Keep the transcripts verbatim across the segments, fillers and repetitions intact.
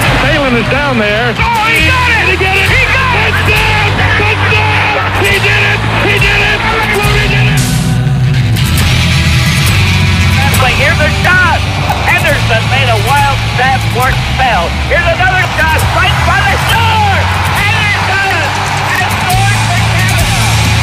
Phelan is down there. Oh, he got it! He got it! He got it! Touchdown! Touchdown! He did it! He did it! He did it! Here's a shot. Henderson made a wild stab for it fell. Here's another shot right by the score. Henderson has scored for Canada.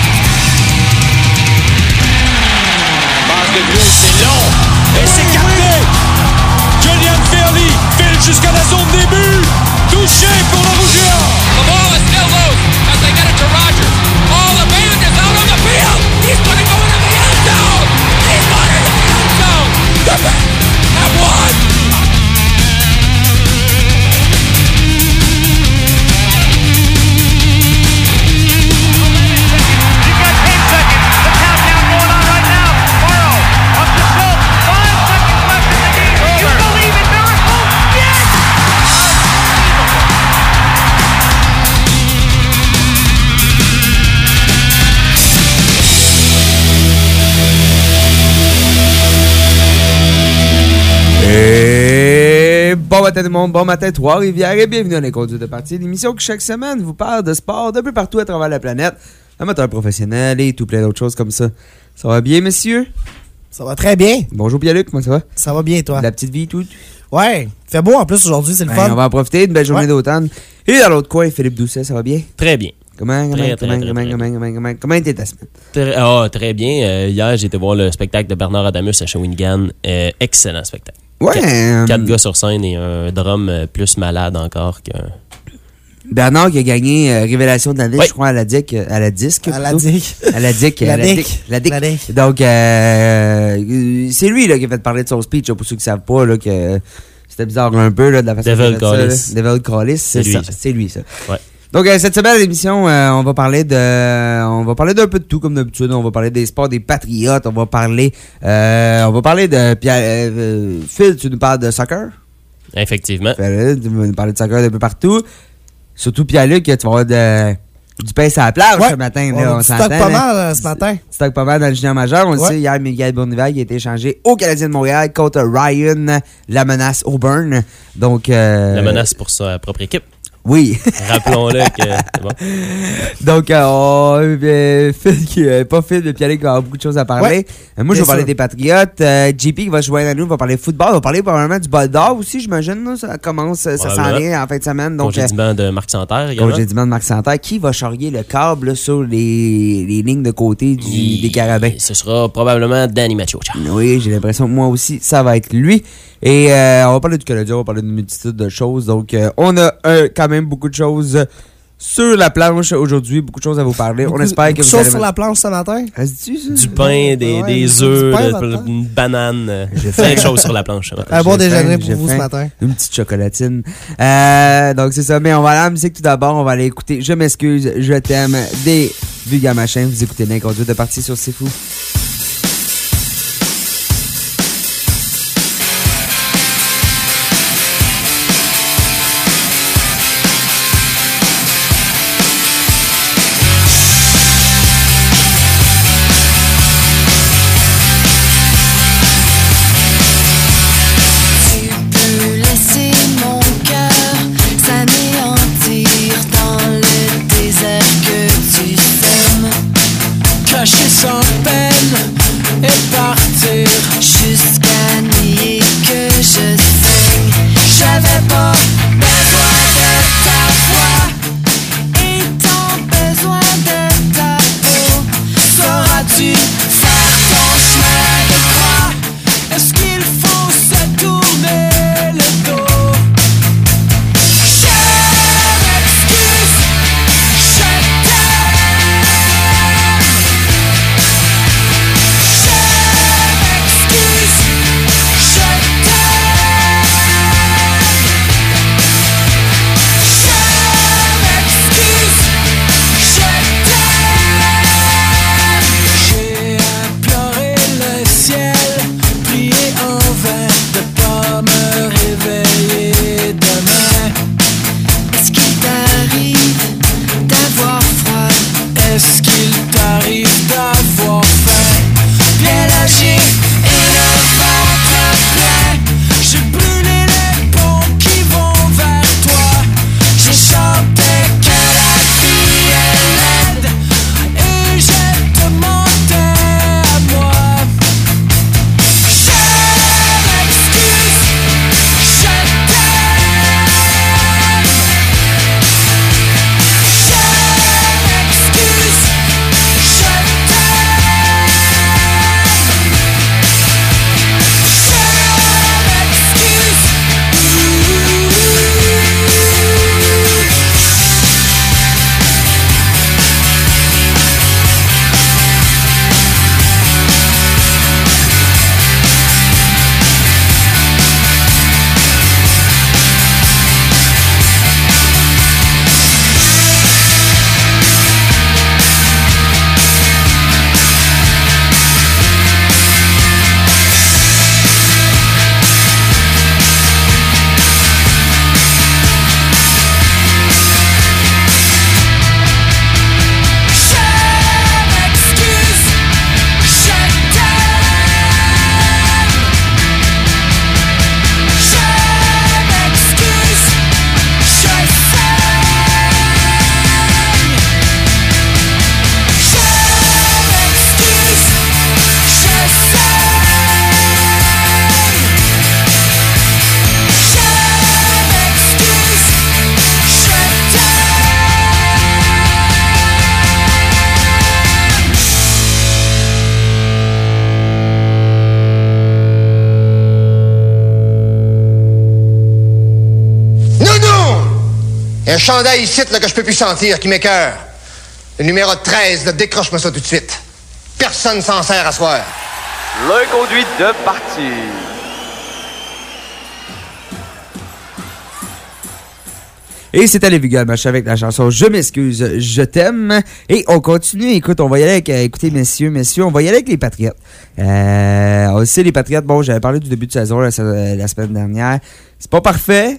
Passe de Gray, c'est long. Et c'est capté. Julian Fairley file jusqu'à la zone début. Touché pour le Rouge et Or. The ball is still loose as they get it to Rogers. All the band is out on the field. He's going to go into the end zone. He's going into the end zone. The Bengals have won. You got ten seconds. The countdown going on right now. Morrow up to Schultz. Five seconds left in the game. You believe in miracles? Yes! Et bon matin tout le monde, bon matin Trois-Rivières et bienvenue à Les Conduits de partie, l'émission qui chaque semaine vous parle de sport d'un peu partout à travers la planète, amateurs professionnels et tout plein d'autres choses comme ça. Ça va bien, messieurs? Ça va très bien. Bonjour Pierre-Luc, comment ça va? Ça va bien, toi? La petite vie, tout? Ouais, fait beau en plus aujourd'hui, c'est le Ben, fun. on va en profiter, une belle journée Ouais. d'automne. Et dans l'autre coin, Philippe Doucet, ça va bien? Très bien. Comment, comment, Très, très, comment, très, comment, très comment, comment, comment, comment était ta semaine? Très, ah, très bien. Euh, hier, j'ai été voir le spectacle de Bernard Adamus à Shawinigan. Euh, excellent spectacle. Ouais. Quatre, euh, quatre gars sur scène et un drum euh, plus malade encore qu'un. Bernard qui a gagné euh, Révélation de l'année, Oui. je crois, à la D I C. À la disque. À la plutôt. D I C. À la D I C. La à D I C. D I C. La D I C. La D I C. Donc, euh, c'est lui là, qui a fait parler de son speech, là, pour ceux qui ne savent pas, là, que c'était bizarre un peu là, de la façon Devil qu'il a fait Callis. ça, là. Devil Callis, c'est, C'est ça. lui, ça. C'est lui, ça. Ouais. Donc, euh, cette semaine à l'émission, euh, on va parler de, on va parler d'un peu de tout, comme d'habitude. On va parler des sports des Patriotes. On va parler, euh, on va parler de, Pierre, euh, Phil, tu nous parles de soccer? Effectivement. Phil, tu vas nous parler de soccer d'un peu partout. Surtout Pierre-Luc, tu vas avoir de, du pain sur la plage Ouais. ce matin, On là, on stocke s'entend. pas là. mal euh, ce matin. Tu stocke pas mal dans le junior majeur. On le Ouais. sait, hier, Miguel Bournival qui a été échangé au Canadien de Montréal contre Ryan, la menace Auburn. Donc, euh, La menace pour sa propre équipe. oui. Rappelons-le que. C'est bon. Donc, euh, on, euh, Phil qui euh, pas Phil, mais Pierre qui va avoir beaucoup de choses à parler. Ouais, Euh, moi, je vais bien parler sûr. des Patriotes. Euh, J P qui va se joindre à nous, va parler football. On va parler probablement du bol d'or aussi, j'imagine. Là. Ça commence, ça s'en Probablement. vient en fin de semaine. Donc, euh, Congédiement de Marc Santerre également. congédiement de Marc Santerre qui va charrier le câble là, sur les, les lignes de côté du, Il- des Carabins. Ce sera probablement Danny Machocha. Oui, j'ai l'impression que moi aussi, ça va être lui. Et euh, on va parler du Canadien, on va parler d'une multitude de choses. Donc, euh, on a euh, quand même beaucoup de choses sur la planche aujourd'hui, beaucoup de choses à vous parler. Beaucoup- on espère que beaucoup de vous choses allez... sur la planche ce matin. Ça se dit, ça? Du pain, des, Ouais, des du œufs, pain, de- matin. une banane. euh, J'ai Plein faim. de choses sur la planche. ce matin. Un bon J'ai déjeuner faim, pour j'ai vous faim. ce matin. Une petite chocolatine. Euh, donc, c'est ça. Mais on va aller à la musique tout d'abord. On va aller écouter Je m'excuse, je t'aime des Vulgaires Machins. Vous écoutez l'inconduite de partie sur C'est Fou. Tu peux laisser mon cœur s'anéantir dans le désert que tu sèmes. Caché sans peine Il y a un chandail ici là, que je peux plus sentir, qui m'écoeure. Le numéro treize, là, décroche-moi ça tout de suite. Personne s'en sert à soir. Le conduit de parti. Et c'était les Vulgaires Match avec la chanson Je m'excuse, je t'aime. Et on continue. Écoute, on va y aller avec, euh, écoutez, messieurs, messieurs, on va y aller avec les Patriotes. Euh, on sait, les Patriotes, bon, j'avais parlé du début de saison la, la semaine dernière. C'est pas parfait.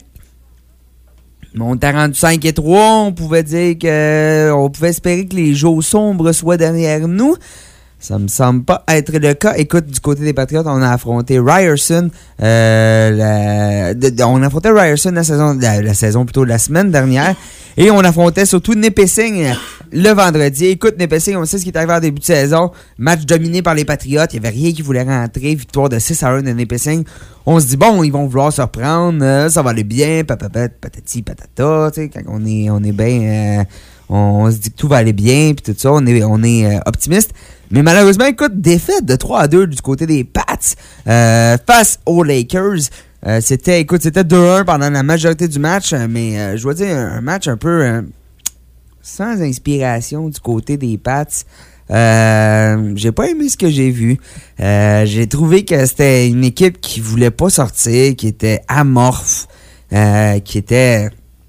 Mais on était rendu cinq et trois. On pouvait dire que, on pouvait espérer que les jours sombres soient derrière nous. Ça me semble pas être le cas. Écoute, du côté des Patriots, on a affronté Ryerson. Euh, la, de, de, on affrontait Ryerson la saison, la, la saison plutôt la semaine dernière. Et on affrontait surtout Nipissing le vendredi. Écoute, Nipissing, on sait ce qui est arrivé en début de saison. Match dominé par les Patriots. Il n'y avait rien qui voulait rentrer. Victoire de six à un de Nipissing. On se dit, bon, ils vont vouloir se reprendre. Euh, ça va aller bien. Papapet, patati, patata. Tu sais, quand on est, on est bien... Euh, on, on se dit que tout va aller bien. Puis tout ça, on est, on est euh, optimiste. Mais malheureusement, écoute, défaite de trois à deux du côté des Pats euh, face aux Lakers. Euh, c'était, écoute, c'était deux à un pendant la majorité du match, mais euh, je dois dire un, un match un peu euh, sans inspiration du côté des Pats. Euh, j'ai pas aimé ce que j'ai vu. Euh, j'ai trouvé que c'était une équipe qui voulait pas sortir, qui était amorphe, euh, qui était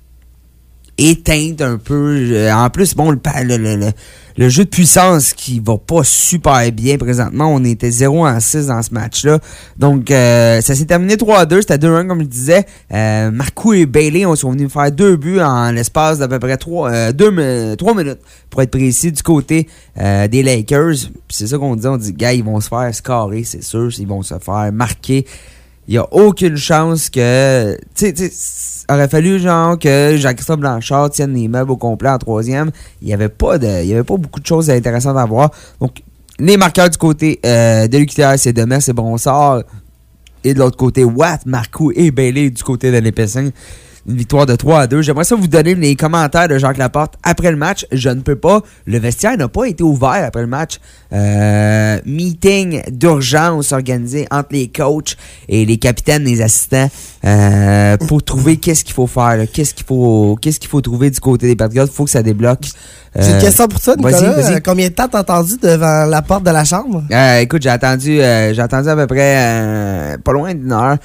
éteinte un peu. En plus, bon, le, le, le, le, le jeu de puissance qui va pas super bien présentement. On était zéro à six dans ce match-là. Donc, euh, ça s'est terminé trois à deux. C'était deux à un, comme je disais. Euh, Marcoux et Bailey ont sont venus faire deux buts en l'espace d'à peu près trois minutes, pour être précis, du côté euh, des Lakers. Puis c'est ça qu'on dit. On dit, gars, ils vont se faire scorer, c'est sûr. Ils vont se faire marquer. Il n'y a aucune chance que... Tu sais, aurait fallu genre que Jacques-Christophe Blanchard tienne les meubles au complet en troisième. Il n'y avait pas de, il y avait pas beaucoup de choses intéressantes à voir. Donc, les marqueurs du côté euh, de l'U Q T R, c'est Demers et Bronsard. Et de l'autre côté, Watt, Marcoux et Bailey du côté de Nipissing. Une victoire de trois à deux. J'aimerais ça vous donner les commentaires de Jacques Laporte après le match. Je ne peux pas. Le vestiaire n'a pas été ouvert après le match. Euh, meeting d'urgence organisé entre les coachs et les capitaines, les assistants, euh, pour trouver qu'est-ce qu'il faut faire, là. Qu'est-ce qu'il faut, qu'est-ce qu'il faut trouver du côté des Patriots. Il faut que ça débloque. Euh, J'ai une question pour toi, Nicolas. Vas-y, vas-y. Combien de temps t'as attendu devant la porte de la chambre? Euh, écoute, j'ai attendu, euh, j'ai attendu à peu près euh, pas loin d'une heure.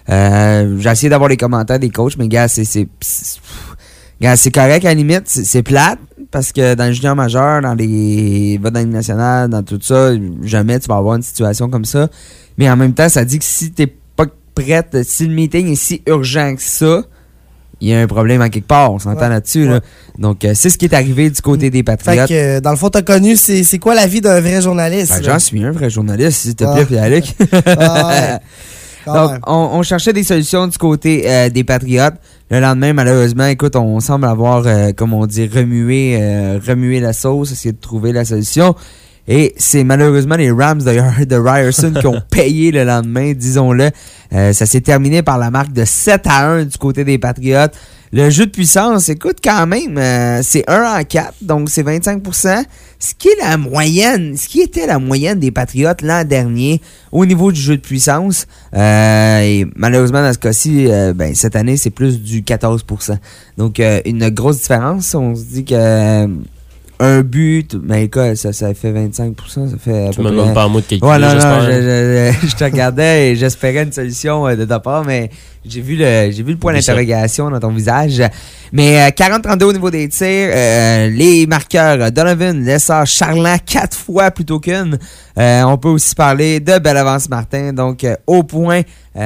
Euh, j'ai essayé d'avoir les commentaires des coachs, mais gars, c'est c'est c'est, gars, c'est correct à la limite, c'est, c'est plate parce que dans le junior majeur, dans les votes dans l'hymne national, dans tout ça, jamais tu vas avoir une situation comme ça. Mais en même temps, ça dit que si t'es pas prête, si le meeting est si urgent que ça, il y a un problème à quelque part, on s'entend ouais, là-dessus. Ouais. Là. Donc, euh, c'est ce qui est arrivé du côté des Patriots. Fait que, euh, dans le fond, t'as connu, c'est, c'est quoi la vie d'un vrai journaliste? Ben, j'en suis un vrai journaliste, s'il te plaît, ah. Pierre-Luc. Ah ouais. Donc, on, on cherchait des solutions du côté euh, des Patriots. Le lendemain, malheureusement, écoute, on semble avoir, euh, comme on dit, remué, euh, remué la sauce, essayer de trouver la solution. Et c'est malheureusement les Rams de, de Ryerson qui ont payé le lendemain, disons-le. Euh, ça s'est terminé par la marque de sept à un du côté des Patriots. Le jeu de puissance, écoute, quand même, euh, c'est un à quatre, donc c'est vingt-cinq pour cent. Ce qui est la moyenne, ce qui était la moyenne des Patriots l'an dernier au niveau du jeu de puissance. Euh, et malheureusement, dans ce cas-ci, euh, ben, cette année, c'est plus du quatorze pour cent. Donc, euh, une grosse différence. On se dit que... Euh, un but, mais quoi, ça, ça fait vingt-cinq pour cent, ça fait à tu peu me près... demandes pas à moi de calculer, ouais, non, j'espère. non, je, je, je te regardais et j'espérais une solution de ta part, mais j'ai vu le, j'ai vu le point Oui, d'interrogation dans ton visage. Mais euh, quarante à trente-deux au niveau des tirs, euh, les marqueurs Donovan, Lessard, Charland, quatre fois plutôt qu'une. Euh, on peut aussi parler de Bellavance Martin, donc euh, au point...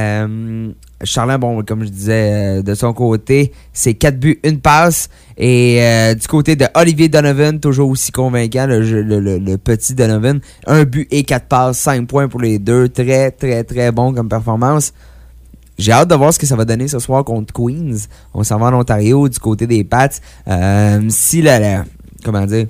Euh, Charland, bon, comme je disais, euh, de son côté, c'est quatre buts, une passe. Et euh, du côté de Olivier Donovan, toujours aussi convaincant, le, le, le, le petit Donovan, un but et quatre passes, cinq points pour les deux. Très, très, très bon comme performance. J'ai hâte de voir ce que ça va donner ce soir contre Queens. On s'en va en Ontario, du côté des Pats. Euh, si la, la... Comment dire...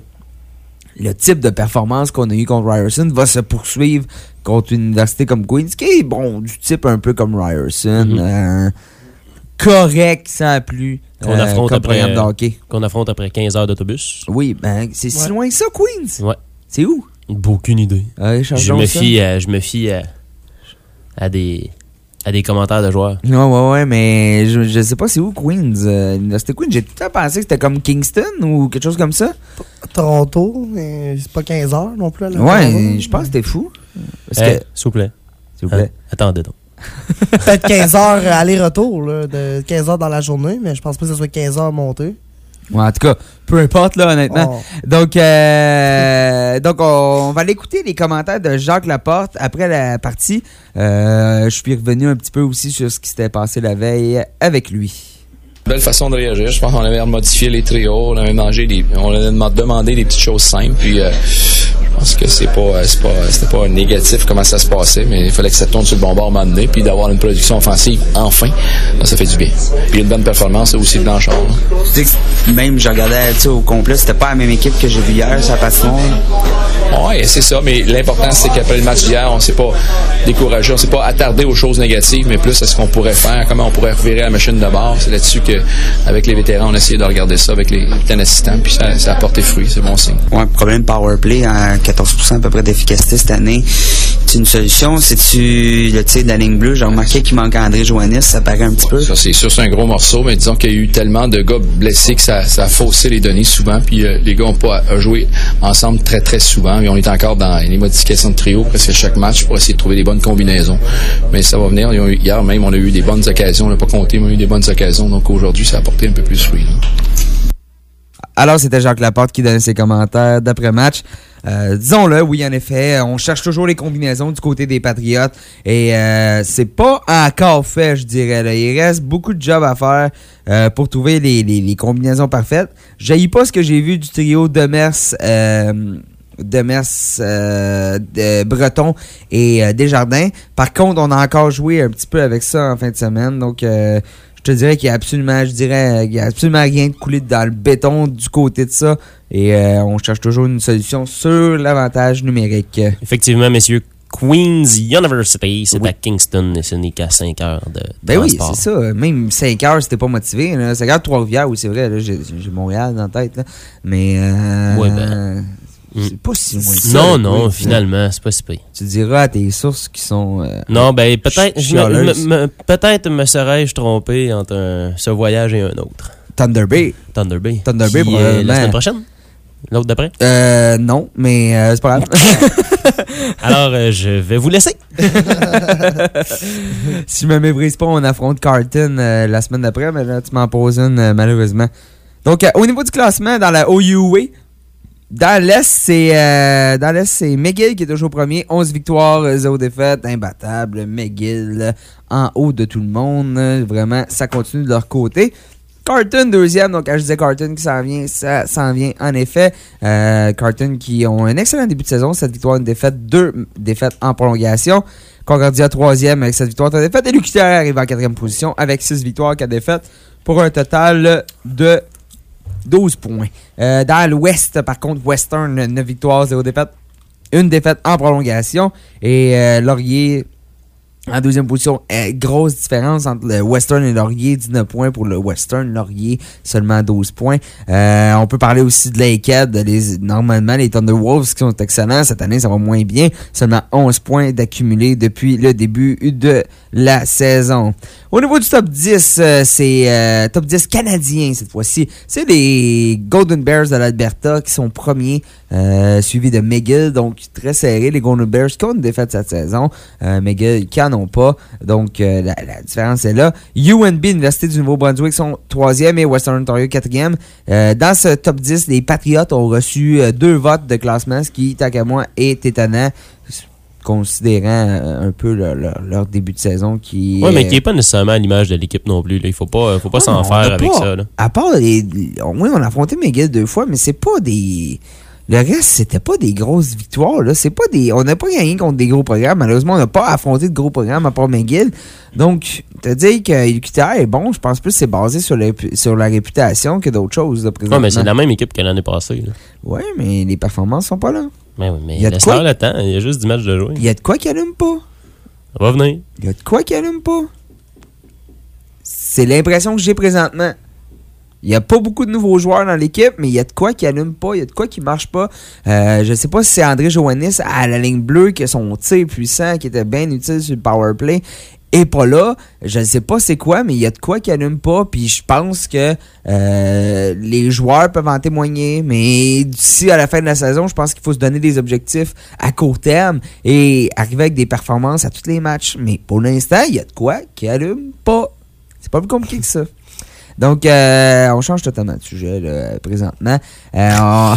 Le type de performance qu'on a eu contre Ryerson va se poursuivre contre une université comme Queens, qui est, bon, du type un peu comme Ryerson. Mm-hmm. Euh, correct, sans plus. Qu'on euh, affronte, après, d'hockey. qu'on affronte après quinze heures d'autobus. Oui, ben, c'est ouais. si loin que ça, Queens. Ouais. C'est où? Aucune idée. Ouais, je, me fie, à, je me fie à, à des... À des commentaires de joueurs. Ouais, ouais, ouais, mais je, je sais pas c'est où Queens. Euh, c'était Queens, j'ai tout le temps pensé que c'était comme Kingston ou quelque chose comme ça. Toronto, mais c'est pas quinze heures non plus. Là, ouais, Toronto. je pense que c'était fou. Parce hey, que... S'il vous plaît. S'il vous plaît. Hein? Attendez donc. Peut-être quinze heures aller-retour, là, de quinze heures dans la journée, mais je pense pas que ce soit quinze heures montées. Ouais, en tout cas, peu importe, là, honnêtement. Oh. Donc, euh, donc on, on va aller écouter les commentaires de Jacques Laporte après la partie. Euh, je suis revenu un petit peu aussi sur ce qui s'était passé la veille avec lui. Belle façon de réagir. Je pense qu'on avait modifié les trios, on avait mangé des, on avait demandé des petites choses simples. Puis euh, je pense que c'est pas, c'est pas, c'était pas négatif comment ça se passait, mais il fallait que ça tourne sur le bon bord à un moment donné, puis d'avoir une production offensive enfin, là, ça fait du bien. Puis une bonne performance aussi de Blanchard. Tu sais que même je regardais au complet, c'était pas la même équipe que j'ai vu hier, ça passe long. Ouais, c'est ça. Mais l'important c'est qu'après le match d'hier, on s'est pas découragé, on s'est pas attardé aux choses négatives, mais plus à ce qu'on pourrait faire, comment on pourrait revirer la machine de bord. C'est là-dessus que avec les vétérans, on a essayé de regarder ça avec les capitaines assistants, puis ça, ça a porté fruit, c'est bon signe. Ouais, problème power play, à quatorze pour cent à peu près d'efficacité cette année. C'est une solution, c'est-tu le tir de la ligne bleue? J'ai remarqué qu'il manque André Joannis, ça paraît un petit peu. Ça, c'est sûr, c'est un gros morceau, mais disons qu'il y a eu tellement de gars blessés que ça, ça a faussé les données souvent, puis euh, les gars n'ont pas joué ensemble très très souvent, et on est encore dans les modifications de trio presque chaque match pour essayer de trouver des bonnes combinaisons. Mais ça va venir. Hier même, on a eu des bonnes occasions, on n'a pas compté, mais on a eu des bonnes occasions, donc aujourd'hui, ça a apporté un peu plus fruit. Là. Alors, c'était Jacques Laporte qui donnait ses commentaires d'après-match. Euh, disons-le, oui, en effet, on cherche toujours les combinaisons du côté des Patriotes et euh, c'est pas encore fait, je dirais. Là. Il reste beaucoup de job à faire euh, pour trouver les, les, les combinaisons parfaites. J'haïs pas ce que j'ai vu du trio Demers, euh, Demers, euh, de Breton et euh, Desjardins. Par contre, on a encore joué un petit peu avec ça en fin de semaine, donc... Euh, je te dirais qu'il y a absolument, je dirais, il y a absolument rien de coulé dans le béton du côté de ça. Et euh, on cherche toujours une solution sur l'avantage numérique. Effectivement, messieurs, Queen's University, c'est oui. à Kingston et ce n'est qu'à cinq heures de Ben transport. Oui, c'est ça. Même cinq heures, c'était pas motivé. Là. cinq heures de Trois-Rivières, oui, c'est vrai. Là, j'ai, j'ai Montréal dans la tête. Là. Mais... Euh, ouais, ben... C'est pas si loin que ça. Non, non, oui, finalement, c'est pas si pire. Tu diras à tes sources qui sont... Euh, non, ben peut-être je me, me, peut-être me serais-je trompé entre un, ce voyage et un autre. Thunder Bay. Thunder Bay. Thunder Bay, qui, euh, la semaine prochaine? L'autre d'après? Euh, non, mais euh, c'est pas grave. Alors, euh, je vais vous laisser. Si je me méprise pas, on affronte Carleton euh, la semaine d'après, mais là, tu m'en poses une, euh, malheureusement. Donc, euh, au niveau du classement, dans la O U A, Dans l'Est, c'est euh, dans l'Est, c'est McGill qui est toujours premier. onze victoires, zéro défaites, imbattable. McGill en haut de tout le monde. Vraiment, ça continue de leur côté. Carleton, deuxième. Donc, quand je disais Carleton qui s'en vient, ça s'en vient en effet. Euh, Carleton qui ont un excellent début de saison. sept victoires, une défaite, deux défaites en prolongation. Concordia, troisième avec sept victoires, trois défaites. Et l'U Q T R arrive en quatrième position avec six victoires, quatre défaites pour un total de douze points. Euh, dans l'Ouest, par contre, Western, neuf victoires, zéro défaite. Une défaite en prolongation. Et euh, Laurier, en deuxième position, euh, grosse différence entre le Western et Laurier. dix-neuf points pour le Western. Laurier, seulement douze points. Euh, on peut parler aussi de Lakehead. Les, normalement, les Thunderwolves qui sont excellents. Cette année, ça va moins bien. Seulement onze points d'accumulés depuis le début de la saison. Au niveau du top dix, euh, c'est euh, top dix canadien cette fois-ci. C'est les Golden Bears de l'Alberta qui sont premiers, euh, suivis de McGill. Donc, très serré. Les Golden Bears qui ont une défaite cette saison. Euh, McGill qui en ont pas. Donc, euh, la, la différence est là. U N B, Université du Nouveau-Brunswick, sont troisième et Western Ontario quatrième. Euh, dans ce top dix, les Patriots ont reçu euh, deux votes de classement, ce qui, tant qu'à moi, est étonnant. Considérant euh, un peu leur, leur, leur début de saison qui Oui, mais qui n'est pas nécessairement à l'image de l'équipe non plus. Là. Il ne faut pas, faut pas ouais, s'en faire avec pas, ça. Là. À part, les, oui, on a affronté McGill deux fois, mais c'est pas des... Le reste, c'était pas des grosses victoires. Là. C'est pas des... On n'a pas gagné contre des gros programmes. Malheureusement, on n'a pas affronté de gros programmes à part McGill. Donc, te dire que l'U Q T R est bon, je pense plus que c'est basé sur, le, sur la réputation que d'autres choses. Oui, mais c'est la même équipe que l'année passée. Oui, mais les performances sont pas là. Mais oui, mais laisse-leur le temps. Il y a juste dix matchs de jouer. Il y a de quoi qui allume pas. Ça va venir. Il y a de quoi qui allume pas. C'est l'impression que j'ai présentement. Il n'y a pas beaucoup de nouveaux joueurs dans l'équipe, mais il y a de quoi qui allume pas, il y a de quoi qui marche pas. Euh, je sais pas si c'est André Joannis à la ligne bleue qui a son tir puissant, qui était bien utile sur le power play. est pas là. Je ne sais pas c'est quoi, mais il y a de quoi qui allume pas. Puis je pense que euh, les joueurs peuvent en témoigner. Mais d'ici à la fin de la saison, je pense qu'il faut se donner des objectifs à court terme et arriver avec des performances à tous les matchs. Mais pour l'instant, il y a de quoi qui allume pas. C'est pas plus compliqué que ça. Donc, euh, on change totalement de sujet là, présentement. Euh, on...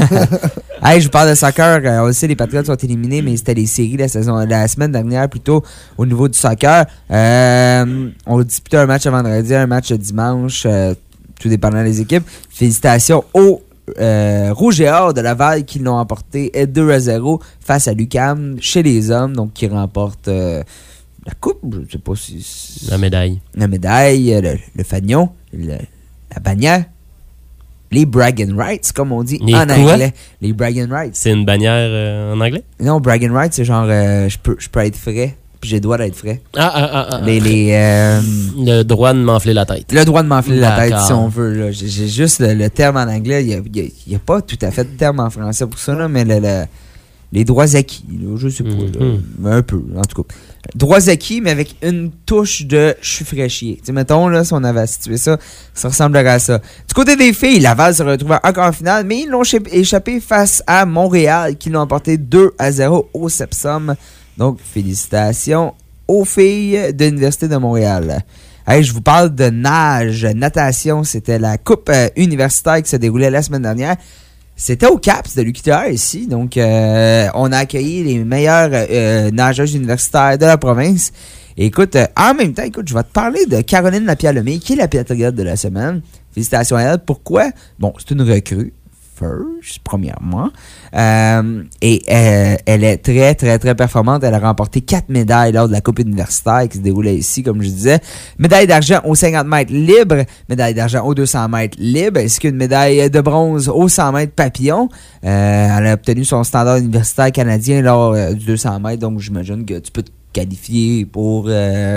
hey, je vous parle de soccer. Euh, on le sait, les Patriots sont éliminés, mais c'était les séries la saison, la semaine dernière plutôt au niveau du soccer. Euh, on disputait un match vendredi, un match dimanche, euh, tout dépendant des équipes. Félicitations aux euh, Rouges et Or de Laval qui l'ont emporté deux à zéro face à l'U Q A M chez les hommes, donc qui remportent euh, la coupe, je ne sais pas si... La médaille. La médaille, le, le fanion, le, la bannière, les bragging rights, comme on dit les en quoi? anglais. Les bragging rights. C'est une bannière euh, en anglais? Non, bragging rights, c'est genre, euh, je peux, je peux être frais, puis j'ai le droit d'être frais. Ah, ah, ah. ah les, les, euh, le droit de m'enfler la tête. Le droit de m'enfler la tête, D'accord. si on veut. Là. J'ai, j'ai juste le, le terme en anglais, il n'y a, a, a pas tout à fait de terme en français pour ça, là, mais le... le les droits acquis, là, je sais pas, mm-hmm. là, un peu, en tout cas. Droits acquis, mais avec une touche de « je suis fraîchier ». Tu sais, mettons, là, si on avait situé ça, ça ressemblerait à ça. Du côté des filles, Laval se retrouvait encore en finale, mais ils l'ont échappé face à Montréal, qui l'ont emporté deux à zéro au Sepsum. Donc, félicitations aux filles de l'Université de Montréal. Hey, je vous parle de nage, natation. C'était la coupe euh, universitaire qui se déroulait la semaine dernière. C'était au CAPS de l'U Q T R ici, donc euh, on a accueilli les meilleurs euh, nageuses universitaires de la province. Et écoute, euh, en même temps, écoute, je vais te parler de Caroline Lapierre-Lemay, qui est la patriote de la semaine. Félicitations à elle. Pourquoi? Bon, c'est une recrue. First, premièrement. Euh, et euh, elle est très, très, très performante. Elle a remporté quatre médailles lors de la Coupe universitaire qui se déroulait ici, comme je disais. Médaille d'argent aux cinquante mètres libre, médaille d'argent aux deux cents mètres libre, ainsi qu'une médaille de bronze aux cent mètres papillon. Euh, elle a obtenu son standard universitaire canadien lors euh, du deux cents mètres, donc j'imagine que tu peux te qualifier pour... Euh,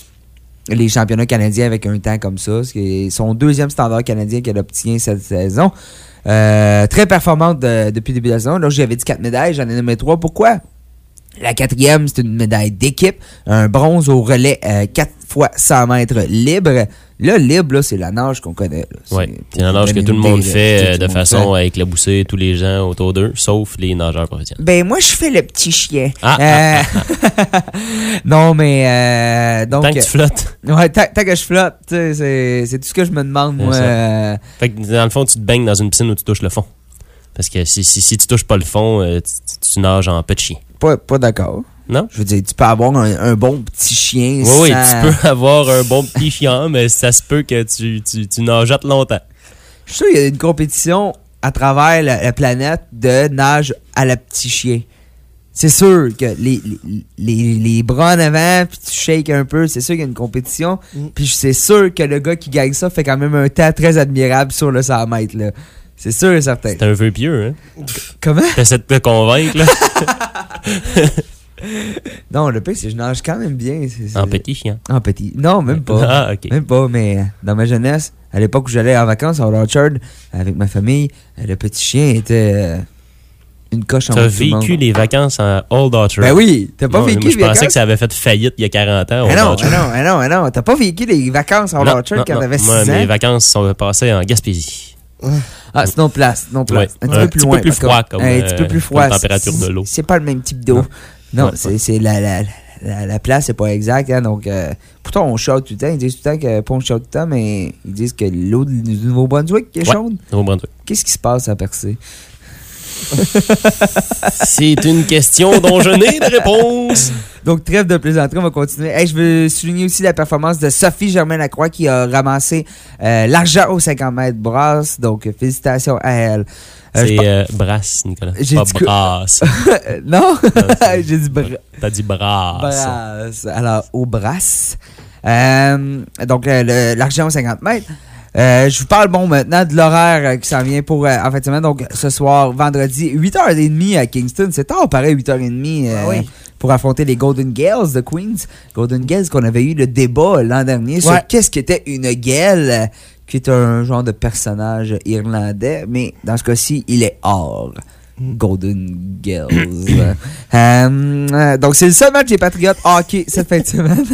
les championnats canadiens avec un temps comme ça. C'est son deuxième standard canadien qu'elle obtient cette saison. Euh, très performante de, depuis le début de la saison. Là, j'avais dit quatre médailles, j'en ai nommé trois. Pourquoi? La quatrième, c'est une médaille d'équipe. Un bronze au relais euh, quatre fois cent mètres libre. Là, libre, là, c'est la nage qu'on connaît. Oui, c'est la nage que tout le monde fait euh, de façon à éclabousser tous les gens autour d'eux, sauf les nageurs professionnels. Ben, moi, je fais le petit chien. Ah, euh, ah, ah, ah. Non, mais... Euh, donc, tant que tu flottes. Ouais, tant, tant que je flotte, c'est, c'est tout ce que je me demande, moi. Euh... Fait que, dans le fond, tu te baignes dans une piscine où tu touches le fond. Parce que si, si, si tu touches pas le fond, euh, tu, tu nages en petit chien. Pas, pas d'accord. Non? Je veux dire, tu peux avoir un, un bon petit chien. Oui, sans... oui, tu peux avoir un bon petit chien, mais ça se peut que tu, tu, tu nageates longtemps. Je suis sûr qu'il y a une compétition à travers la, la planète de nage à la petit chien. C'est sûr que les, les, les, les bras en avant, puis tu shakes un peu, c'est sûr qu'il y a une compétition. Mm. Puis c'est sûr que le gars qui gagne ça fait quand même un temps très admirable sur le cent mètres, là. C'est sûr et certain. C'est un vœu pieux, hein? Comment? T'essaies de te convaincre, là. Non, le pire, c'est que je nage quand même bien. C'est, c'est... En petit chien. En petit. Non, même pas. Ah, ok. Même pas, mais dans ma jeunesse, à l'époque où j'allais en vacances à Old Orchard avec ma famille, le petit chien était euh, une coche en haut. T'as vécu les vacances à Old Orchard? Ben oui, t'as pas non, vécu moi, les je pensais vacances? que ça avait fait faillite il y a quarante ans. Ah non, ah non, ah non, ah non, t'as pas vécu les vacances à Old Orchard quand t'avais six ans? Mes vacances sont passées en Gaspésie. Ah, c'est non place, non place. Ouais. Un petit un peu plus petit loin. peu plus froid comme, un petit peu plus froid. comme température de l'eau. C'est pas le même type d'eau. Non, non c'est, ouais. c'est la, la, la, la place, c'est pas exact. Hein, donc, euh, pourtant, on chaude tout le temps. Ils disent tout le temps que pas on chaude tout le temps, mais ils disent que l'eau du Nouveau-Brunswick est ouais, chaude. Nouveau-Brunswick. Qu'est-ce qui se passe à Percé? C'est une question dont je n'ai de réponse. Donc, trêve de plaisanterie, on va continuer. Hey, je veux souligner aussi la performance de Sophie Germain-Lacroix qui a ramassé euh, l'argent aux cinquante mètres brasse. Donc, félicitations à elle. Euh, c'est euh, brasse, Nicolas. J'ai pas dit brasse. non, non j'ai dit brasse. T'as dit brasse. Brasse. Alors, au brasse. Euh, donc, le, l'argent aux cinquante mètres. Euh, je vous parle bon maintenant de l'horaire euh, qui s'en vient pour euh, en fin de semaine. Donc ce soir, vendredi, huit heures trente à Kingston. C'est tard pareil, huit heures trente euh, ah oui. pour affronter les Golden Gales de Queens. Golden Gales qu'on avait eu le débat l'an dernier ouais. sur qu'est-ce qu'était une Gael, euh, qui est un genre de personnage irlandais, mais dans ce cas-ci, il est or. Golden Girls. euh, donc, c'est le seul match des Patriotes hockey cette fin de semaine.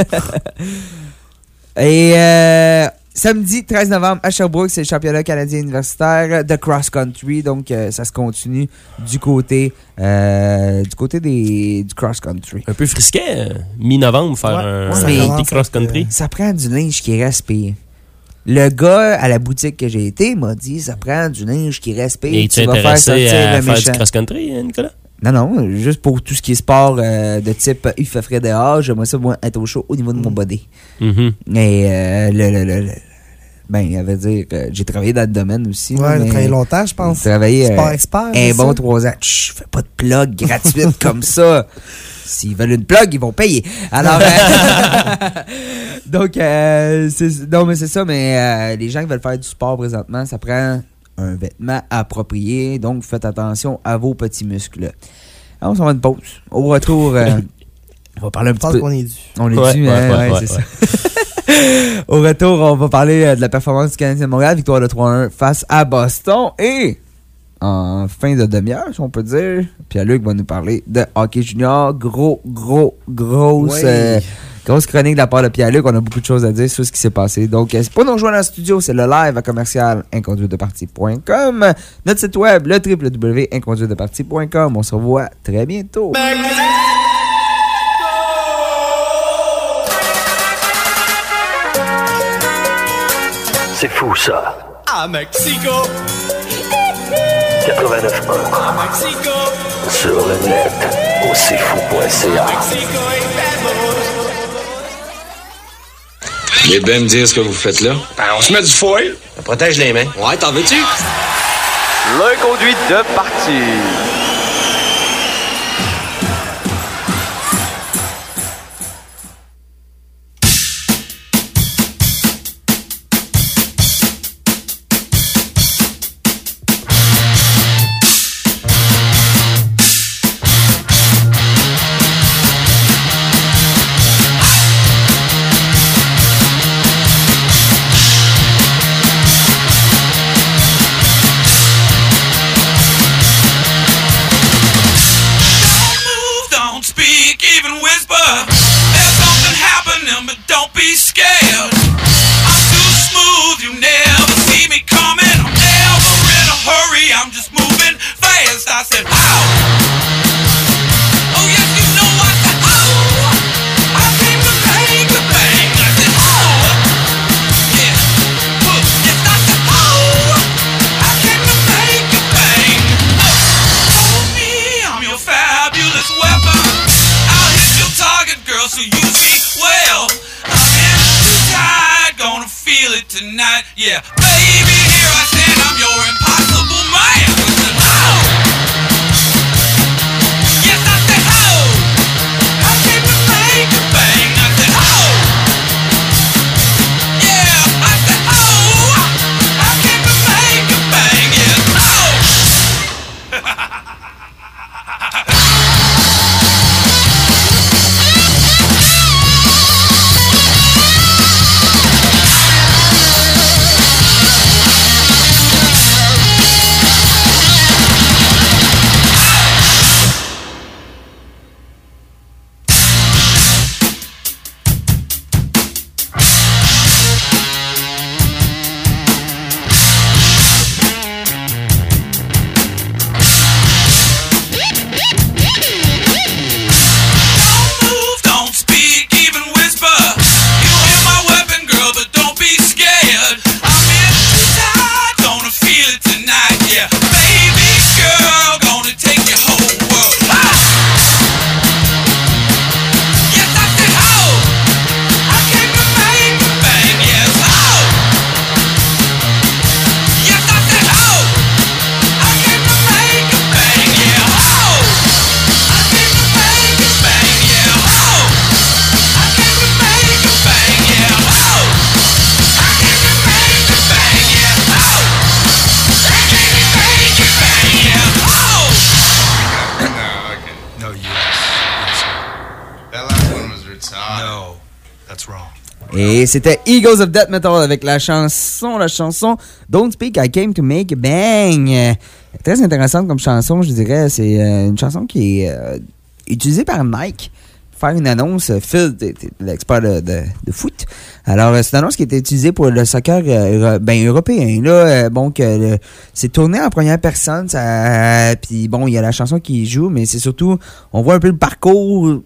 Et euh, samedi treize novembre à Sherbrooke, c'est le championnat canadien universitaire de cross-country. Donc, euh, ça se continue du côté, euh, du, côté des, du cross-country. Un peu frisquet, euh, mi-novembre, faire ouais, un petit cross-country. Euh, ça prend du linge qui respire. Le gars à la boutique que j'ai été m'a dit ça prend du linge qui respire. Et tu es intéressé à faire du cross-country, Nicolas? Non, non, juste pour tout ce qui est sport euh, de type il fait frais dehors, j'aimerais ça moi, être au chaud au niveau de mon body. Mm-hmm. Et euh, le, le, le, le, ben, à vrai dire, euh, j'ai travaillé dans le domaine aussi. Ouais, j'ai travaillé longtemps, je pense. J'ai travaillé sport euh, expert. un bon trois ans. Chut, fais pas de plug gratuite comme ça. S'ils veulent une plug, ils vont payer. Alors, euh, donc, euh, c'est, non, mais c'est ça, mais euh, les gens qui veulent faire du sport présentement, ça prend un vêtement approprié. Donc, faites attention à vos petits muscles. Alors, on s'en va une pause. Au retour, euh, on va parler un petit peu. Je pense qu'on est dû. On est ouais, dû, ouais, hein, ouais, ouais, ouais, c'est ouais. ça. Au retour, on va parler euh, de la performance du Canadien de Montréal, victoire de trois un face à Boston. Et en fin de demi-heure, si on peut dire, Pierre-Luc va nous parler de hockey junior. Gros, gros, grosse, oui. euh, grosse chronique de la part de Pierre-Luc. On a beaucoup de choses à dire sur ce qui s'est passé. Donc, c'est pas nous rejoindre dans le studio, c'est le live à commercial inconduite de partie point com. Notre site web, le w w w point inconduite de partie point com. On se revoit très bientôt. C'est fou, ça. À Mexico. quatre-vingt-neuf un. À Mexico. Sur le net, au c'est fou point c a. Vous voulez bien me dire ce que vous faites là? Ben, on se met du foil. Ça protège les mains. Ouais, t'en veux-tu? L'inconduite de partie. Tonight, yeah, baby, here I stand, I'm your impossible man. Listen, oh! Yes, I said, oh! I came to make a bang. I said, oh! Yeah, I said, oh! I came to make a bang. Yes, oh! Et c'était Eagles of Death Metal avec la chanson, la chanson Don't Speak, I Came to Make a Bang. Très intéressante comme chanson, je dirais. C'est euh, une chanson qui est euh, utilisée par Nike pour faire une annonce. Phil, t'es, t'es l'expert de, de, de foot. Alors, c'est une annonce qui a été utilisée pour le soccer euh, ben, européen. Là, euh, bon, que le, c'est tourné en première personne. Ça, euh, puis bon, il y a la chanson qui joue, mais c'est surtout, on voit un peu le parcours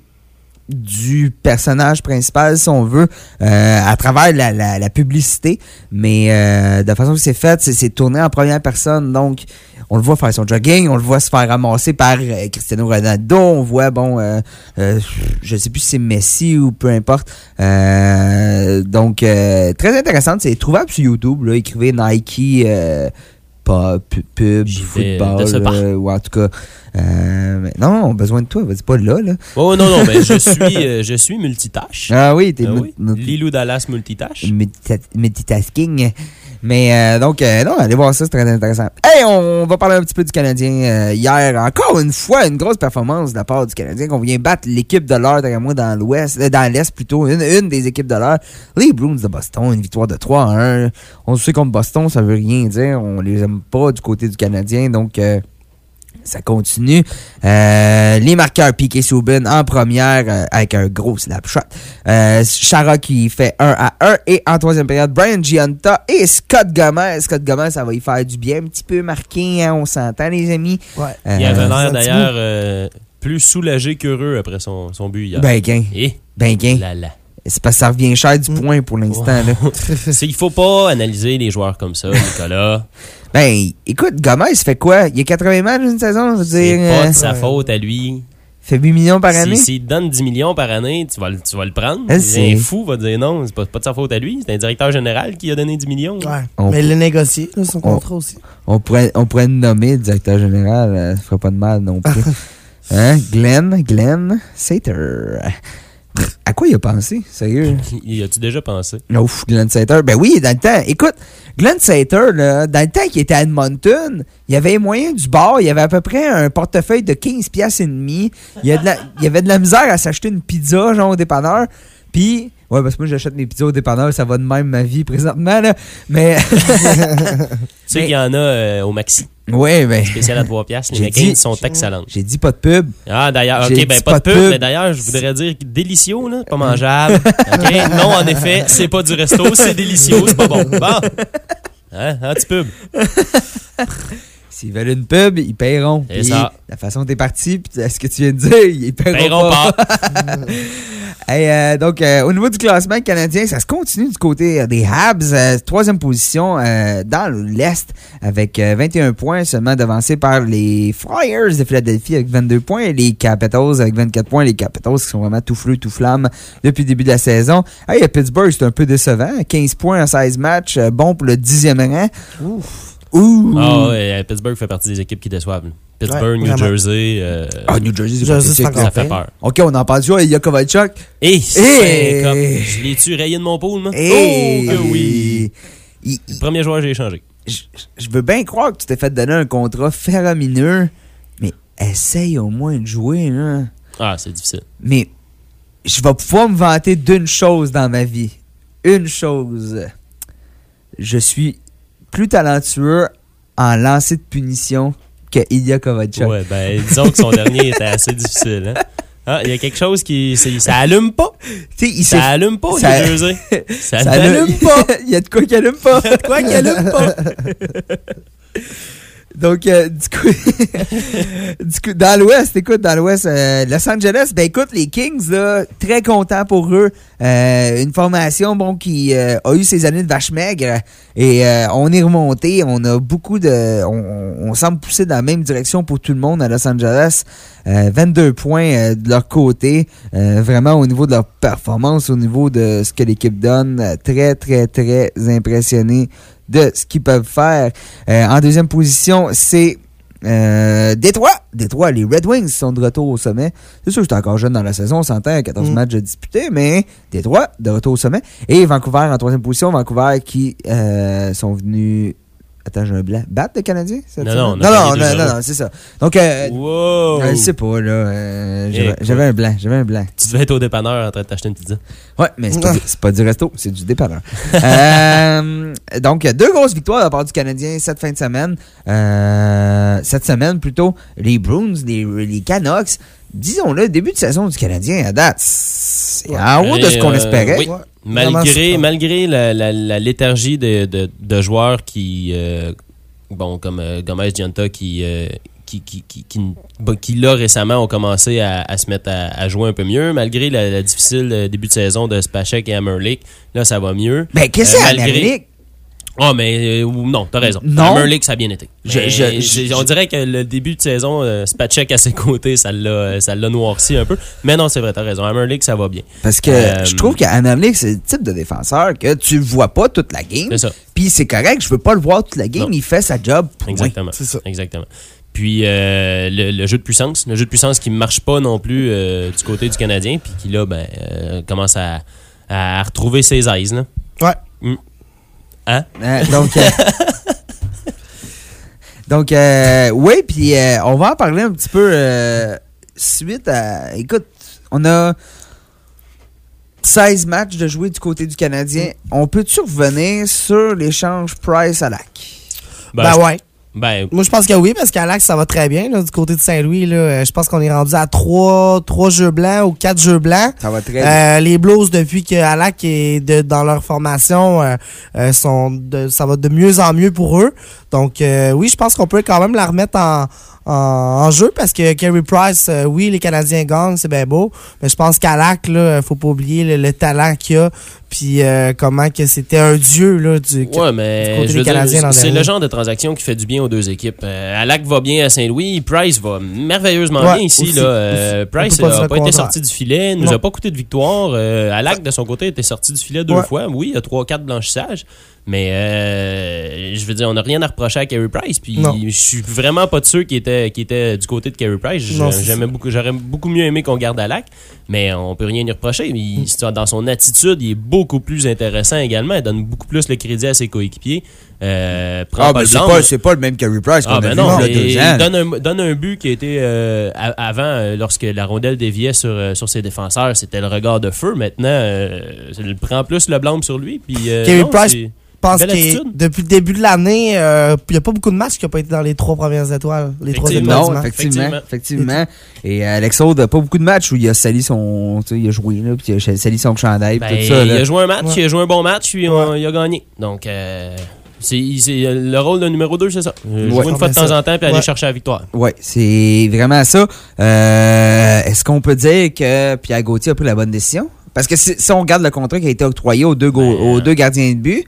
du personnage principal, si on veut, euh, à travers la, la, la publicité. Mais euh, de la façon que c'est fait, c'est, c'est tourné en première personne. Donc, on le voit faire son jogging, on le voit se faire ramasser par euh, Cristiano Ronaldo. On voit, bon, euh, euh, je sais plus si c'est Messi ou peu importe. Euh, donc, euh, très intéressante. C'est trouvable sur YouTube. Là, écrivez Nike... Euh, pas pub, football, euh, ou en tout cas. Euh, mais non, on a besoin de toi, vas-y pas là, là. Oh non, non, mais je suis, euh, je suis multitâche. Ah oui, t'es ah, mu- oui. multi- Lilou Dallas multitâche. Multita- multitasking. Mais euh, donc, euh, non, allez voir ça, c'est très intéressant. Hey, on va parler un petit peu du Canadien. Euh, hier, encore une fois, une grosse performance de la part du Canadien, qu'on vient battre l'équipe de l'heure, derrière moi, dans l'Ouest, euh, dans l'Est plutôt, une, une des équipes de l'heure. Les Bruins de Boston, une victoire de trois à un. On sait contre Boston, ça veut rien dire. On les aime pas du côté du Canadien, donc... Euh, ça continue. Euh, les marqueurs P K Subban en première euh, avec un gros slap shot. Euh, Chara qui fait un à un. Et en troisième période, Brian Giunta et Scott Gomez. Scott Gomez, ça va y faire du bien. Un petit peu marqué, hein, on s'entend, les amis. Ouais. Euh, Il avait l'air d'ailleurs euh, plus soulagé qu'heureux après son, son but hier. Ben gain. Et ben gain. Là, là. C'est parce que ça revient cher du point pour l'instant. Là. C'est, il faut pas analyser les joueurs comme ça, Nicolas. Ben, écoute, Gomez fait quoi? Il y a quatre-vingts matchs une saison, je veux C'est dire. pas euh, de sa faute à lui. Fait huit millions par année? S'il si, si donne dix millions par année, tu vas, le- tu vas le prendre. Ah, C'est c'est- fou, va dire non, c'est pas, pas de sa faute à lui. C'est un directeur général qui a donné dix millions. Ouais. On- Mais il l'a négocié, là, son contrat aussi. On pourrait, on pourrait le nommer directeur général, euh, ça ferait pas de mal non plus. Hein? Glenn, Glenn Sater. À quoi il a pensé? Sérieux? Y as-tu déjà pensé? Ouf, Glenn Sater. Ben oui, dans le temps. Écoute, Glenn Sater, là, dans le temps qu'il était à Edmonton, il y avait les moyens du bar. Il y avait à peu près un portefeuille de quinze piastres et demi. Il y, a de la, il y avait de la misère à s'acheter une pizza, genre au dépanneur. Puis, ouais, parce que moi, j'achète mes pizzas au dépanneur. Ça va de même ma vie présentement, là. Mais. Tu sais qu'il y en a euh, au Maxi. Ouais, ben. Spécial à trois piastres. Les J'ai McCain dit- sont excellentes. J'ai dit pas de pub. Ah, d'ailleurs, J'ai ok, ben dit pas de pub, mais d'ailleurs, je voudrais dire délicieux, là, pas mangeable. Ok, non, en effet, c'est pas du resto, c'est délicieux, c'est pas bon. Bon. Hein, anti-pub. S'ils veulent une pub, ils paieront. C'est Puis, ça. La façon dont t'es parti, puis ce que tu viens de dire, ils paieront, Paieront pas. pas. Hey, euh, donc, euh, au niveau du classement canadien, ça se continue du côté euh, des Habs. Euh, troisième position euh, dans l'Est avec euh, vingt et un points, seulement devancé par les Flyers de Philadelphie avec vingt-deux points et les Capitals avec vingt-quatre points. Les Capitals qui sont vraiment tout feu, tout flamme depuis le début de la saison. Hey, à Pittsburgh, c'est un peu décevant. quinze points en seize matchs, euh, bon pour le dixième rang. Ouf. Ouh! Ah ouais, Pittsburgh fait partie des équipes qui déçoivent. Pittsburgh, Ouais, New vraiment. Jersey. Euh, Ah, New Jersey, c'est Jersey, pathétique, c'est encore là. ça fait pire. peur. OK, on en parle du Yakovalchuk. Et Hey! comme je l'ai-tu rayé de mon pôle, moi? Hey! Oh que oui! Il- Le premier joueur que j'ai échangé. je, je veux bien croire que tu t'es fait donner un contrat faramineux, mais essaye au moins de jouer, là. Ah, c'est difficile. Mais je vais pouvoir me vanter d'une chose dans ma vie. Une chose. Je suis plus talentueux en lancer de punition que Ilya Kovalchuk. Ouais, ben, disons que son dernier était assez difficile, hein? Ah, il y a quelque chose qui. c'est- Ça allume pas. Tu sais, il Ça s'est- allume pas, ça- New Jersey. Ça, ça n'allume allume- pas. Il y a de quoi qui allume pas. De quoi qui allume pas. Donc, euh, du coup, du coup, dans l'Ouest, écoute, dans l'Ouest, euh, Los Angeles, ben écoute, les Kings, là, très contents pour eux. Euh, une formation, bon, qui euh, a eu ses années de vache maigre et euh, on est remonté. On a beaucoup de... On, on semble pousser dans la même direction pour tout le monde à Los Angeles. Euh, vingt-deux points euh, de leur côté. Euh, vraiment, au niveau de leur performance, au niveau de ce que l'équipe donne, euh, très, très, très impressionné de ce qu'ils peuvent faire. Euh, en deuxième position, c'est euh, Détroit. Détroit, les Red Wings sont de retour au sommet. C'est sûr que j'étais encore jeune dans la saison, on s'entend, quatorze Mm. matchs disputés, mais Détroit, de retour au sommet. Et Vancouver en troisième position. Vancouver qui euh, sont venus Attends, j'ai un blanc. Battre le Canadien? Non, non, on a non, gagné non, deux non, zéro. non, non, c'est ça. Donc, euh, wow. je sais pas, là. euh, j'avais, Eh, j'avais un blanc, j'avais un blanc. Tu devais être au dépanneur en train de t'acheter une pizza. Ouais, mais c'est pas, du- c'est pas du resto, c'est du dépanneur. euh, donc, deux grosses victoires de la part du Canadien cette fin de semaine. Euh, cette semaine, plutôt, les Bruins, les, les Canucks. Disons-le, début de saison du Canadien, à date, c'est en haut de ce qu'on Euh, espérait. oui. Ouais. Malgré, Vraiment, malgré la, la, la léthargie de, de, de joueurs qui, euh, bon, comme euh, Gomez Gianta, qui, euh, qui, qui, qui, qui, bon, qui, là, récemment, ont commencé à, à se mettre à, à jouer un peu mieux. Malgré la, la difficile euh, début de saison de Spacek et Hammerlick, là, ça va mieux. Ben, qu'est-ce que Euh, c'est, malgré- Hammerlick? Ah, mais euh, non, t'as raison. Non. Hammerlick, ça a bien été. Je- Mais je- j'ai- je- on dirait que le début de saison, euh, Spacek à ses côtés, ça l'a, ça l'a noirci un peu. Mais non, c'est vrai, t'as raison. Hammerlick, ça va bien. Parce que Euh, je trouve qu'Hammerlick, c'est le type de défenseur que tu le vois pas toute la game. C'est ça. Puis c'est correct, je veux pas le voir toute la game, Non. il fait sa job. Point. Exactement. C'est ça. Exactement. Puis euh, le, le jeu de puissance, le jeu de puissance qui ne marche pas non plus euh, du côté du Canadien, puis qui là ben, euh, commence à, à retrouver ses aises. Là. Ouais. Mm. Hein? Euh, donc, euh, donc euh, oui, puis euh, on va en parler un petit peu euh, suite à. Écoute, on a seize matchs de jouer du côté du Canadien. On peut-tu revenir sur l'échange Price-Halak? Ben, Ben je- ouais. Ben, Moi, je pense que oui, parce qu'à l'Axe, ça va très bien. Là, du côté de Saint-Louis, là, euh, je pense qu'on est rendu à trois, trois jeux blancs ou quatre jeux blancs. Ça va très bien. Euh, les Blues, depuis que Alak est de, dans leur formation, euh, euh, sont de, ça va de mieux en mieux pour eux. Donc, euh, oui, je pense qu'on peut quand même la remettre en, en, en jeu parce que Carey Price, euh, oui, les Canadiens gagnent, c'est bien beau. Mais je pense qu'Alak, là, faut pas oublier le, le talent qu'il a. Puis euh, comment que c'était un dieu là, du, ouais, mais du côté je des veux dire, Canadiens l'an c'est dernier. le genre de transaction qui fait du bien aux deux équipes. Euh, Alak va bien à Saint-Louis, Price va merveilleusement Ouais, bien ici. aussi, là. Euh, aussi. Price On peut pas n'a dire pas le été contraire. sorti du filet, nous Non. a pas coûté de victoire. Euh, Alak, de son côté, était sorti du filet deux Ouais. fois. Oui, il y a trois quatre blanchissages. Mais euh, je veux dire, on n'a rien à reprocher à Carey Price. Puis Non. je suis vraiment pas de ceux qui étaient, qui étaient du côté de Carey Price. Je- Non, c'est j'aimais beaucoup, j'aurais beaucoup mieux aimé qu'on garde Alak. Mais on peut rien lui reprocher. Il- dans son attitude, il est beaucoup plus intéressant également. Il donne beaucoup plus le crédit à ses coéquipiers. Euh, prend Ah, pas ben le c'est blâme. pas, c'est pas le même Carey Price qu'on Ah a ben vu non, il y a et deux ans. donne un, donne un but qui a été euh, a- avant, euh, lorsque la rondelle déviait sur, euh, sur ses défenseurs, c'était le regard de feu. Maintenant, euh, il prend plus le blâme sur lui. Puis, euh, Carey non, Price, c'est- Je pense belle que attitude. depuis le début de l'année, euh, il n'y a pas beaucoup de matchs qui n'ont pas été dans les trois premières étoiles. Les trois étoiles Non, du match. effectivement, effectivement. Et euh, Alexandre n'a pas beaucoup de matchs où il a sali son, tu sais, il a joué là, puis il a sali son chandail, puis Ben, tout ça. il là. a joué un match, Ouais. il a joué un bon match, puis on- il a gagné. Donc, euh, c'est, c'est- le rôle de numéro deux, c'est ça. Euh, Ouais. Jouer une fois de Ah, ben temps ça. en temps, puis aller Ouais. chercher la victoire. Ouais, c'est vraiment ça. Euh, est-ce qu'on peut dire que Pierre Gauthier a pris la bonne décision? Parce que si, si on regarde le contrat qui a été octroyé aux deux, go- Ben, aux deux gardiens de but,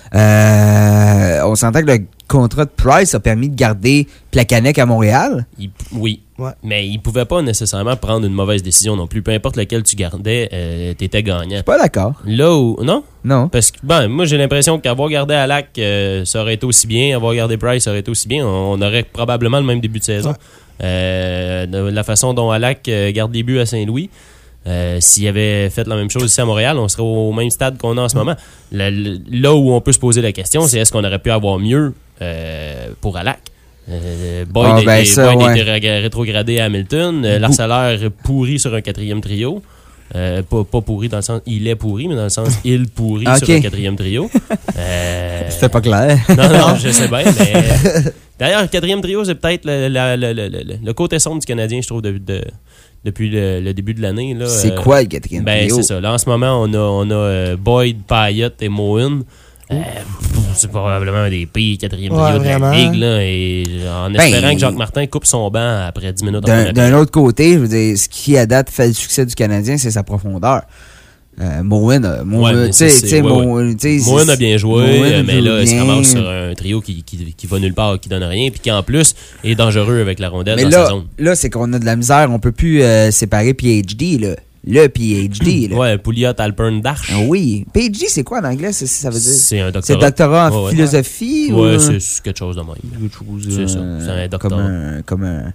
euh, on s'entend que le contrat de Price a permis de garder Plekanec à Montréal. Il- oui. Ouais. Mais il pouvait pas nécessairement prendre une mauvaise décision non plus. Peu importe lequel tu gardais, euh, t'étais gagnant. Pas d'accord. Là où. Non? Non. Parce que, ben, moi, j'ai l'impression qu'avoir gardé Alak, euh, ça aurait été aussi bien. Avoir gardé Price, ça aurait été aussi bien. On, on aurait probablement le même début de saison. Ouais. Euh, de la façon dont Alak euh, garde les buts à Saint-Louis. Euh, S'il avait fait la même chose ici à Montréal, on serait au même stade qu'on a en ce moment. Là, là où on peut se poser la question, c'est est-ce qu'on aurait pu avoir mieux euh, pour Alak? Euh, Boyd Ah, a ben été, ça, Boyd a ouais. été ré- rétrogradé à Hamilton. Euh, Larcellaire pourri sur un quatrième trio. Euh, pas, pas pourri dans le sens il est pourri, mais dans le sens il pourri Ok. sur un quatrième trio. Euh, C'était pas clair. non, non, je sais bien, mais. D'ailleurs, le quatrième trio, c'est peut-être le, le, le, le, le, le côté sombre du Canadien, je trouve, de, de, depuis le, le début de l'année. là. C'est Euh, quoi le quatrième Ben, trio? c'est ça. Là, en ce moment, on a, on a euh, Boyd, Payet et Moen. Euh, c'est probablement un des pires quatrième Ouais, trio de vraiment. la Ligue. Là, et en Ben, espérant que Jacques Martin coupe son banc après dix minutes. D'un après d'un autre côté, je veux dire, ce qui à date fait le succès du Canadien, c'est sa profondeur. Euh, Moen, a- Moen, Ouais, mais tu c'est- sais, c'est- tu sais, ouais, Moen, tu sais, Moen c'est- a bien joué, Moen euh, mais joue là, il se bien. ramasse sur un trio qui, qui, qui va nulle part, qui donne rien, puis qui en plus est dangereux avec la rondelle Mais dans là, sa zone. là c'est qu'on a de la misère. On peut plus euh, séparer P H D, là. Le P H D, là. Ouais, Pouliot, Alpern, Darche. Ah oui. P H D, c'est quoi en anglais? C'est, ça veut dire? C'est un C'est doctorat. doctorat en Ouais, ouais. philosophie? Ouais, ou... c'est c'est quelque chose de même. Quelque chose, C'est ça, euh, c'est un doctorat. Comme un... Comme un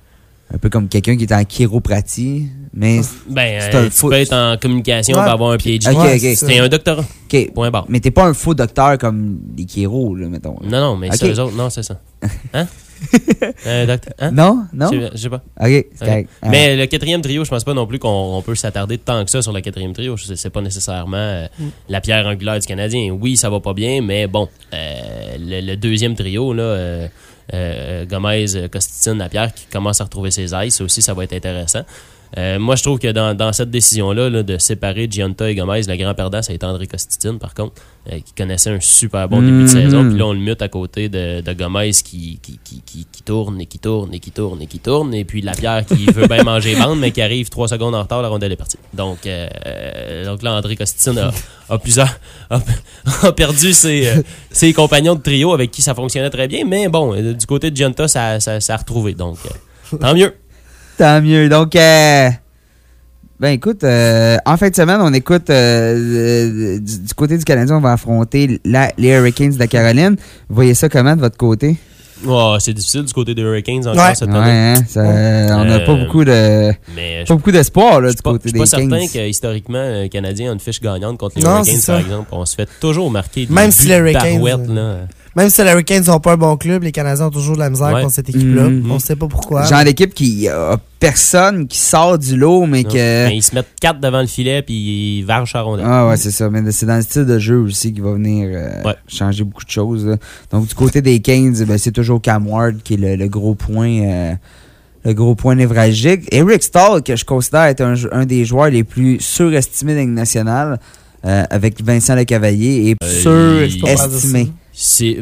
un peu comme quelqu'un qui est en chiropratie, mais Ben, c'est un euh, tu faux... peux être en communication Ouais. pour avoir un P H D. Ok, Ouais, ok. c'est ça. C'est un doctorat. Ok. Point barre. Mais t'es pas un faux docteur comme les chiro, là, mettons. Non, non, mais Ok. c'est eux autres. Non, c'est ça. Hein? un docteur. Hein? Non? Non? Je sais- Je sais pas. Ok, c'est Ok. correct. Ah. Mais le quatrième trio, je pense pas non plus qu'on on peut s'attarder tant que ça sur le quatrième trio. C'est c'est pas nécessairement euh, Mm. la pierre angulaire du Canadien. Oui, ça va pas bien, mais bon, euh, le, le deuxième trio, là, euh, euh, Gomez, Costitine, Lapierre, qui commence à retrouver ses ailes, ça aussi, ça va être intéressant. Euh, moi, je trouve que dans, dans cette décision-là, là, de séparer Giunta et Gomez, le grand perdant, ça a été André Costitine, par contre, euh, qui connaissait un super bon début de Mhm. saison. Puis là, on le mute à côté de, de Gomez qui, qui, qui, qui, qui tourne et qui tourne et qui tourne et qui tourne. Et puis Lapierre qui veut bien manger bande, mais qui arrive trois secondes en retard, la rondelle est partie. Donc, euh, euh, donc là, André Costitine a, a plusieurs a, a perdu ses, euh, ses compagnons de trio avec qui ça fonctionnait très bien. Mais bon, euh, du côté de Giunta, ça, ça, ça a retrouvé. Donc, euh, tant mieux. Tant mieux. Donc, euh, ben écoute, euh, en fin de semaine, on écoute euh, euh, du, du côté du Canadien, on va affronter la, les Hurricanes de la Caroline. Vous voyez ça comment de votre côté? Oh, c'est difficile du côté des Hurricanes encore Ouais. cette Ouais, année. hein, ça, on n'a Euh, pas beaucoup de Mais pas beaucoup d'espoir là, Je du suis pas, côté je suis des pas certain Kings. que historiquement, le Canadien a une fiche gagnante contre les Non, Hurricanes, c'est ça. par exemple. On se fait toujours marquer des Même buts si les de Hurricanes, barouettes, euh, là. Même si les Hurricanes n'ont pas un bon club, les Canadiens ont toujours de la misère Ouais. contre cette équipe-là. Mhm. On sait pas pourquoi. Genre d'équipe qui a personne qui sort du lot, mais Non. que. Mais ils se mettent quatre devant le filet puis ils vargent à rondelle. Ah ouais, c'est ça. Mais c'est dans le style de jeu aussi qui va venir euh, Ouais. changer beaucoup de choses. Là. Donc du côté des Kings, ben, c'est toujours Cam Ward qui est le, le gros point euh, le gros point névralgique. Eric Stahl, que je considère être un, un des joueurs les plus surestimés de la Ligue nationale, euh, avec Vincent Lecavalier, est Euh, il- surestimé. C'est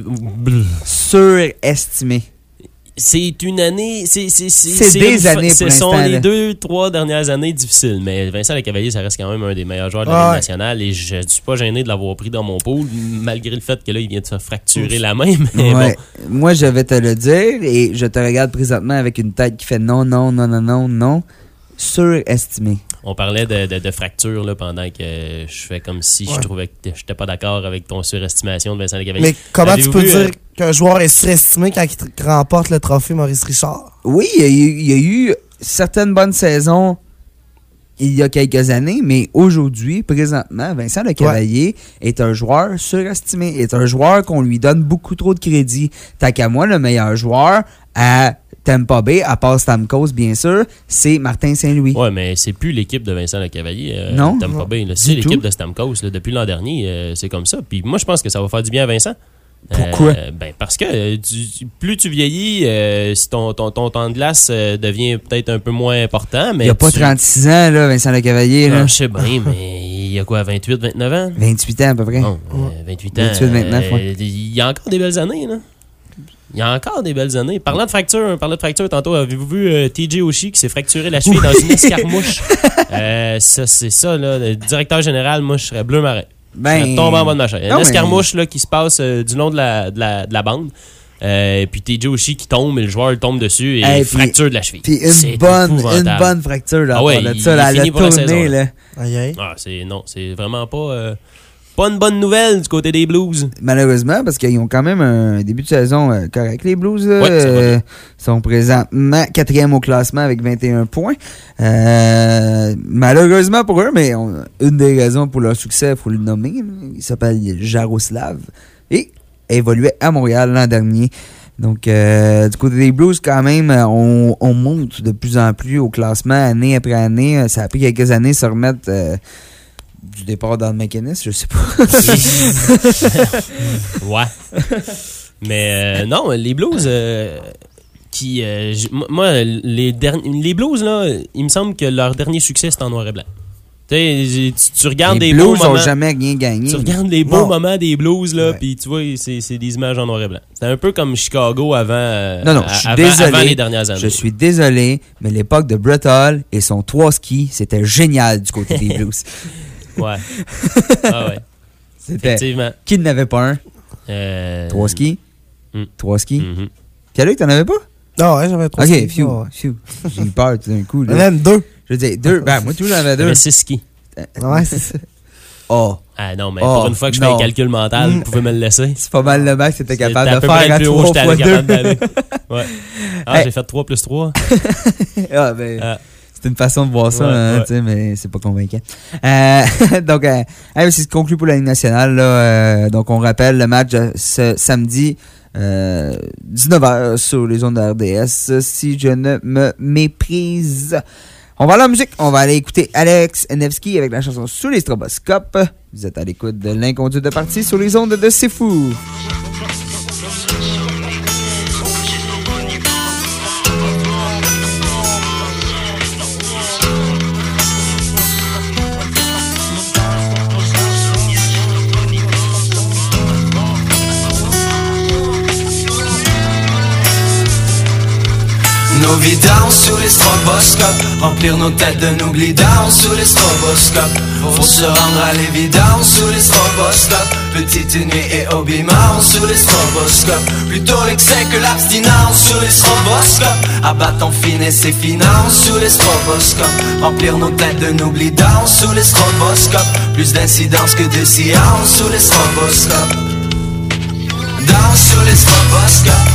Surestimé. c'est une année, c'est c'est C'est c'est des une- années Ce pour sont l'instant, les là. deux trois dernières années difficiles, mais Vincent Lecavalier, ça reste quand même un des meilleurs joueurs de la Ah Ligue ouais. nationale et je ne suis pas gêné de l'avoir pris dans mon pool malgré le fait que là il vient de se fracturer la main, mais Ouais. bon. Moi, je vais te le dire et je te regarde présentement avec une tête qui fait non, non, non, non, non, non. Surestimé. On parlait de, de, de fracture là, pendant que je fais comme si je Ouais. trouvais que je n'étais pas d'accord avec ton surestimation de Vincent Lecavalier. Mais comment tu Avez-vous peux vu, euh, dire qu'un joueur est surestimé quand il t- remporte le trophée Maurice Richard? Oui, il y, a eu, il y a eu certaines bonnes saisons il y a quelques années, mais aujourd'hui, présentement, Vincent Lecavalier est un joueur surestimé, est un joueur qu'on lui donne beaucoup trop de crédit. Tant qu'à moi, le meilleur joueur à Tampa Bay, à part Stamkos, bien sûr, c'est Martin Saint-Louis. Ouais, mais c'est plus l'équipe de Vincent Lecavalier. Euh, Non. Tampa Non. Bay, là. Du C'est l'équipe tout. de Stamkos. Là. Depuis l'an dernier, euh, c'est comme ça. Puis moi, je pense que ça va faire du bien à Vincent. Pourquoi? Euh, ben parce que euh, tu- plus tu vieillis, euh, si ton, ton, ton temps de glace euh, devient peut-être un peu moins important. Mais Il n'y a pas tu- trente-six ans, là, Vincent Lecavalier. Non, Là. je sais bien, mais il y a quoi, vingt-huit, vingt-neuf ans? vingt-huit ans à peu près. Bon, euh, vingt-huit ans. vingt-huit, vingt-neuf, euh, ouais. Il y a encore des belles années, là. Il y a encore des belles années. Parlant de fracture, parlant de fracture tantôt, avez-vous vu euh, T J Oshie qui s'est fracturé la cheville dans une escarmouche? euh, ça, c'est ça, là. Le directeur général, moi, je serais bleu marin. Ben, je serais tombé en bas de ma chaise. non, Une mais- escarmouche là, qui se passe euh, du long de la, de la, de la bande. Euh, puis T J Oshie qui tombe et le joueur il tombe dessus et Hey, puis- fracture de la cheville. Puis C'est une bonne, une épouvantable. bonne fracture, là. Ah ouais, de il- ça, il là, est fini la pour la tournée, saison, là. là. Aïe, aïe. Ah, c'est non, c'est vraiment pas euh, pas une bonne nouvelle du côté des Blues. Malheureusement, parce qu'ils ont quand même un début de saison euh, correct. Les Blues là, Ouais, ça va euh, bien. sont présentement quatrième au classement avec vingt et un points. Euh, malheureusement pour eux, mais on- une des raisons pour leur succès, il faut le nommer, là, il s'appelle Jaroslav et évoluait à Montréal l'an dernier. Donc, euh, du côté des Blues, quand même, on, on monte de plus en plus au classement année après année. Ça a pris quelques années de se remettre euh, du départ dans le mécanisme, je sais pas. Ouais. Mais euh, non, les Blues euh, qui euh, j- m- moi les derniers les Blues là, il me semble que leur dernier succès c'est en noir et blanc. Tu sais, j'ai- tu, tu regardes Les des beaux Blues n'ont moments. jamais rien gagné. Tu regardes les beaux Non. moments des Blues là, Ouais. puis tu vois c'est c'est des images en noir et blanc. C'est un peu comme Chicago avant euh, Non, non, à- je suis avant, désolé. avant les dernières années. Je suis désolé, mais l'époque de Brett Hall et son trois skis, c'était génial du côté des Blues. Ouais. Ah ouais. C'était. Effectivement. Qui n'avait pas un? Euh, Trois skis? Mm. Trois skis? mhm. Pierre-Luc, t'en avais pas? Non, ouais, j'avais trop Ok, skis. phew, Ouais. phew. J'ai eu peur tout d'un coup. Il y en Là. a même deux. Je veux dire, deux. Ben, moi, tout, j'en avais Il y deux. avait six skis. Ouais, c'est ça. Oh. Ah non, mais oh, pour une fois que je fais non. un calcul mental, Mm. vous pouvez me le laisser. C'est pas mal le max que t'étais capable de faire à à plus haut, trois j'étais fois capable deux. d'aller. Ouais. Ah, Hey. j'ai fait trois plus trois. Ah, ben, Ah. c'est une façon de voir ça, Ouais, hein, ouais. tu sais, mais c'est pas convaincant. Euh, donc, euh, hey, c'est conclu pour la Ligue nationale. Là, euh, donc, on rappelle le match de ce samedi, euh, dix-neuf heures sur les ondes de R D S, si je ne me méprise. On va aller en musique. On va aller écouter Alex Nevsky avec la chanson Sous les stroboscopes. Vous êtes à l'écoute de l'Inconduite de partie sur les ondes de C'est Fou. Nos vidanges sous les stroboscopes, remplir nos têtes de nos glidans sous les stroboscopes. Faut se rendre à l'évidence sous les stroboscopes. Petite nuit et hobbyman sous les stroboscopes. Plutôt l'excès que l'abstinence sous les stroboscopes. Abattant finesse et finance sous les stroboscopes. Remplir nos têtes de nos glidans sous les stroboscopes. Plus d'incidence que de science sous les stroboscopes. Danse sous les stroboscopes.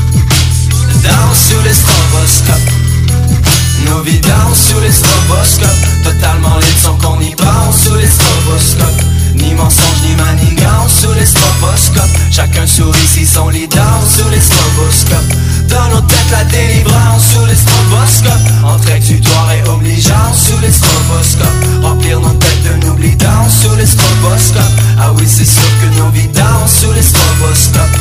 Danse sous les stroboscopes. Nos vies dansent sous les stroboscopes. Totalement libres sans qu'on y pense sous les stroboscopes. Ni mensonge ni manigance sous les stroboscopes. Chacun sourit si son lit danse sous les stroboscopes. Dans nos têtes la délivrance sous les stroboscopes. Entre exutoire et obligeance sous les stroboscopes. Remplir nos têtes de nos danse sous les stroboscopes. Ah oui c'est sûr que nos vies dansent sous les stroboscopes.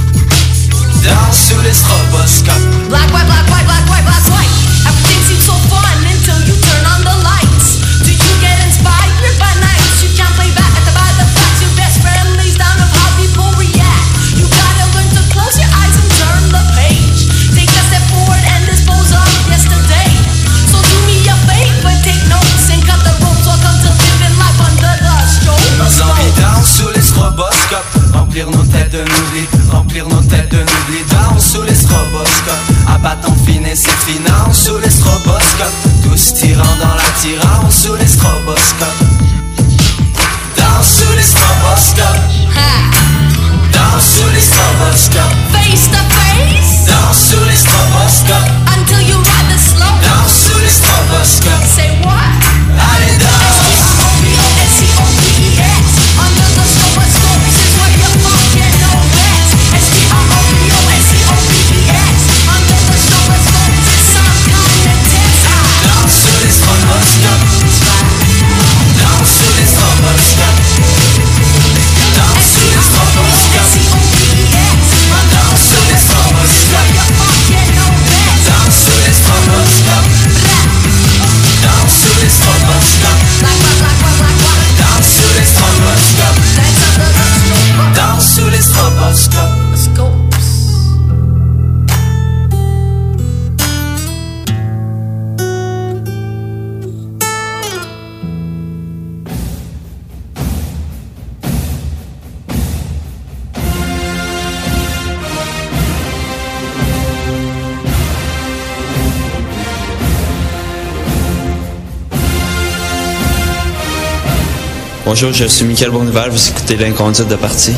Danse sous les stroboscopes. Black, white, black, white, black, white, black, white. Everything seems so fun until you turn on the lights. Do you get inspired by nights? You can't play back at the by the facts. Your best friend lays down of how people react. You gotta learn to close your eyes and turn the page. Take a step forward and dispose of yesterday. So do me a favor, take notes and cut the ropes. Welcome to living life under the Nos envies stroboscope. dansent sous les stroboscopes. Remplir nos têtes de n'oubli. Remplir nos têtes de n'oubli. Danse sous les stroboscopes. Abattant finesse et finance sous les stroboscopes. Tous tirant dans l'attirance sous les stroboscopes. Danse sous les stroboscopes. Danse sous les stroboscopes. Face to face. Danse sous les stroboscopes. Until you ride the slow. Danse sous les stroboscopes. Say what? Allez danse. S T R O B E S. Under the stroboscope, this is where you're fucking no best. S T R O B O S C O B E S. Under the stroboscope, this is some kind of test. Danse sous les stroboscopes. Danse sous les stroboscopes. Danse sous les stroboscopes. Danse sous les stroboscopes. Danse sous les stroboscopes. Danse sous les stroboscopes. Danse sous les stroboscopes. Danse sous les stroboscopes. Bonjour, je suis Michael Bournival, vous écoutez l'Inconduite de partie.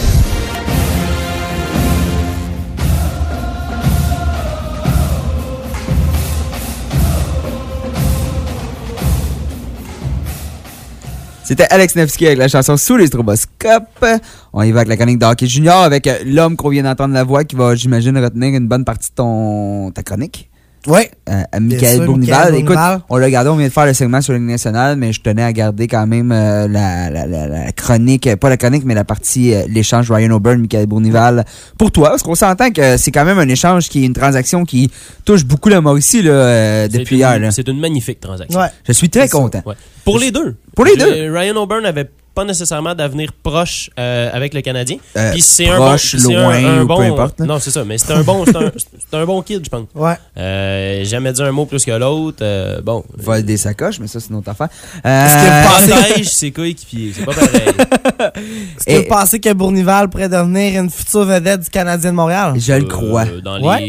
C'était Alex Nevsky avec la chanson Sous les stroboscopes. On y va avec la chronique de hockey junior avec euh, l'homme qu'on vient d'entendre la voix qui va, j'imagine, retenir une bonne partie de ton ta chronique. Oui. Euh, Michael Bournival. Écoute, on l'a gardé, on vient de faire le segment sur la Ligue nationale, mais je tenais à garder quand même euh, la, la, la, la chronique, pas la chronique, mais la partie, euh, l'échange Ryan O'Byrne, Michael Bournival pour toi, parce qu'on s'entend que c'est quand même un échange qui est une transaction qui touche beaucoup le Mauricie là, euh, depuis hier. Là. C'est une magnifique transaction. Ouais. Je suis très content. Ouais. Pour les deux. Pour les Je- deux. Ryan O'Byrne avait pas nécessairement d'avenir proche euh, avec le Canadien. Euh, Puis c'est proche, un bon, c'est loin, un, un ou bon, peu importe, là. Non, c'est ça, mais c'est un bon, c'est un, c'est un bon kid, je pense. Ouais. Euh, jamais dit un mot plus que l'autre. Euh, bon. Vol des sacoches, mais ça, c'est une autre affaire. Est-ce que Euh, Protège ses coéquipiers, c'est pas pareil. Est-ce que vous pensez que Bournival pourrait devenir une future vedette du Canadien de Montréal? Je le crois. Euh, dans Ouais. les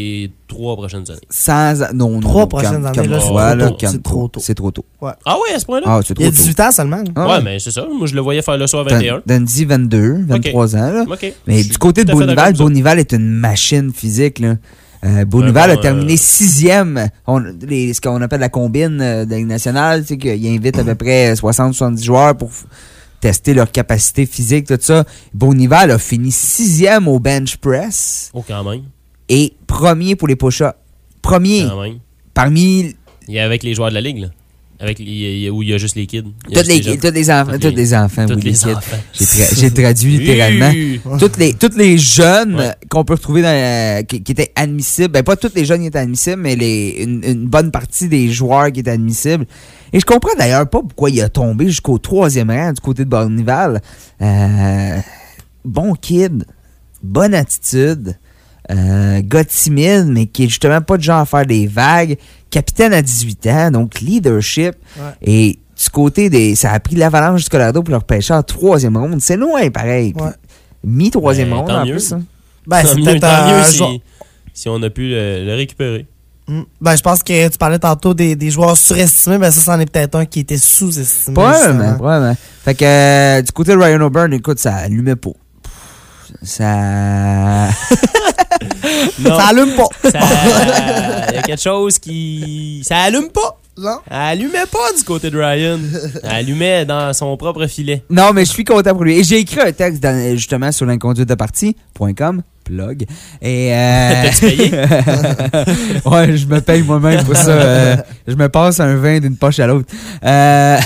trois prochaines années. Sans. Non, non. Trois non, prochaines calme, années, là, c'est calme-toi, trop là, tôt. calme-toi. C'est trop tôt. C'est trop tôt. Ouais. Ah oui, à ce point-là? Ah, c'est trop Il y a tôt. dix-huit ans seulement. Ah, ouais, mais c'est ça. Moi, je le voyais faire le soir à vingt et un. Dundee, vingt-deux, vingt-trois ans. Là. OK. Mais Je du suis côté de tout à fait Beaunival, d'accord avec ça. Beaunival est une machine physique. Là. Euh, Beaunival Ouais, bon, a terminé euh, sixième. On, les, ce qu'on appelle la combine euh, de la Ligue nationale, c'est qu'il invite à peu près soixante à soixante-dix joueurs pour f- tester leur capacité physique, tout ça. Beaunival a fini sixième au bench press Oh, quand même. et premier pour les push-ups. Premier Quand même. parmi Il y a avec les joueurs de la Ligue, là. Avec, il y a- il y a- où il y a juste les kids. Il y a tous les, juste jeunes. tous les enfants. Toutes Tous les- les enfants, tous oui, les les kids. enfants. J'ai, tra- j'ai traduit littéralement. Oui. Toutes les, toutes les jeunes Ouais. qu'on peut retrouver dans la- qui, qui étaient admissibles, ben pas tous les jeunes qui étaient admissibles, mais les, une, une bonne partie des joueurs qui étaient admissibles. Et je comprends d'ailleurs pas pourquoi il a tombé jusqu'au troisième rang du côté de Beaunival. Euh, bon kid, bonne attitude, euh, gars timide, mais qui est justement pas de genre à faire des vagues. Capitaine à dix-huit ans, donc leadership. Ouais. Et du côté des. Ça a pris l'Avalanche du Colorado pour leur pêcher en troisième ronde. C'est loin, pareil. Ouais. Mi-troisième Ben, ronde, tant en mieux. plus. Hein. Ben, Tant c'est mieux, peut-être tant un mieux joueur- si, si on a pu le, le récupérer. Mm. Ben, je pense que tu parlais tantôt des, des joueurs surestimés. Ben, ça, c'en est peut-être un qui était sous-estimé. Probablement, justement. probablement. Fait que euh, du côté de Ryan O'Byrne, écoute, ça allumait pas. Ça. Non. Ça allume pas. Ça- Il y a quelque chose qui... Ça allume pas. Non. Elle allumait pas du côté de Ryan. Elle allumait dans son propre filet. Non, mais je suis content pour lui. Et j'ai écrit un texte dans- justement sur l'inconduite de partie point com, plug. Et euh... T'as-tu payé? Ouais, je me paye moi-même pour ça. Euh, je me passe un vin d'une poche à l'autre. Euh...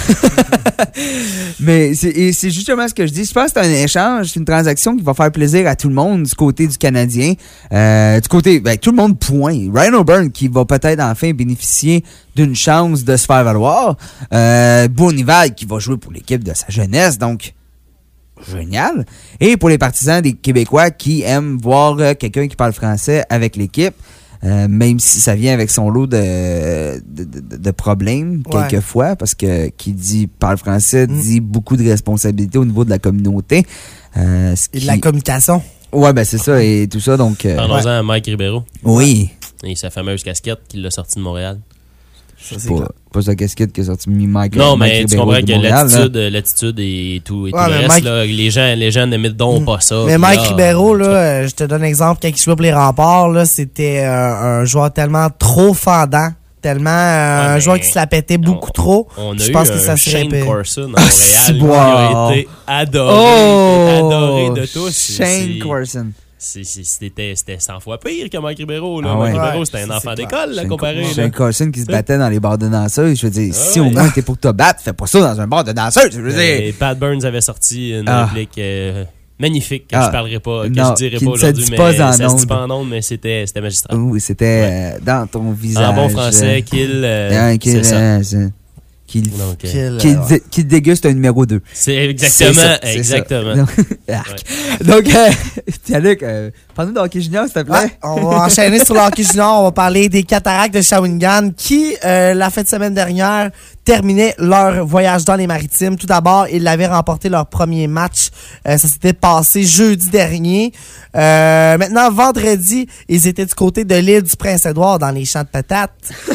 mais c'est, et c'est justement ce que je dis. Je pense que c'est un échange, c'est une transaction qui va faire plaisir à tout le monde du côté du Canadien. Euh, du côté, ben, tout le monde point. Ryan O'Byrne qui va peut-être enfin bénéficier d'une chance de se faire valoir. Euh, Beaunival qui va jouer pour l'équipe de sa jeunesse. Donc, génial. Et pour les partisans des Québécois qui aiment voir euh, quelqu'un qui parle français avec l'équipe, euh, même si ça vient avec son lot de, de, de, de problèmes, Ouais. quelquefois, parce que qui dit parle français Mm. dit beaucoup de responsabilités au niveau de la communauté. Euh, ce Et de qui- la communication. Ouais, ben c'est ça, et tout ça, donc... euh, Parlons-en à Mike Ribeiro oui. et sa fameuse casquette qu'il a sortie de Montréal. Ça, C'est c'est pas, clair. pas sa casquette qui a sorti Mike Non, Mike mais tu Ribeiro comprends de que Montréal, là. l'attitude, euh, l'attitude et tout, et tout Ouais, le mais reste, Mike- là, les gens, les gens n'aiment donc pas ça. Mais puis Mike là, Ribeiro, là, ça- euh, je te donne un exemple, quand il jouait pour les Remparts, là, c'était euh, un joueur tellement trop fendant, tellement euh, Ouais, un mais joueur qui se la pétait beaucoup trop. On a Je eu pense que un ça serait Shane épais. Carson à Ah, Montréal c'est qui bon. a été adoré, Oh! adoré de tous. Shane C'est- Carson. c'est- c'est- C'était c'était cent fois pire que Mike Ribeiro. Là. Ah ouais. Mike Ribeiro, Ouais, c'était un c'est- enfant c'est d'école, là, Shane- comparé. là. Shane Carson qui se battait dans les bars de danseuses. Je veux dire, si ouais. au moins t'es pour te battre, fais pas ça dans un bar de danseuses. Je veux Et dire. Pat Burns avait sorti une Ah. réplique euh, magnifique que Ah. je parlerai pas, que Non, je dirai qui pas ne se aujourd'hui, dit mais pas en ça se dit ondes. pas en ondes, mais c'était c'était magistral. Oui, c'était euh, dans ton visage. En bon français, qu'il euh, Hein, qu'il, c'est ça. euh, c'est- qu'il, Donc, euh, Quel, qu'il, euh, dé- qu'il déguste un numéro deux. c'est exactement, C'est ça, c'est exactement. ça. Arc. Donc, euh, Pierre-Luc, euh, parle-nous de hockey junior, s'il te plaît. Ouais, on va enchaîner sur le hockey junior. On va parler des Cataractes de Shawinigan qui, euh, la fin de semaine dernière, terminaient leur voyage dans les maritimes. Tout d'abord, ils avaient remporté leur premier match. Euh, ça s'était passé jeudi dernier. Euh, maintenant, vendredi, ils étaient du côté de l'île du Prince-Édouard dans les champs de patates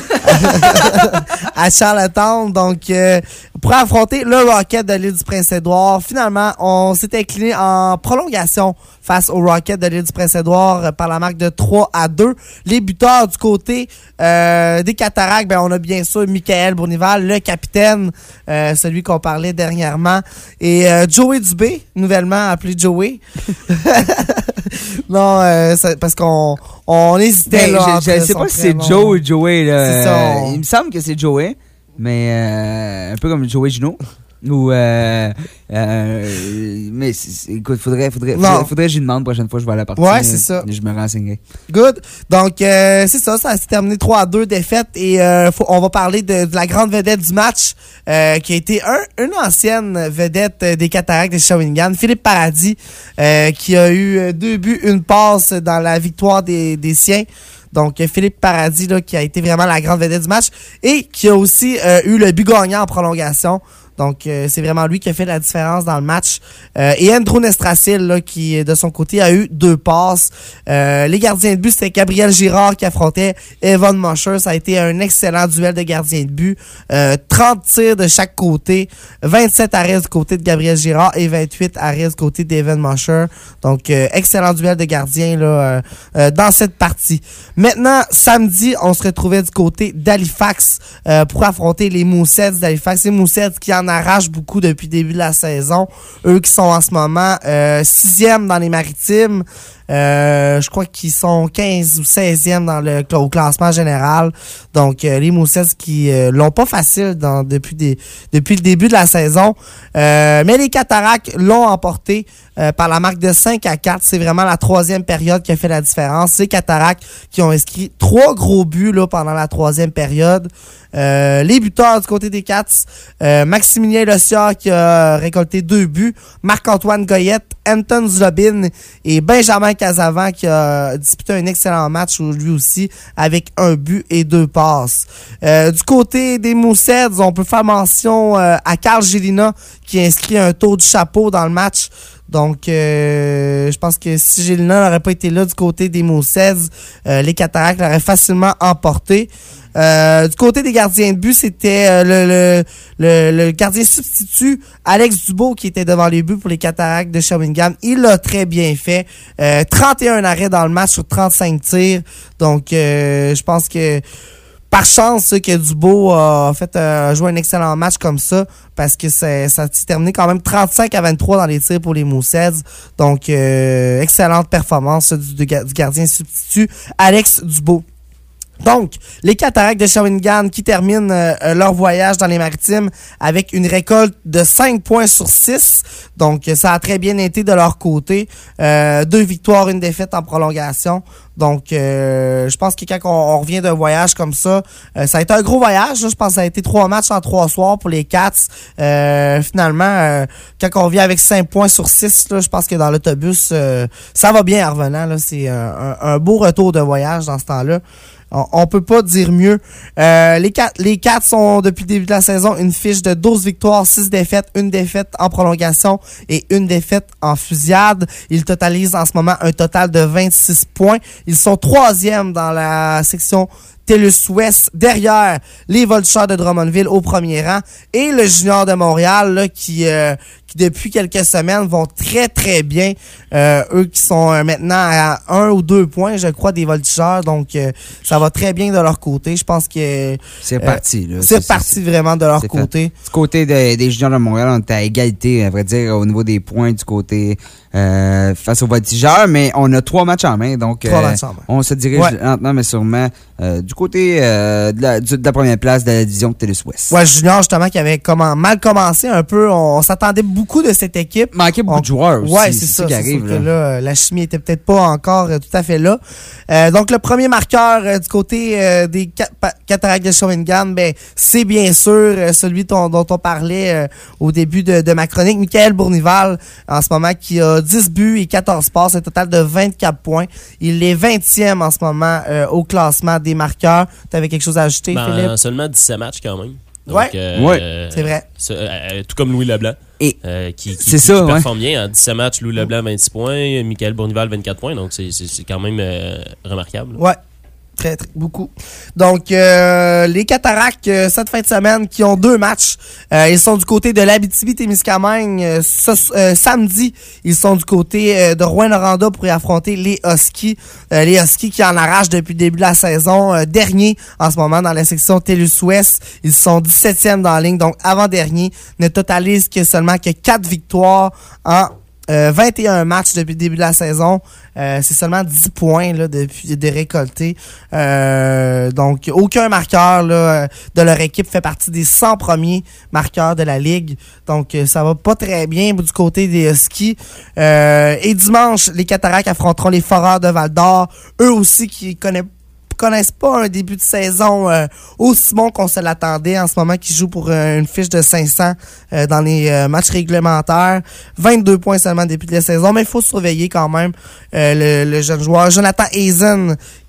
à Charlottetown. Donc, euh, pour affronter le Rocket de l'île du Prince-Édouard, finalement, on s'est incliné en prolongation face au Rocket de l'île du Prince-Édouard euh, par la marque de trois à deux. Les buteurs du côté euh, des Cataractes, ben, on a bien sûr Michael Bournival, le capitaine, euh, celui qu'on parlait dernièrement, et euh, Joey Dubé, nouvellement appelé Joey. non, euh, c'est parce qu'on on hésitait. Ben, là, je, je entre sais son pas si c'est prénom. Joe ou Joey. Là. C'est ça, on- Il me semble que c'est Joey, mais euh, un peu comme Joey Gino. Ou euh, euh, mais c'est- c'est- écoute, faudrait, faudrait, Non. faudrait, faudrait que j'y demande la prochaine fois que je vais à la partie. Ouais, c'est ça. Je me renseignerai. Good. Donc, euh, c'est ça, ça s'est terminé trois à deux défaites et euh, faut- on va parler de, de la grande vedette du match euh, qui a été un, une ancienne vedette euh, des Cataractes de Shawinigan, Philippe Paradis, euh, qui a eu euh, deux buts, une passe dans la victoire des, des siens. Donc, euh, Philippe Paradis, là, qui a été vraiment la grande vedette du match et qui a aussi euh, eu le but gagnant en prolongation. Donc, euh, c'est vraiment lui qui a fait la différence dans le match. Euh, et Andrew Nestrasil, là, qui, de son côté, a eu deux passes. Euh, les gardiens de but, c'était Gabriel Girard qui affrontait Evan Mosher. Ça a été un excellent duel de gardiens de but. Euh, trente tirs de chaque côté. vingt-sept arrêts du côté de Gabriel Girard et vingt-huit arrêts du côté d'Evan Mosher. Donc, euh, excellent duel de gardiens là, euh, euh, dans cette partie. Maintenant, samedi, on se retrouvait du côté d'Halifax euh, pour affronter les Mooseheads d'Halifax. Les Mooseheads qui en arrachent beaucoup depuis le début de la saison. Eux qui sont en ce moment euh, sixième dans les maritimes. Euh, je crois qu'ils sont quinze ou seizième dans le au classement général. Donc euh, les Mooseheads qui euh, l'ont pas facile dans, depuis des depuis le début de la saison. Euh, mais les Cataractes l'ont emporté euh, par la marque de cinq à quatre. C'est vraiment la troisième période qui a fait la différence. C'est Cataractes qui ont inscrit trois gros buts là pendant la troisième période. Euh, les buteurs du côté des Cats, euh, Maximilien Lossiard qui a récolté deux buts, Marc-Antoine Goyette, Anton Zlobin et Benjamin Casavant qui a disputé un excellent match lui aussi avec un but et deux passes. Euh, du côté des Mooseheads, on peut faire mention euh, à Carl Gélina qui a inscrit un tour du chapeau dans le match. Donc, euh, je pense que si Gélina n'aurait pas été là du côté des Mooseheads, euh, les Cataractes l'auraient facilement emporté. Euh, du côté des gardiens de but, c'était euh, le, le, le, le gardien substitut Alex Dubois qui était devant les buts pour les Cataractes de Shawinigan. Il l'a très bien fait. Euh, trente et un arrêts dans le match sur trente-cinq tirs. Donc, euh, je pense que par chance ça, que Dubois a fait euh, jouer un excellent match comme ça parce que ça, ça s'est terminé quand même trente-cinq à vingt-trois dans les tirs pour les Mooseheads. Donc, euh, excellente performance du, du gardien substitut Alex Dubois. Donc, les Cataractes de Shawinigan qui terminent euh, leur voyage dans les maritimes avec une récolte de cinq points sur six. Donc, ça a très bien été de leur côté. Euh, deux victoires, une défaite en prolongation. Donc, euh, je pense que quand on, on revient d'un voyage comme ça, euh, ça a été un gros voyage. Là. Je pense que ça a été trois matchs en trois soirs pour les Cats. Euh, finalement, euh, quand on revient avec cinq points sur six, là, je pense que dans l'autobus, euh, ça va bien en revenant. Là. C'est un, un, un beau retour de voyage dans ce temps-là. On, on peut pas dire mieux. Euh, les Cats, les Cats sont, depuis le début de la saison, une fiche de douze victoires, six défaites, une défaite en prolongation et une défaite en fusillade. Ils totalisent en ce moment un total de vingt-six points. Ils sont troisième dans la section TELUS Ouest, derrière les Voltigeurs de Drummondville au premier rang et le Junior de Montréal là, qui, euh, qui depuis quelques semaines vont très très bien. Euh, eux qui sont euh, maintenant à un ou deux points, je crois, des Voltigeurs. Donc euh, ça va très bien de leur côté. Je pense que c'est reparti. Euh, c'est reparti vraiment de leur côté. Fait. Du côté de, des Juniors de Montréal, on est à égalité, à vrai dire, au niveau des points du côté euh, face aux Voltigeurs, mais on a trois matchs en main. Donc trois euh, matchs en main. On se dirige ouais. lentement mais sûrement euh, du côté euh, de, la, de la première place de la division de TELUS Ouest. Ouais, Junior justement qui avait comment, mal commencé un peu. On, on s'attendait beaucoup de cette équipe. Manquait beaucoup on, de joueurs aussi. Ouais, c'est, c'est ça. ça qui arrive, là. Que là, la chimie était peut-être pas encore euh, tout à fait là. Euh, donc le premier marqueur euh, du côté euh, des Cataractes de Shawinigan, ben c'est bien sûr euh, celui ton, dont on parlait euh, au début de, de ma chronique, Michael Bournival, en ce moment qui a dix buts et quatorze passes, un total de vingt-quatre points. Il est vingtième en ce moment euh, au classement des marqueurs. Tu avais quelque chose à ajouter, ben, Philippe? Seulement dix-sept matchs quand même. Donc, ouais, euh, ouais. Euh, c'est vrai. Euh, tout comme Louis Leblanc, et euh, qui, qui, c'est qui, ça, qui ouais. performe bien. En dix-sept matchs, Louis Leblanc, vingt-six points, Michael Bournival, vingt-quatre points. Donc, c'est, c'est, c'est quand même euh, remarquable. Ouais. Très, très, beaucoup. Donc, euh, les Cataractes, euh, cette fin de semaine, qui ont deux matchs. Euh, ils sont du côté de l'Abitibi-Témiscamingue. Euh, ce, euh, samedi, ils sont du côté euh, de Rouyn-Noranda pour y affronter les Huskies. Euh, les Huskies qui en arrachent depuis le début de la saison. Euh, dernier, en ce moment, dans la section TELUS Ouest. Ils sont dix-septième dans la ligne, donc avant-dernier. Ne totalisent que seulement que quatre victoires en Euh, vingt et un matchs depuis le début de la saison. Euh, c'est seulement dix points là, depuis de récoltés. Euh, donc, aucun marqueur là, de leur équipe fait partie des cent premiers marqueurs de la Ligue. Donc, ça va pas très bien du côté des Huskies. Euh, et dimanche, les Cataractes affronteront les Foreurs de Val-d'Or. Eux aussi qui connaissent connaissent pas un début de saison euh, aussi bon qu'on se l'attendait en ce moment, qui joue pour euh, une fiche de cinq cents euh, dans les euh, matchs réglementaires. vingt-deux points seulement depuis la saison, mais il faut surveiller quand même euh, le, le jeune joueur Jonathan Hazen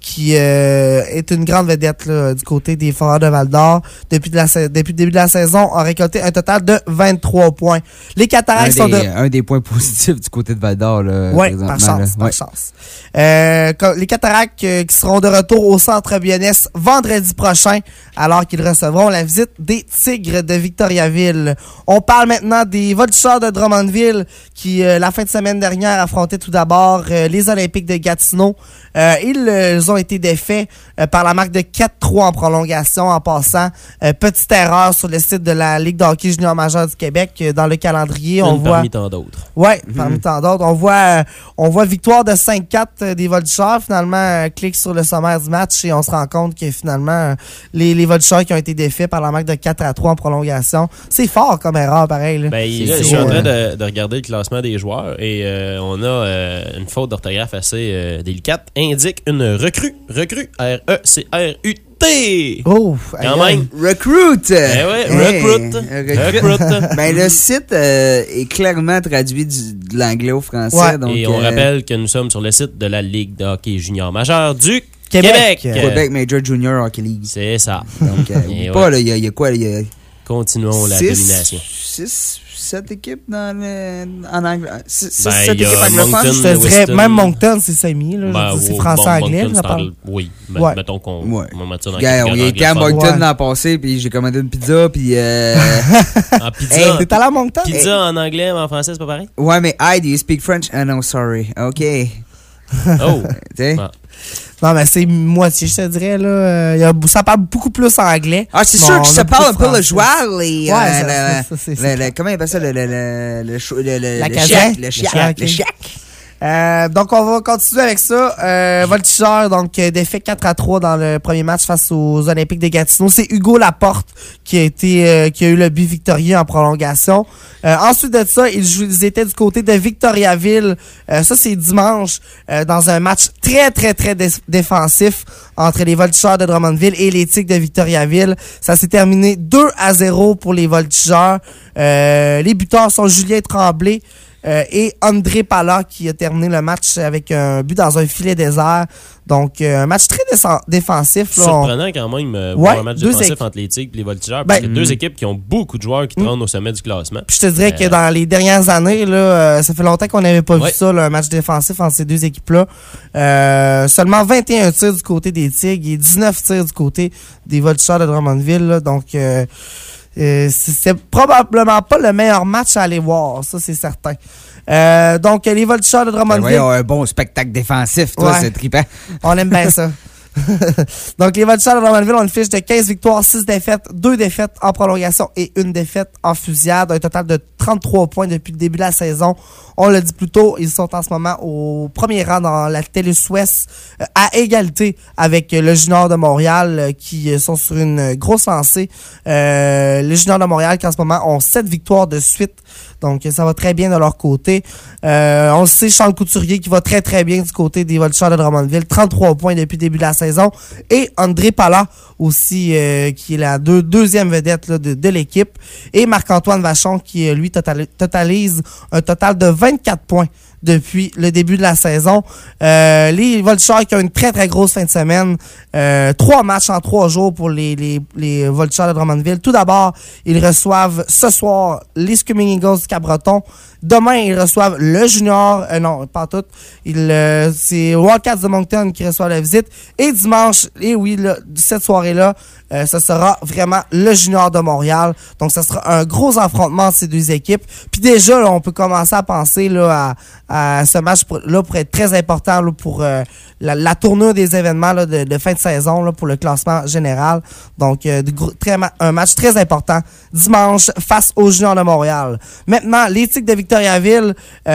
qui euh, est une grande vedette là, du côté des Foreurs de Val-d'Or. Depuis, de la, depuis le début de la saison, a récolté un total de vingt-trois points. Les Cataractes sont de... Un des points positifs du côté de Val-d'Or. Oui, par chance, là. par ouais. chance. Euh, les Cataractes euh, qui seront de retour au Centre Bionnès vendredi prochain, alors qu'ils recevront la visite des Tigres de Victoriaville. On parle maintenant des Voltigeurs de Drummondville qui, euh, la fin de semaine dernière, affrontaient tout d'abord euh, les Olympiques de Gatineau. Euh, ils, euh, ils ont été défaits euh, par la marque de quatre trois en prolongation en passant. Euh, petite erreur sur le site de la Ligue de hockey junior majeur du Québec. Euh, dans le calendrier, on Une voit... parmi tant d'autres. Oui, mm-hmm. parmi tant d'autres. On voit, euh, on voit victoire de cinq quatre euh, des Voltigeurs. Finalement, euh, clique sur le sommaire du match et on se rend compte que finalement, euh, les, les Voltigeurs qui ont été défaits par la marque de quatre à trois en prolongation, c'est fort comme erreur, pareil. Là. Ben, là, je suis en train de, de regarder le classement des joueurs et euh, on a euh, une faute d'orthographe assez euh, délicate. Indique une recrue. Recrue. R E C R U T. Oh, quand même. Recruit. Eh ouais, hey, recruit. Recruit. Ben, le site euh, est clairement traduit du, de l'anglais au français. Ouais. Donc, et on euh, rappelle que nous sommes sur le site de la Ligue de hockey junior majeur du Québec. Québec. Québec Major Junior Hockey League. C'est ça. Donc, euh, Et pas, ouais. là, il y, y a quoi, il y a... Continuons la six, domination. six, sept équipes dans le, en anglais. six, Ben, sept y a équipes anglophones. Je te dirais, même Moncton, c'est semi. Là, Ben, c'est oh, français-anglais. bon, je parle, parle. oui, mais ouais. mettons qu'on ouais. on met ça dans Gars, on y a été à Moncton ouais. l'an passé, puis j'ai commandé une pizza, puis... Euh... en pizza, hey, t'es allé à Moncton? Pizza hey. en anglais, mais en français, c'est pas pareil? Ouais, mais hi, do you speak French? Ah, no, sorry. OK. Oh! ah. Non, mais c'est moitié, je te dirais. Là. Y a, ça parle beaucoup plus anglais. Ah, c'est bon, sûr que ça parle un peu français. le joual. Et, ouais, euh, ça, le, ça, ça, c'est, le, c'est le, comment il appelle ça? Le, le, le, le, le, le, La le casette? chiac. Le chiac. chiac, Le chiac. Euh, donc, on va continuer avec ça. Euh, Voltigeurs, donc, euh, défait quatre à trois dans le premier match face aux Olympiques de Gatineau. C'est Hugo Laporte qui a été, euh, qui a eu le but victorieux en prolongation. Euh, ensuite de ça, ils, jouent, ils étaient du côté de Victoriaville. Euh, ça, c'est dimanche, euh, dans un match très, très, très dé- défensif entre les Voltigeurs de Drummondville et les Tigres de Victoriaville. Ça s'est terminé deux à zéro pour les Voltigeurs. Euh, les buteurs sont Julien Tremblay, Euh, et André Pala qui a terminé le match avec un but dans un filet désert. Donc, euh, un match très dé- défensif. Là, surprenant on... quand même euh, ouais, voir un match défensif équ... entre les Tigres et les Voltigeurs. Ben, parce que deux équipes qui ont beaucoup de joueurs qui trônent mm. au sommet du classement. Puis je te dirais euh... que dans les dernières années, là, euh, ça fait longtemps qu'on n'avait pas ouais. vu ça, là, un match défensif entre ces deux équipes-là. Euh, seulement vingt et un tirs du côté des Tigres et dix-neuf tirs du côté des Voltigeurs de Drummondville. Là, donc, euh, euh, c'est probablement pas le meilleur match à aller voir, ça c'est certain. Euh, donc, les Voltigeurs de Drummondville... Ben voyons, un bon spectacle défensif, toi, ouais. c'est trippant. On aime bien ça. Donc, les Voltigeurs de Drummondville ont une fiche de quinze victoires, six défaites, deux défaites en prolongation et une défaite en fusillade. Un total de trente-trois points depuis le début de la saison. On l'a dit plus tôt, ils sont en ce moment au premier rang dans la TELUS Ouest, euh, à égalité avec euh, le Junior de Montréal, euh, qui euh, sont sur une grosse lancée. Euh, les Juniors de Montréal qui en ce moment ont sept victoires de suite. Donc, ça va très bien de leur côté. Euh, on le sait, Charles Couturier qui va très très bien du côté des Voltigeurs de Drummondville. trente-trois points depuis le début de la saison. Et André Pala aussi, euh, qui est la deux, deuxième vedette là, de, de l'équipe. Et Marc-Antoine Vachon qui, lui, total, totalise un total de vingt-quatre points depuis le début de la saison. Euh, les Voltigeurs qui ont une très très grosse fin de semaine. Euh, trois matchs en trois jours pour les, les, les Voltigeurs de Drummondville. Tout d'abord, ils reçoivent ce soir les Screaming Eagles du Cap-Breton. Demain, ils reçoivent le Junior. Euh, non, pas tout. Ils, euh, c'est Wildcats de Moncton qui reçoit la visite. Et dimanche, et oui, là, cette soirée-là, euh, ce sera vraiment le Junior de Montréal. Donc, ce sera un gros affrontement de ces deux équipes. Puis déjà, là, on peut commencer à penser là, à, à ce match-là pour être très important là, pour euh, la, la tournure des événements là, de, de fin de saison là, pour le classement général. Donc, euh, de, très, un match très important dimanche face au Junior de Montréal. Maintenant, les Tigres de Victoriaville,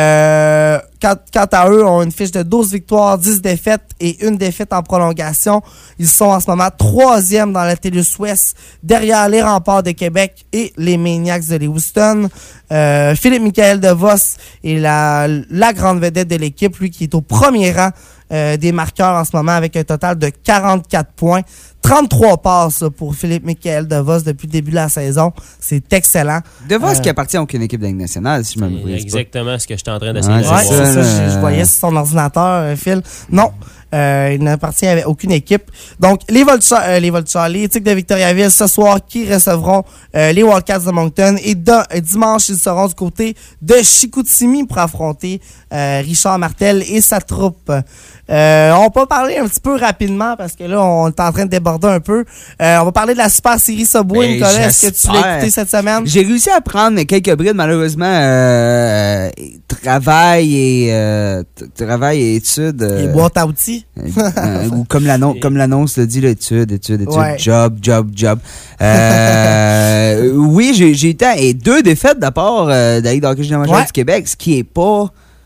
euh, quant, quant à eux, ont une fiche de douze victoires, dix défaites et une défaite en prolongation. Ils sont en ce moment troisième dans la TELUS Ouest, derrière les Remparts de Québec et les Maniacs de Lewiston. Euh, Philippe Michael DeVos est la, la grande vedette de l'équipe, lui qui est au premier rang euh, des marqueurs en ce moment avec un total de quarante-quatre points. trente-trois passes là, pour Philippe Michael DeVos depuis le début de la saison. C'est excellent. DeVos euh, qui appartient à aucune équipe de Ligue nationale, si je me C'est mémorise exactement pas. ce que j'étais en train d'essayer ouais, de Ouais, voir. c'est ça, je, je voyais sur son ordinateur, euh, Phil. Non. Euh, il n'appartient à aucune équipe. Donc, les Vultures, euh, les Vultures, les Tigres de Victoriaville, ce soir, qui recevront euh, les Wildcats de Moncton. Et de, euh, dimanche, ils seront du côté de Chicoutimi pour affronter euh, Richard Martel et sa troupe. Euh, on peut parler un petit peu rapidement parce que là, on est en train de déborder un peu. Euh, on va parler de la Super Série Subway, Ben, Nicolas. Est-ce que tu l'as j'espère. écouté cette semaine? J'ai réussi à prendre quelques brides, malheureusement. Euh, travail et euh, t- travail et études. Euh, Les boîtes à outils. euh, ou comme l'annonce, comme l'annonce le dit, là, études, études, études, Ouais. job, job, job. Euh, oui, j'ai, j'ai été et deux défaites de la part euh, de la Ligue de hockey junior majeur Ouais. du Québec, ce qui est pas.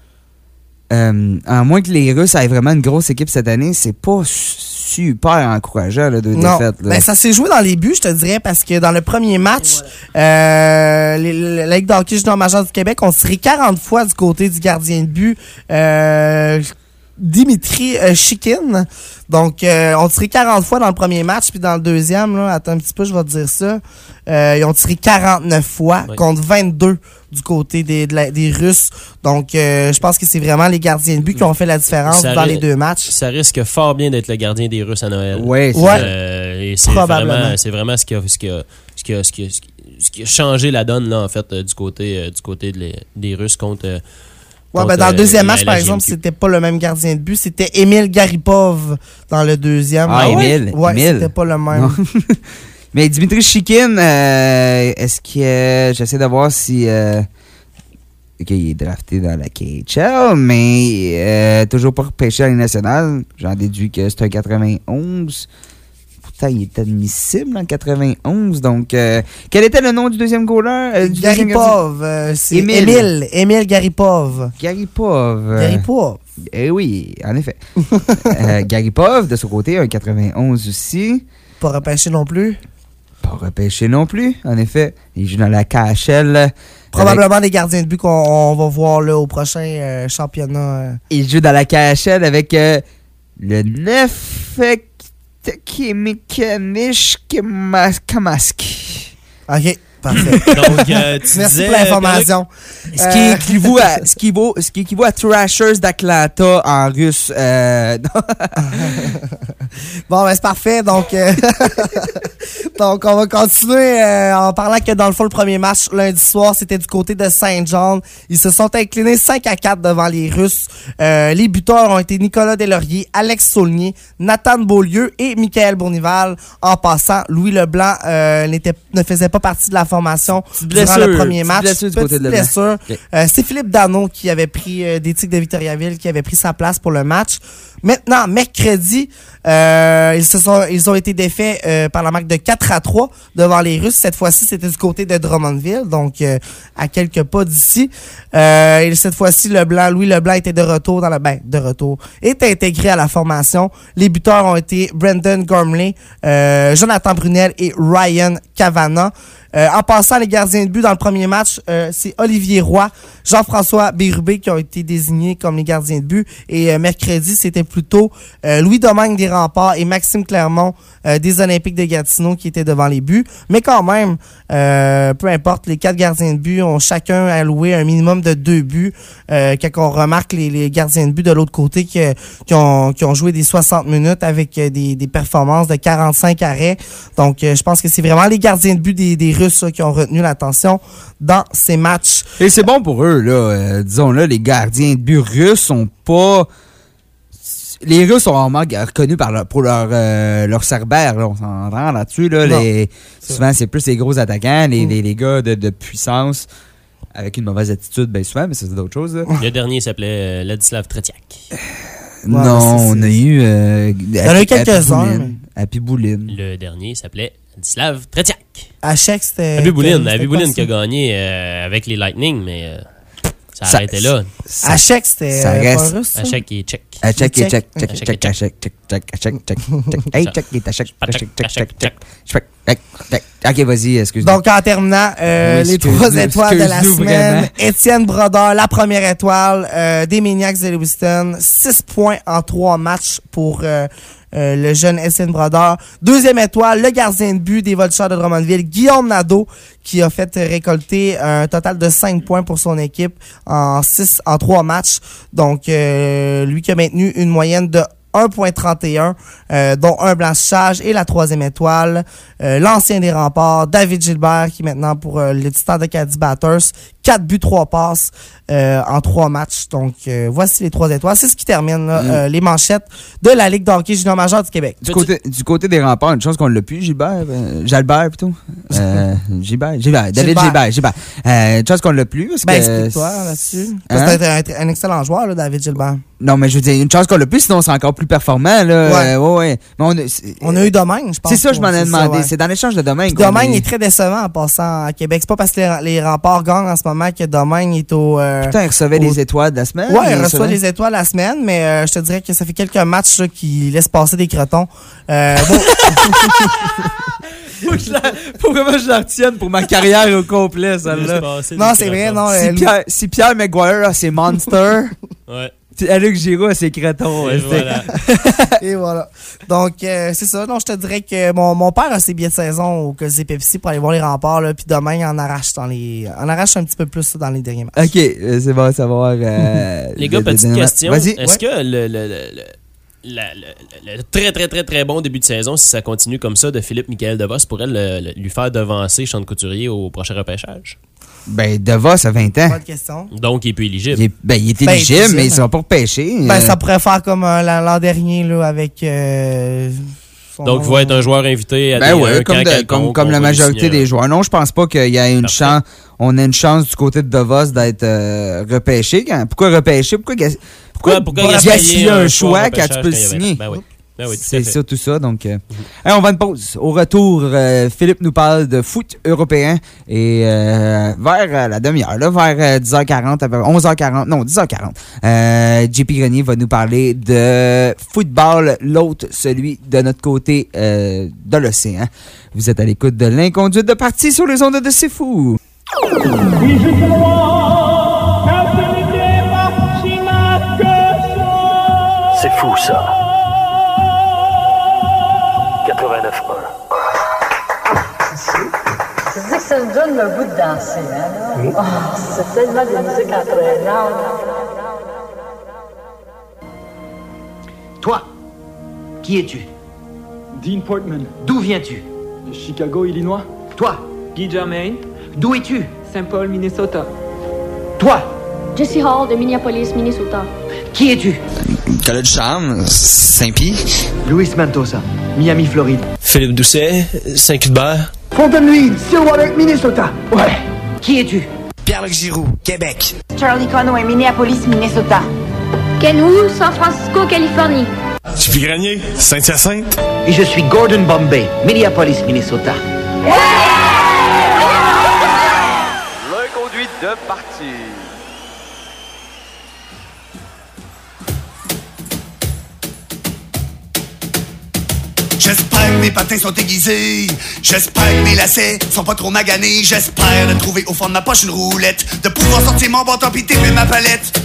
Euh, à moins que les Russes aient vraiment une grosse équipe cette année, c'est pas super encourageant, là, deux Non, défaites. Là. ben ça s'est joué dans les buts, je te dirais, parce que dans le premier match, euh, les- la Ligue de hockey junior majeur du Québec ont tiré quarante fois du côté du gardien de but, euh, Dimitri euh, Chikin. Donc, euh, on tiré quarante fois dans le premier match, puis dans le deuxième, là, attends un petit peu, je vais te dire ça, euh, ils ont tiré quarante-neuf fois Oui. contre vingt-deux du côté des, de la- des Russes. Donc, euh, je pense que c'est vraiment les gardiens de but qui ont fait la différence Ça dans ri- les deux matchs. Ça risque fort bien d'être le gardien des Russes à Noël. Ouais, c'est Ouais. Euh, et c'est Probablement. vraiment, c'est vraiment ce qui a, ce qui a, ce qui a, ce qui a, ce qui- ce qui a changé la donne là en fait euh, du côté, euh, du côté de les- des Russes contre. euh, Ouais, contre, ben dans le euh, deuxième la- match, la par G M Q. exemple, c'était pas le même gardien de but. C'était Émile Garipov dans le deuxième. Ah, ouais? Émile, Ouais, Émile. c'était pas le même. Non. Mais Dimitri Chikin, euh, est-ce que euh, j'essaie de voir si euh, ok, il est drafté dans la K H L, mais euh, toujours pas repêché à la Ligue nationale. J'en déduis que c'est un quatre-vingt-onze. Pourtant, il est admissible en quatre-vingt-onze. Donc, euh, quel était le nom du deuxième goaler? euh, du deuxième Garipov, euh, c'est Émile. Émile. Émile Garipov. Garipov. euh, Garipov. Eh oui, en effet. euh, Garipov, de son côté, un quatre-vingt-onze aussi. Pas repêché non plus. Pas repêché non plus, en effet. Il joue dans la K H L. Probablement les gardiens de but qu'on on va voir là au prochain euh, championnat. euh. Il joue dans la K H L avec euh, le neuf Kimikanish Kamaski. OK, parfait. Donc, euh, tu Merci disais, pour l'information. Ce qui Euh, équivaut à, ce qui vaut- ce qui équivaut à Thrashers d'Atlanta en russe. Euh, Bon, ben c'est parfait. Donc, euh, donc on va continuer euh, en parlant que dans le fond, le premier match lundi soir, c'était du côté de Saint John. Ils se sont inclinés cinq à quatre devant les Russes. Euh, les buteurs ont été Nicolas Deslauriers, Alex Saulnier, Nathan Beaulieu et Michael Bournival. En passant, Louis Leblanc euh, n'était, ne faisait pas partie de la formation durant blessure, le premier petite match. blessure du côté de Leblanc. blessure. Ok. Euh, c'est Philippe Dano qui avait pris euh, des Tigres de Victoriaville, qui avait pris sa place pour le match. Maintenant, mercredi, euh, ils se sont, ils ont été défaits euh, par la marque de quatre à trois devant les Russes. Cette fois-ci, c'était du côté de Drummondville, donc euh, à quelques pas d'ici. Euh, et cette fois-ci, Leblanc, Louis Leblanc était de retour dans la, ben, de retour, est intégré à la formation. Les buteurs ont été Brendan Gormley, euh, Jonathan Brunel et Ryan Cavana. Euh, en passant, les gardiens de but dans le premier match, euh, c'est Olivier Roy, Jean-François Bérubé qui ont été désignés comme les gardiens de but. Et euh, mercredi, c'était plutôt euh, Louis Domingue des Remparts et Maxime Clermont euh, des Olympiques de Gatineau qui étaient devant les buts. Mais quand même, euh, peu importe, les quatre gardiens de but ont chacun alloué un minimum de deux buts. Euh, quand on remarque les, les gardiens de but de l'autre côté qui, qui, ont, qui ont joué des soixante minutes avec euh, des, des performances de quarante-cinq arrêts. Donc, euh, je pense que c'est vraiment les gardiens de but des, des Russes là, qui ont retenu l'attention dans ces matchs. Et c'est bon pour eux, là. Euh, disons-là, les gardiens de but russes sont pas. Les Russes sont vraiment reconnus par leur, pour leur, euh, leur cerbère, là. On s'entend là-dessus, là. Non. Les, souvent, c'est plus les gros attaquants, les, Mm. les, les gars de, de puissance, avec une mauvaise attitude, bien souvent, mais ça, c'est d'autres choses, là. Le dernier s'appelait euh, Ladislav Tretiak. non, Ouais, c'est- on a eu. Euh, Il y en a eu quelques-uns, Happy Bouline. Le dernier s'appelait Ladislav Tretiak. À Chèque, c'était... Abby Boulin, c'était Abby quoi, Boulin ça? qui a gagné euh, avec les Lightning, mais euh, ça Ça- arrêtait là. Ça- À Chèque, c'était ça euh, reste- pas russe, ça? Achek est tchèque. Ah, check, Check. check, check, Check, check, check, check, check, check, check, check, check. Hey, check, il est à check, check, check, check, check, check, check, check, check. Ok, vas-y, excuse-moi. Donc, en terminant, euh, Oui, les excuse-nous, trois étoiles de la excuse-nous semaine. vraiment. Étienne Brodeur, la première étoile euh, des Maniacs de Lewiston. six points en trois matchs pour euh, euh, le jeune Étienne Brodeur. Deuxième étoile, le gardien de but des Voltigeurs de Drummondville, Guillaume Nadeau, qui a fait récolter un total de cinq points pour son équipe en six, en trois matchs. Donc, euh, lui qui a maintenu une moyenne de un virgule trente et un, euh, dont un blanchissage et la troisième étoile. Euh, l'ancien des remparts, David Gilbert, qui est maintenant pour euh, le Titan d'Acadie Batters. quatre buts, trois passes euh, en trois matchs. Donc, euh, voici les trois étoiles. C'est ce qui termine là, Mm. euh, les manchettes de la Ligue d'hockey junior majeur du Québec. Du côté, du côté des remparts, une chance qu'on l'a plus, Gilbert. Euh, Jalbert, plutôt. Euh, Gilbert, Gilbert. David Gilbert. Gilbert. Gilbert. Euh, une chance qu'on l'a plus. Parce Ben, que explique-toi là-dessus. Parce Hein? que c'est un, un excellent joueur, là, David Gilbert. Non, mais je veux dire, une chance qu'on l'a plus, sinon c'est encore plus performant. Là. Ouais. Euh, ouais, ouais. Mais on, a, c'est, On a eu Domingue, je pense. c'est ça, je m'en ai C'est ça, demandé. ouais. C'est dans l'échange de Domingue. Puis Domingue est très décevant en passant à Québec. C'est pas parce que les, les remparts gagnent en ce moment que Domingue est au... Euh, Putain, il recevait au... les étoiles de la semaine. Ouais, il reçoit recevait... les étoiles la semaine, mais euh, je te dirais que ça fait quelques matchs là, qui laissent passer des crotons. Euh, bon... faut, que je la... faut vraiment que je la retienne pour ma carrière au complet, celle-là. Non, c'est vrai, non. Si, elle- Pierre, si Pierre Maguire a ses Monsters, Ouais. puis Alex Giroux a ses Cretons. Et ouais, c'est- voilà. Et voilà. Donc, euh, c'est ça. Non, je te dirais que mon, mon père a ses billets de saison au Colisée Pepsi pour aller voir les remparts, là, puis demain, il en arrache dans les, en arrache un petit peu plus ça, dans les derniers matchs. Ok, euh, c'est bon à savoir. Euh, Les gars, de- de- petite de- question. Vas-y. Est-ce Ouais. que le, le, le, le- la- le- le très, très, très, très bon début de saison, si ça continue comme ça, de Philippe Michael DeVos pourrait le- le- lui faire devancer Sean Couturier au prochain repêchage? Ben, DeVos a vingt ans. Pas de question. Donc, il est plus éligible. Il est, ben, il est Ben, éligible, éligible. mais il sera pas repêché. Ben, Euh, ça pourrait faire comme euh, l'an l'an dernier, là, avec, euh, son- Donc, il va être un joueur invité à Ben des, ouais, un comme, camp de- quelconque, comme, comme on la va lui majorité signer un- des joueurs. Non, je pense pas qu'il y ait une Parfait. chance. On a une chance du côté de DeVos d'être euh, repêché. Quand- pourquoi repêcher? Pourquoi, ga- pourquoi, Pourquoi gaspiller gaspiller un un choix choix au quand tu peux le repêchage quand il y avait- signer? Ben oui. Ben oui, tout à C'est fait. ça, tout ça. Donc, euh, hey, on va une pause. Au retour, euh, Philippe nous parle de foot européen et euh, vers euh, la demi-heure, là, vers euh, dix heures quarante, à peu près, onze heures quarante, non, dix heures quarante, euh, J P Grenier va nous parler de football, l'autre, celui de notre côté euh, de l'océan. Vous êtes à l'écoute de l'inconduite de partie sur les ondes de C'est Fou. C'est fou, ça. quatre-vingt-neuf un. Je dis que ça me donne le goût de danser, hein? là? Oh, c'est tellement de musique entraînante. Toi, qui es-tu? Dean Portman. D'où viens-tu? Chicago, Illinois. Toi, Guy Germain. d'où es-tu? Saint Paul, Minnesota. Toi, Jesse Hall de Minneapolis, Minnesota. qui es-tu? Collège Charme, Saint-Pie. Luis Mendoza, Miami, Floride. Philippe Doucet, Saint-Cuthbert. Fontainebleau, Stillwater, Minnesota. Ouais. Qui es-tu? Pierre-Luc Giroux, Québec. Charlie Conway, Minneapolis, Minnesota. Ken Wu, San Francisco, Californie. J P Grenier, Saint-Hyacinthe. Et je suis Gordon Bombay, Minneapolis, Minnesota. L'inconduite de partie. J'espère que mes patins sont aiguisés. J'espère que mes lacets sont pas trop maganés. J'espère de trouver au fond de ma poche une roulette, de pouvoir sortir mon bâton pis taper ma palette.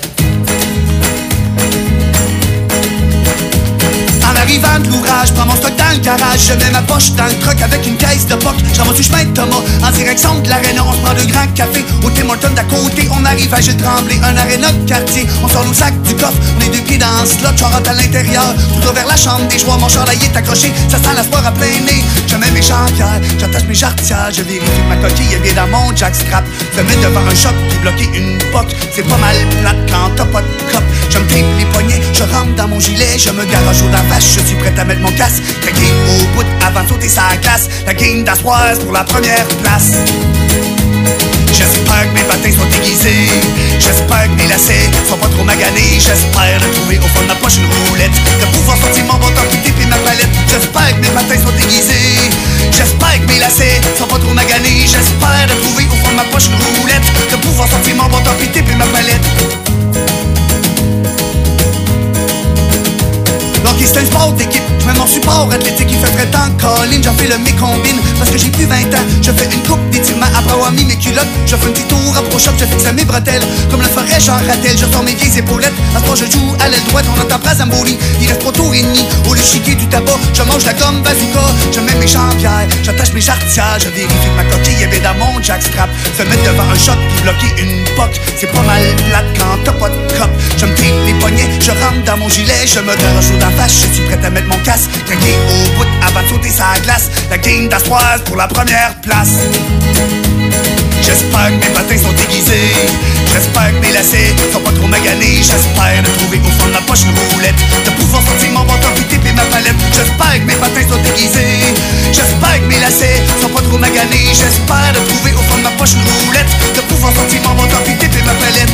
En arrivant de l'ouvrage, prends mon stock dans le garage. Je mets ma poche dans le truck avec une caisse de poc. J'en vais du chemin de Thomas, en direction de l'aréna. On se prend deux grands cafés au Tim Hortons d'à côté. On arrive à Gilles Tremblay, un aréna de quartier. On sort nos sacs du coffre, on est deux pieds dans le slot. Je rentre à l'intérieur, tout vers la chambre des joueurs. Mon chandail est accroché, ça sent la sport à plein nez. Je mets mes jambières, j'attache mes jarretières. Je vérifie que ma coquille est bien dans mon jackstrap. Je me mets devant un choc puis bloquer une poque. C'est pas mal plate quand t'as pas de cop. Je me tape les poignets, je rentre dans mon gilet. Je me garage au vache, je suis prêt à mettre mon casque. La game au bout avant de sauter sa glace. La game d'asseoir pour la première place. J'espère que mes patins sont aiguisés. J'espère que mes lacets sont pas trop maganés. J'espère de trouver au fond de ma poche une roulette, de pouvoir sortir mon bâton puis taper ma palette. J'espère que mes patins sont aiguisés. J'espère que mes lacets sont pas trop maganés. J'espère de trouver au fond de ma poche une roulette, de pouvoir sortir mon bâton puis taper ma palette. Donc c'est un sport d'équipe, je mets mon super sport athlétique, il fait très temps colline, j'en fais le mécombine. Parce que j'ai plus vingt ans, je fais une coupe d'étirement après avoir mis mes culottes. Je fais un petit tour à Pro Shop, je fixe mes bretelles. Comme le ferait Jean Rattel, je sors mes vieilles épaulettes. À ce moment je joue à l'aile droite, on entend Brazamboli. Il reste pas tour et demi, au lieu de chiquer du tabac, je mange la gomme bazooka. Je mets mes champières, j'attache mes jarretières. Je vérifie que ma coquille est bien dans mon jackstrap. Se mettre devant un shot puis bloquer une poque, c'est pas mal plate quand t'as pas de cop. Je me tire les poignets, je rentre dans mon gilet. Je me donne un chaud d'en face, je suis prêt à mettre mon casque. Craquer au bout avant de sauter sa glace. La game d'Astroise pour la première place. J'espère que mes patins sont aiguisés. J'espère que mes lacets sont pas trop maganés. J'espère de trouver au fond de ma poche une roulette, de pouvoir sortir mon bâton puis taper ma palette. J'espère que mes patins sont aiguisés. J'espère que mes lacets sont pas trop maganés. J'espère de trouver au fond de ma poche une roulette, de pouvoir sortir mon bâton puis taper ma palette.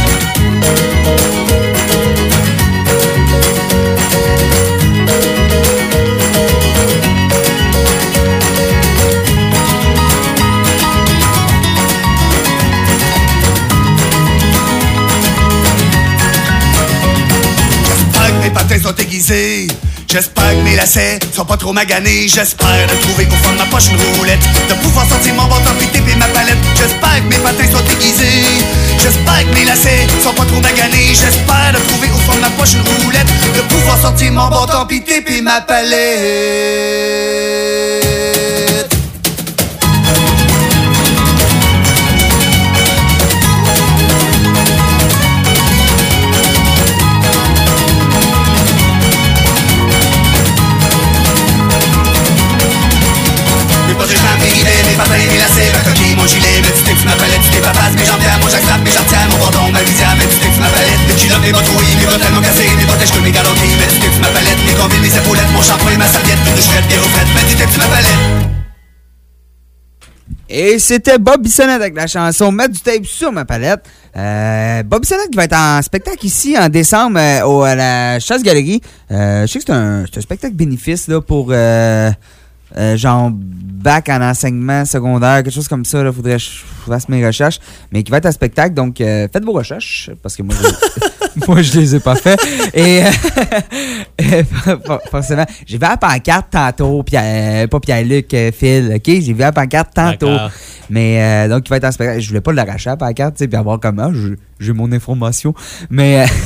Mes patins sont aiguisés. J'espère que mes lacets sont pas trop maganés. J'espère de trouver au fond de ma poche une roulette, de pouvoir sortir mon bâton puis taper ma palette. J'espère que mes patins sont aiguisés. J'espère que mes lacets sont pas trop maganés. J'espère de trouver au fond de ma poche une roulette, de pouvoir sortir mon bâton puis taper ma palette. Mes patins, mes lacets, ma coquille, mon gilet, mes petits tips, ma palette, mes papas, mes jambières, mon jackstrap, mes jarretières, mon bâton, ma visière, mes petits tips, ma palette, mes culottes, mes bottes rouillées, mes bretelles, mon cassé, mes bottes, je mes galanteries, mes petits tips, ma palette, mes combines, mes épaulettes, mon shampoing, ma serviette, une douche frette, des reflètes, mes petits tips, ma palette. Et c'était Bob Bissonnette avec la chanson Mettre du tape sur ma palette. Euh, Bob Bissonnette qui va être en spectacle ici en décembre euh, au, à la Chasse-Galerie. Euh, je sais que c'est un, c'est un spectacle bénéfice là, pour euh, euh, genre bac en enseignement secondaire, quelque chose comme ça. Il faudrait que je fasse mes recherches. Mais qui va être en spectacle, donc euh, faites vos recherches parce que moi je, moi, je les ai pas fait. Et euh, forcément, j'ai vu la pancarte tantôt, Pierre, pas Pierre-Luc, euh, Phil, ok? J'ai vu la pancarte tantôt. D'accord. Mais euh, donc, il va être en spectacle. Je voulais pas l'arracher la pancarte, tu sais, puis avoir comment, j'ai mon information. Mais... Euh,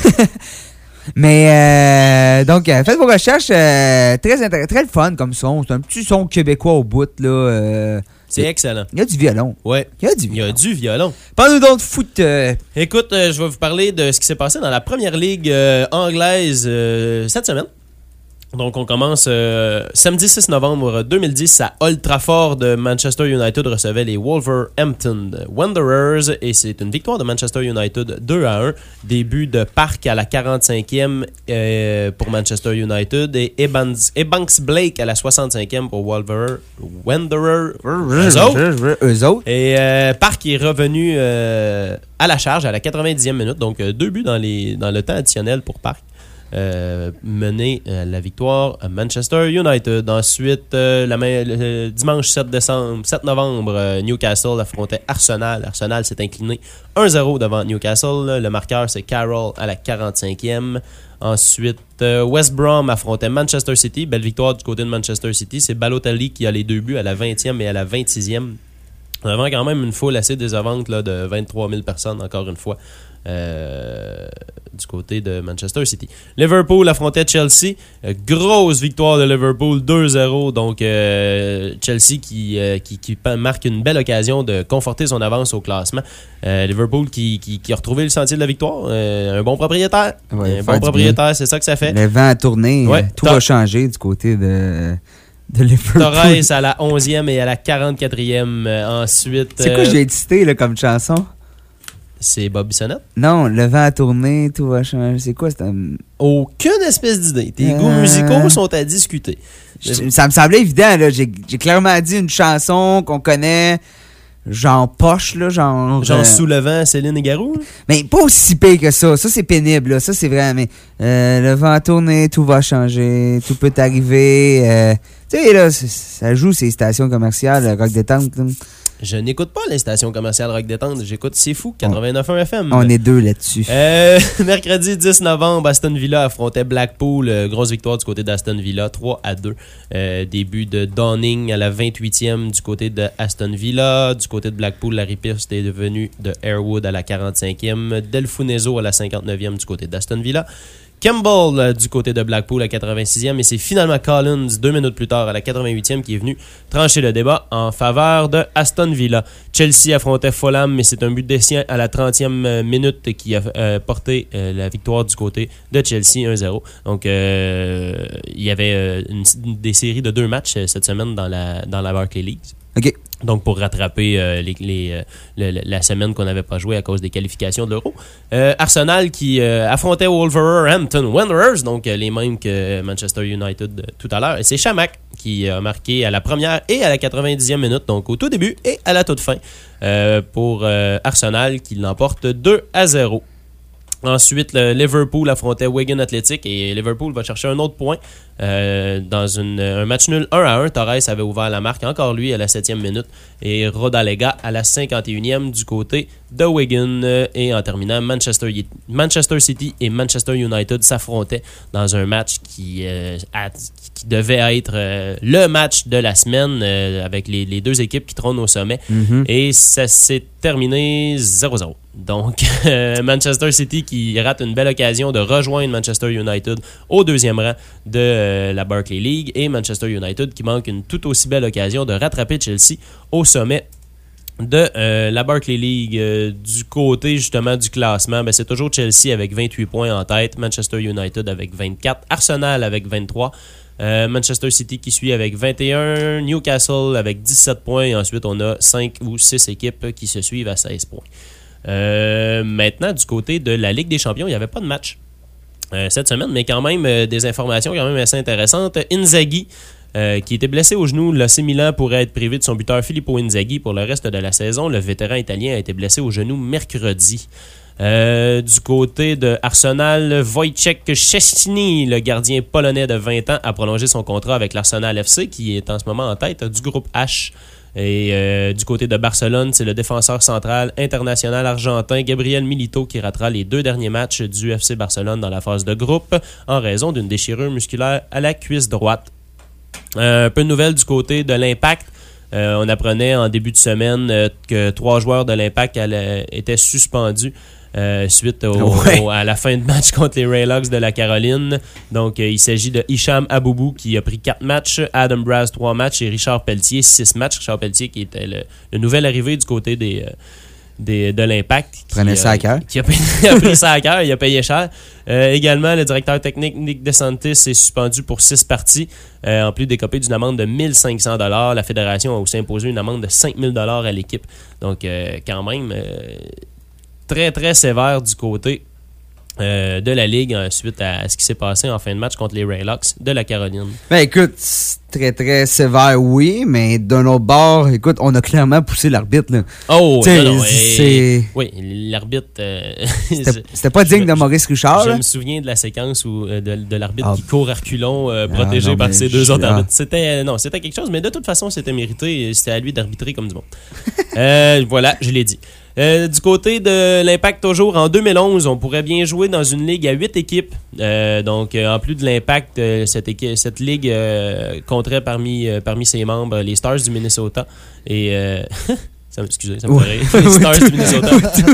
Mais, euh, donc, euh, faites vos recherches. Euh, très intéressant, très le fun comme son. C'est un petit son québécois au bout, là. Euh, c'est excellent. Il y a du violon. Ouais. Il y a du violon. Il y a du violon. Parle-nous donc de foot. Euh... Écoute, euh, je vais vous parler de ce qui s'est passé dans la première ligue euh, anglaise euh, cette semaine. Donc, on commence euh, samedi six novembre deux mille dix à Old Trafford. Manchester United recevait les Wolverhampton Wanderers et c'est une victoire de Manchester United deux à un. Début de Park à la quarante-cinquième euh, pour Manchester United et Evans, Ebanks Blake à la soixante-cinquième pour Wolver, Wanderers. Eux autres. Eux autres. Et euh, Park est revenu euh, à la charge à la quatre-vingt-dixième minute. Donc, euh, deux buts dans, les, dans le temps additionnel pour Park. Euh, mener euh, la victoire à Manchester United. Ensuite, euh, la main, le dimanche sept décembre, sept novembre, euh, Newcastle affrontait Arsenal. Arsenal s'est incliné un zéro devant Newcastle. Le marqueur, c'est Carroll à la quarante-cinquième. Ensuite, euh, West Brom affrontait Manchester City. Belle victoire du côté de Manchester City. C'est Balotelli qui a les deux buts à la vingtième et à la vingt-sixième. On avait quand même une foule assez décevante là, de vingt-trois mille personnes, encore une fois. Euh, du côté de Manchester City. Liverpool affrontait Chelsea. Euh, grosse victoire de Liverpool, deux zéro. Donc, euh, Chelsea qui, euh, qui, qui marque une belle occasion de conforter son avance au classement. Euh, Liverpool qui, qui, qui a retrouvé le sentier de la victoire. Euh, un bon propriétaire. Ouais, un bon propriétaire, bien. C'est ça que ça fait. Le vent a tourné. Ouais, tout a changé du côté de... de Liverpool. Torres à la onzième et à la quarante-quatrième. Euh, ensuite... C'est quoi euh, j'ai cité là, comme chanson? C'est Bob Bissonnette? Non, le vent a tourné, tout va changer. C'est quoi? C'est un... Aucune espèce d'idée. Tes euh... goûts musicaux sont à discuter. Je, ça me semblait évident. Là. J'ai, j'ai clairement dit une chanson qu'on connaît, genre poche, là, genre... Genre euh... Sous le vent, Céline et Garou? Là? Mais pas aussi pire que ça. Ça, c'est pénible. Là. Ça, c'est vrai. Mais euh, le vent a tourné, tout va changer, tout peut arriver. Euh... Tu sais, là, ça joue ces stations commerciales, Rock Détente. Là. Je n'écoute pas les stations commerciales Rock Détente. J'écoute C'est Fou, quatre-vingt-neuf point un F M. On est deux là-dessus. Euh, mercredi dix novembre, Aston Villa affrontait Blackpool. Euh, grosse victoire du côté d'Aston Villa, trois à deux. Euh, début de Downing à la vingt-huitième du côté de Aston Villa. Du côté de Blackpool, Larry Pierce est devenu de Airwood à la quarante-cinquième. Del Funezo à la cinquante-neuvième du côté d'Aston Villa. Campbell euh, du côté de Blackpool à quatre-vingt-sixième et c'est finalement Collins deux minutes plus tard à la quatre-vingt-huitième qui est venu trancher le débat en faveur de Aston Villa. Chelsea affrontait Fulham mais c'est un but d'essai à la trentième minute qui a euh, porté euh, la victoire du côté de Chelsea un zéro. Donc euh, il y avait euh, une, des séries de deux matchs euh, cette semaine dans la, dans la Barclays League. OK. Donc, pour rattraper euh, les, les, euh, le, la semaine qu'on n'avait pas joué à cause des qualifications de l'Euro. Euh, Arsenal qui euh, affrontait Wolverhampton Wanderers, donc euh, les mêmes que Manchester United euh, tout à l'heure. Et c'est Chamakh qui a marqué à la première et à la quatre-vingt-dixième minute, donc au tout début et à la toute fin, euh, pour euh, Arsenal qui l'emporte deux à zéro. Ensuite, le Liverpool affrontait Wigan Athletic et Liverpool va chercher un autre point euh, dans une, un match nul un à un. Torres avait ouvert la marque, encore lui, à la septième minute et Rodalega à la cinquante et unième du côté de Wigan. Et en terminant, Manchester, Manchester City et Manchester United s'affrontaient dans un match qui, euh, a, qui devait être euh, le match de la semaine euh, avec les, les deux équipes qui trônent au sommet. Mm-hmm. Et ça s'est terminé zéro zéro. Donc, euh, Manchester City qui rate une belle occasion de rejoindre Manchester United au deuxième rang de euh, la Barclays League et Manchester United qui manque une tout aussi belle occasion de rattraper Chelsea au sommet de euh, la Barclays League. Euh, du côté justement du classement, ben, c'est toujours Chelsea avec vingt-huit points en tête, Manchester United avec vingt-quatre, Arsenal avec vingt-trois, Euh, Manchester City qui suit avec vingt et un, Newcastle avec dix-sept points et ensuite on a cinq ou six équipes qui se suivent à seize points. Euh, maintenant, du côté de la Ligue des Champions, il n'y avait pas de match euh, cette semaine, mais quand même euh, des informations quand même assez intéressantes. Inzaghi, euh, qui était blessé au genou, l'A C Milan pourrait être privé de son buteur Filippo Inzaghi pour le reste de la saison. Le vétéran italien a été blessé au genou mercredi. Euh, du côté de Arsenal, Wojciech Szczęsny, le gardien polonais de vingt ans, a prolongé son contrat avec l'Arsenal F C, qui est en ce moment en tête du groupe H. Et euh, du côté de Barcelone, c'est le défenseur central international argentin Gabriel Milito qui ratera les deux derniers matchs du F C Barcelone dans la phase de groupe en raison d'une déchirure musculaire à la cuisse droite. Euh, un peu de nouvelles du côté de l'Impact. Euh, on apprenait en début de semaine euh, que trois joueurs de l'Impact allaient, étaient suspendus euh, suite au, ouais. au, à la fin de match contre les Raylocks de la Caroline. Donc, euh, il s'agit de Hicham Aboubou qui a pris quatre matchs, Adam Braz trois matchs et Richard Pelletier six matchs. Richard Pelletier qui était le, le nouvel arrivé du côté des... Euh, Des, de l'Impact. Qui prenait ça à cœur. Qui a, payé, a pris ça à cœur, il a payé cher. Euh, également, le directeur technique Nick DeSantis est suspendu pour six parties, euh, en plus d'écoper d'une amende de mille cinq cents dollars. La fédération a aussi imposé une amende de cinq mille dollars à l'équipe. Donc, euh, quand même, euh, très, très sévère du côté euh, de la Ligue euh, suite à, à ce qui s'est passé en fin de match contre les Raylocks de la Caroline. Ben écoute, très très sévère, oui, mais d'un autre bord, écoute, on a clairement poussé l'arbitre, là. Oh, T'sais, non, non, c'est... Oui, l'arbitre... Euh, c'était, c'était pas digne je, de Maurice Richard, Je là. me souviens de la séquence où, de, de l'arbitre ah. qui court à reculons, euh, protégé ah, non, par ses deux je... autres ah. arbitres. C'était, non, c'était quelque chose, mais de toute façon, c'était mérité. C'était à lui d'arbitrer comme du monde. euh, voilà, je l'ai dit. Euh, du côté de l'Impact, toujours, en deux mille onze, on pourrait bien jouer dans une ligue à huit équipes. Euh, donc, euh, en plus de l'Impact, euh, cette, équipe, cette ligue euh, compterait parmi, euh, parmi ses membres les Stars du Minnesota. Et... Euh, ça, excusez, ça me ferait rire. Les Stars du Minnesota.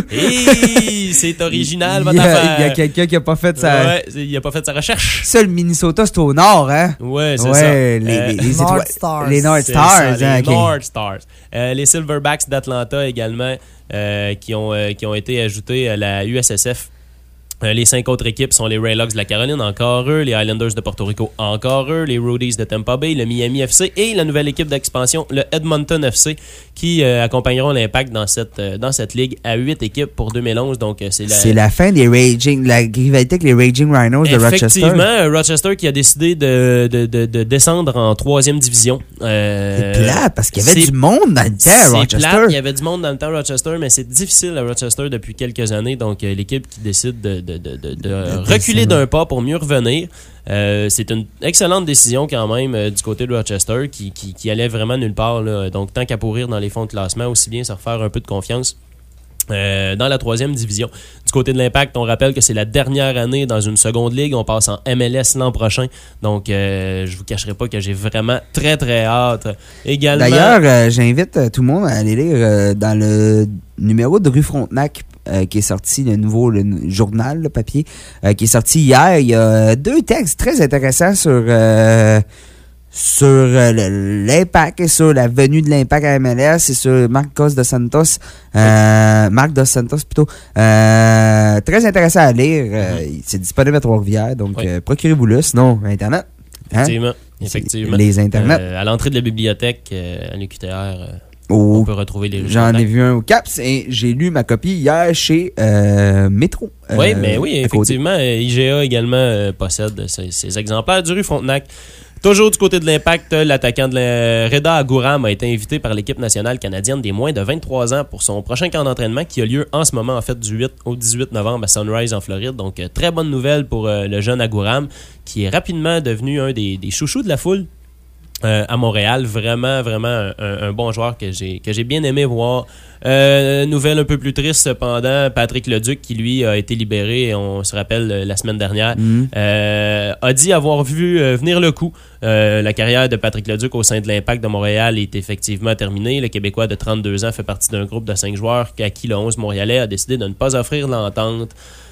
Et c'est original, votre affaire. Il y a quelqu'un qui n'a pas fait sa... Ouais, il n'a pas fait sa recherche. Ça, le Minnesota, c'est au nord, hein? Ouais, c'est ouais, ça. Les, euh, les, les North étoiles, Stars. Les North Stars. Ça, hein, les okay. North Stars. Euh, les Silverbacks d'Atlanta également, euh, qui, ont, euh, qui ont été ajoutés à la U S S F. Euh, les cinq autres équipes sont les Raylocks de la Caroline, encore eux, les Islanders de Porto Rico, encore eux, les Rudies de Tampa Bay, le Miami F C et la nouvelle équipe d'expansion, le Edmonton F C, qui euh, accompagneront l'Impact dans cette, euh, dans cette ligue à huit équipes pour deux mille onze. Donc, euh, c'est, la... c'est la fin des Raging, la rivalité avec les Raging Rhinos de Rochester. Effectivement, Rochester qui a décidé de, de, de, de descendre en troisième division. Euh, c'est plate, parce qu'il y avait du monde dans le temps à Rochester. C'est plate, il y avait du monde dans le temps à Rochester, mais c'est difficile à Rochester depuis quelques années. Donc, euh, l'équipe qui décide de de, de, de, de reculer d'un pas pour mieux revenir. Euh, c'est une excellente décision quand même euh, du côté de Rochester qui, qui, qui allait vraiment nulle part. Là. Donc, tant qu'à pourrir dans les fonds de classement, aussi bien se refaire un peu de confiance. Euh, dans la troisième division. Du côté de l'Impact, on rappelle que c'est la dernière année dans une seconde ligue. On passe en M L S l'an prochain. Donc, euh, je vous cacherai pas que j'ai vraiment très, très hâte. Également... D'ailleurs, euh, j'invite euh, tout le monde à aller lire euh, dans le numéro de Rue Frontenac euh, qui est sorti, le nouveau le journal, le papier, euh, qui est sorti hier. Il y a deux textes très intéressants sur... Euh, sur euh, l'Impact et sur la venue de l'Impact à M L S et sur Marcos dos Santos, euh, Marc dos Santos plutôt. Euh, très intéressant à lire. Euh, mm-hmm. C'est disponible à Trois-Rivières, donc oui. euh, procurez-vous-le, sinon Internet. Hein? Effectivement. Effectivement. Les Internets. Euh, à l'entrée de la bibliothèque, euh, à l'U Q T R, euh, oh, on peut retrouver les J'en ai vu un au CAPS et j'ai lu ma copie hier chez euh, Métro. Euh, oui, mais oui, effectivement. I G A également euh, possède ces, ces exemplaires du Rue Frontenac. Toujours du côté de l'Impact, l'attaquant de la Reda Agouram a été invité par l'équipe nationale canadienne des moins de vingt-trois ans pour son prochain camp d'entraînement qui a lieu en ce moment, en fait, du huit au dix-huit novembre à Sunrise en Floride. Donc, euh, très bonne nouvelle pour euh, le jeune Agouram qui est rapidement devenu un des, des chouchous de la foule euh, à Montréal. Vraiment, vraiment un, un bon joueur que j'ai, que j'ai bien aimé voir. Euh, nouvelle un peu plus triste cependant, Patrick Leduc qui lui a été libéré, on se rappelle la semaine dernière, mmh. euh, a dit avoir vu euh, venir le coup. Euh, la carrière de Patrick Leduc au sein de l'Impact de Montréal est effectivement terminée. Le Québécois de trente-deux ans fait partie d'un groupe de cinq joueurs à qui le onze montréalais a décidé de ne pas offrir l'entente.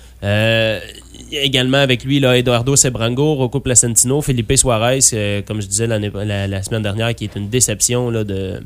Euh, également avec lui, là, Eduardo Sebrango, Rocco Placentino, Felipe Suarez, euh, comme je disais la, la semaine dernière, qui est une déception là, de...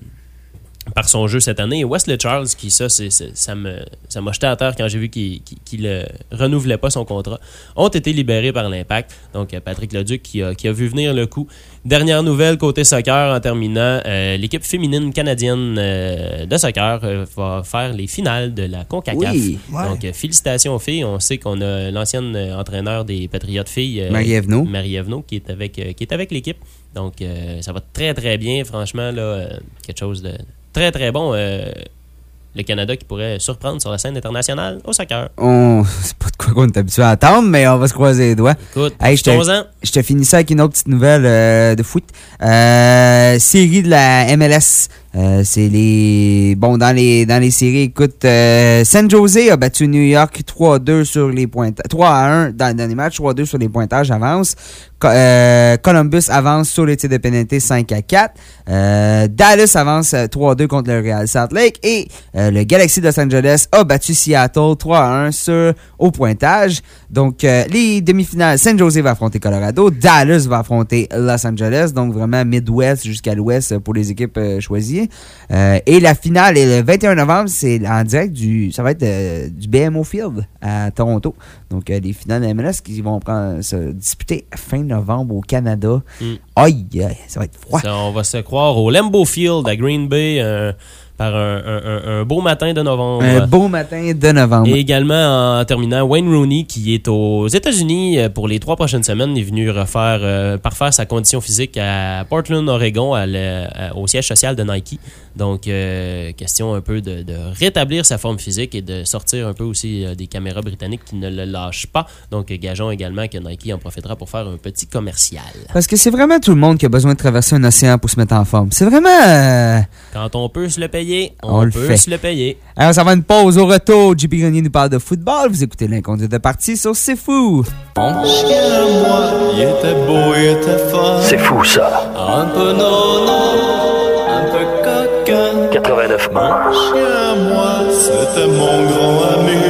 par son jeu cette année. Et Wesley Charles, qui ça, c'est, c'est, ça, me, ça m'a jeté à terre quand j'ai vu qu'il, qu'il, qu'il euh, renouvelait pas son contrat, ont été libérés par l'Impact. Donc, Patrick Leduc qui a, qui a vu venir le coup. Dernière nouvelle côté soccer en terminant, euh, l'équipe féminine canadienne euh, de soccer euh, va faire les finales de la CONCACAF. Oui, ouais. Donc, euh, félicitations aux filles. On sait qu'on a l'ancienne euh, entraîneur des Patriotes filles, euh, Marie Evenot, Marie Evenot qui est avec, euh, qui est avec l'équipe. Donc, euh, ça va très, très bien. Franchement, là, euh, quelque chose de très, très bon. Euh, le Canada qui pourrait surprendre sur la scène internationale au soccer. On... C'est pas de quoi qu'on est habitué à attendre, mais on va se croiser les doigts. Écoute, hey, je, te... je te finis ça avec une autre petite nouvelle euh, de foot. Euh, série de la M L S. Euh, c'est les... Bon, dans les, dans les séries, écoute, euh, San Jose a battu New York trois à deux sur les pointages. trois à un dans le dernier match, trois à deux sur les pointages, avance. Co- euh, Columbus avance sur les tirs de pénalité cinq à quatre. Euh, Dallas avance trois à deux contre le Real Salt Lake. Et euh, le Galaxy de Los Angeles a battu Seattle trois à un sur, au pointage. Donc, euh, les demi-finales, San Jose va affronter Colorado. Dallas va affronter Los Angeles. Donc, vraiment Midwest jusqu'à l'Ouest pour les équipes euh, choisies. Euh, et la finale est le vingt et un novembre, c'est en direct du, ça va être euh, du B M O Field à Toronto. Donc euh, les finales de M L S qui vont prendre, se disputer fin novembre au Canada. Mm. Aïe, aïe, ça va être froid. Ça, on va se croire au Lambeau Field à Green Bay. Euh... par un, un, un beau matin de novembre. Un beau matin de novembre. Et également, en terminant, Wayne Rooney, qui est aux États-Unis pour les trois prochaines semaines, est venu refaire, euh, parfaire sa condition physique à Portland, Oregon, à le, à, au siège social de Nike. Donc, euh, question un peu de, de rétablir sa forme physique et de sortir un peu aussi euh, des caméras britanniques qui ne le lâchent pas. Donc, gageons également que Nike en profitera pour faire un petit commercial. Parce que c'est vraiment tout le monde qui a besoin de traverser un océan pour se mettre en forme. C'est vraiment... Euh... Quand on peut se le payer, on, on le peut fait. se le payer. Alors, ça va une pause au retour. J P Grenier nous parle de football. Vous écoutez l'inconduite de partie sur C'est Fou. Mon chien à moi, il était beau, il était fort. C'est fou, ça. Un peu nono, un peu coquin. quatre-vingt-neuf manches. Mon chien à moi, c'était mon grand ami.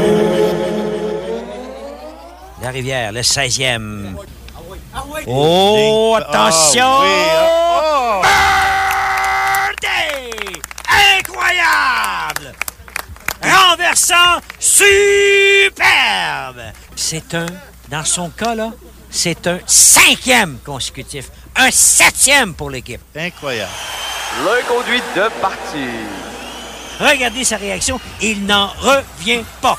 La Rivière, le seizième. Oh, attention! Ah, oui. Oh. Birdie! Incroyable! Renversant, superbe! C'est un, dans son cas, là, c'est un cinquième consécutif. Un septième pour l'équipe. Incroyable. L'inconduite de partie. Regardez sa réaction, il n'en revient pas.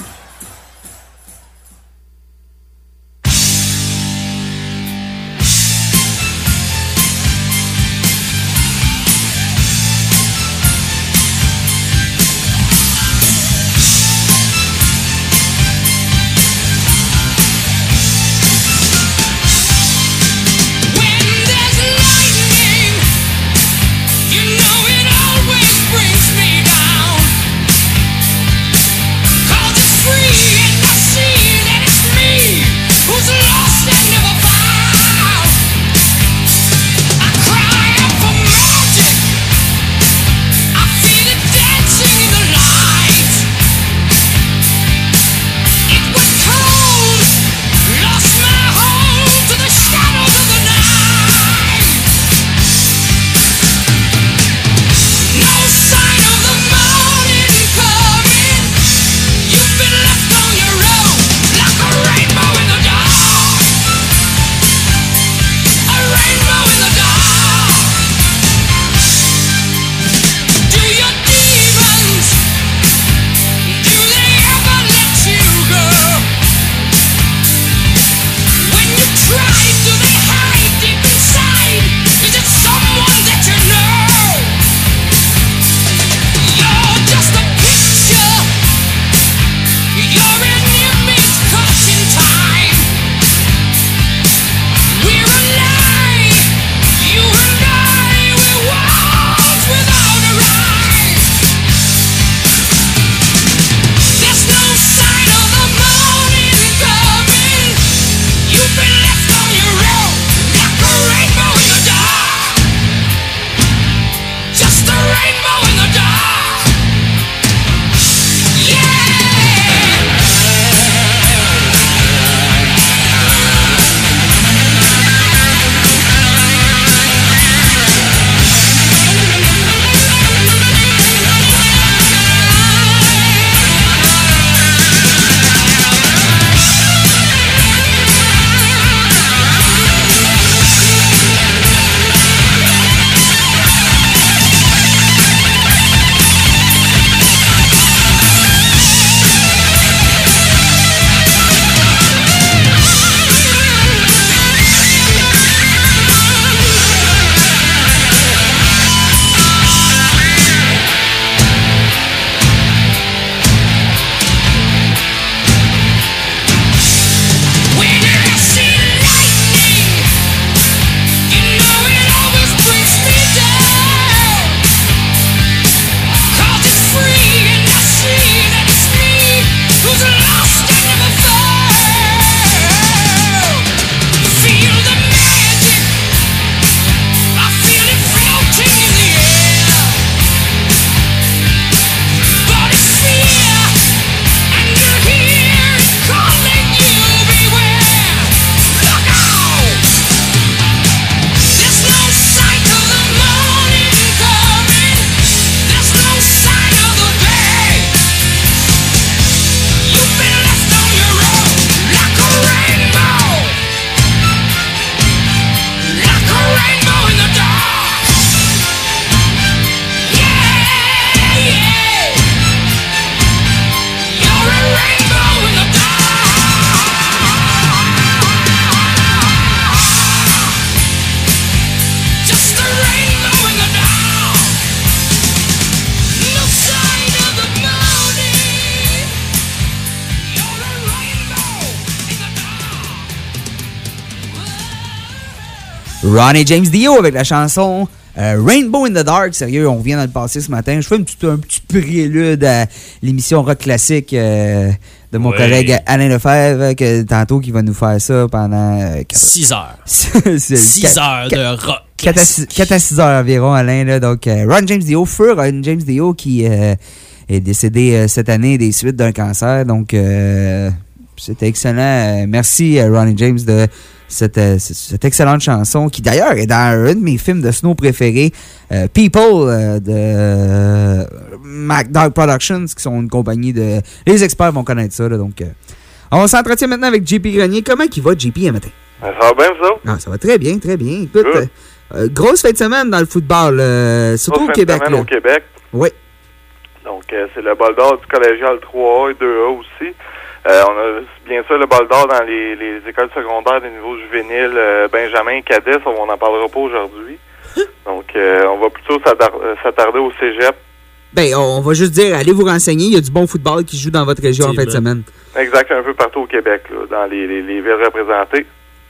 Ronnie James Dio avec la chanson euh, Rainbow in the Dark. Sérieux, on revient dans le passé ce matin. Je fais une petite, un petit prélude à l'émission rock classique euh, de mon oui. collègue Alain Lefebvre, que, tantôt qui va nous faire ça pendant euh, six heures. six heures de rock. quatre à six heures environ, Alain. Là, donc, euh, Ron James Dio, feu Ron James Dio qui euh, est décédé euh, cette année des suites d'un cancer. Donc, euh, c'était excellent. Euh, merci, euh, Ronnie James, de cette, euh, cette excellente chanson qui, d'ailleurs, est dans un de mes films de snow préférés, euh, People, euh, de euh, MacDog Productions, qui sont une compagnie de... Les experts vont connaître ça. Là, donc, euh, on s'entretient maintenant avec J P Grenier. Comment il va, J P, un matin? Ça va bien, ça? Ah, ça va très bien, très bien. Écoute, euh, euh, grosse fin de semaine dans le football, euh, surtout grosse au Québec. Fin de semaine au Québec. Oui. Donc, euh, c'est le bol d'or du collégial trois A et deux A aussi. Euh, on a bien sûr le bol d'or dans les, les écoles secondaires des niveaux juvéniles, euh, Benjamin, Cadet, on n'en parlera pas aujourd'hui. Donc, euh, on va plutôt s'attarder au cégep. Ben, on va juste dire, allez vous renseigner, il y a du bon football qui joue dans votre région en fin de semaine. Exact, un peu partout au Québec, là, dans les, les, les villes représentées.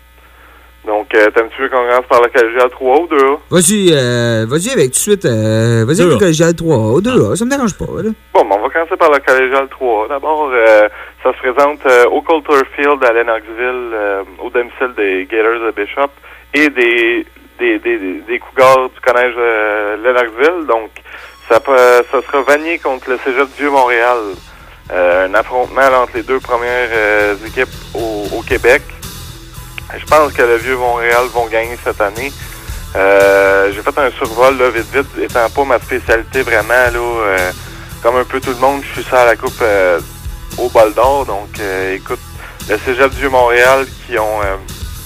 Donc, euh, t'aimes-tu veux qu'on commence par le collégial trois A ou deux A? Vas-y, euh, vas-y avec tout de suite, euh, vas-y avec le collégial trois A ou deux A, ça me dérange pas, là. Bon, ben, on va commencer par le collégial trois A. D'abord, euh, ça se présente euh, au Coulter Field à Lennoxville, euh, au domicile des Gators de Bishop et des, des, des, des, des Cougars du collège de Lennoxville. Donc, ça, peut, ça sera Vanier contre le Cégep du Vieux-Montréal. Euh, un affrontement là, entre les deux premières euh, équipes au, au Québec. Je pense que le Vieux-Montréal vont gagner cette année. Euh, j'ai fait un survol, là, vite, vite, étant pas ma spécialité vraiment, là, euh, comme un peu tout le monde, je suis ça à la coupe euh, au bol d'or. Donc, euh, écoute, le Cégep du Vieux-Montréal qui ont euh,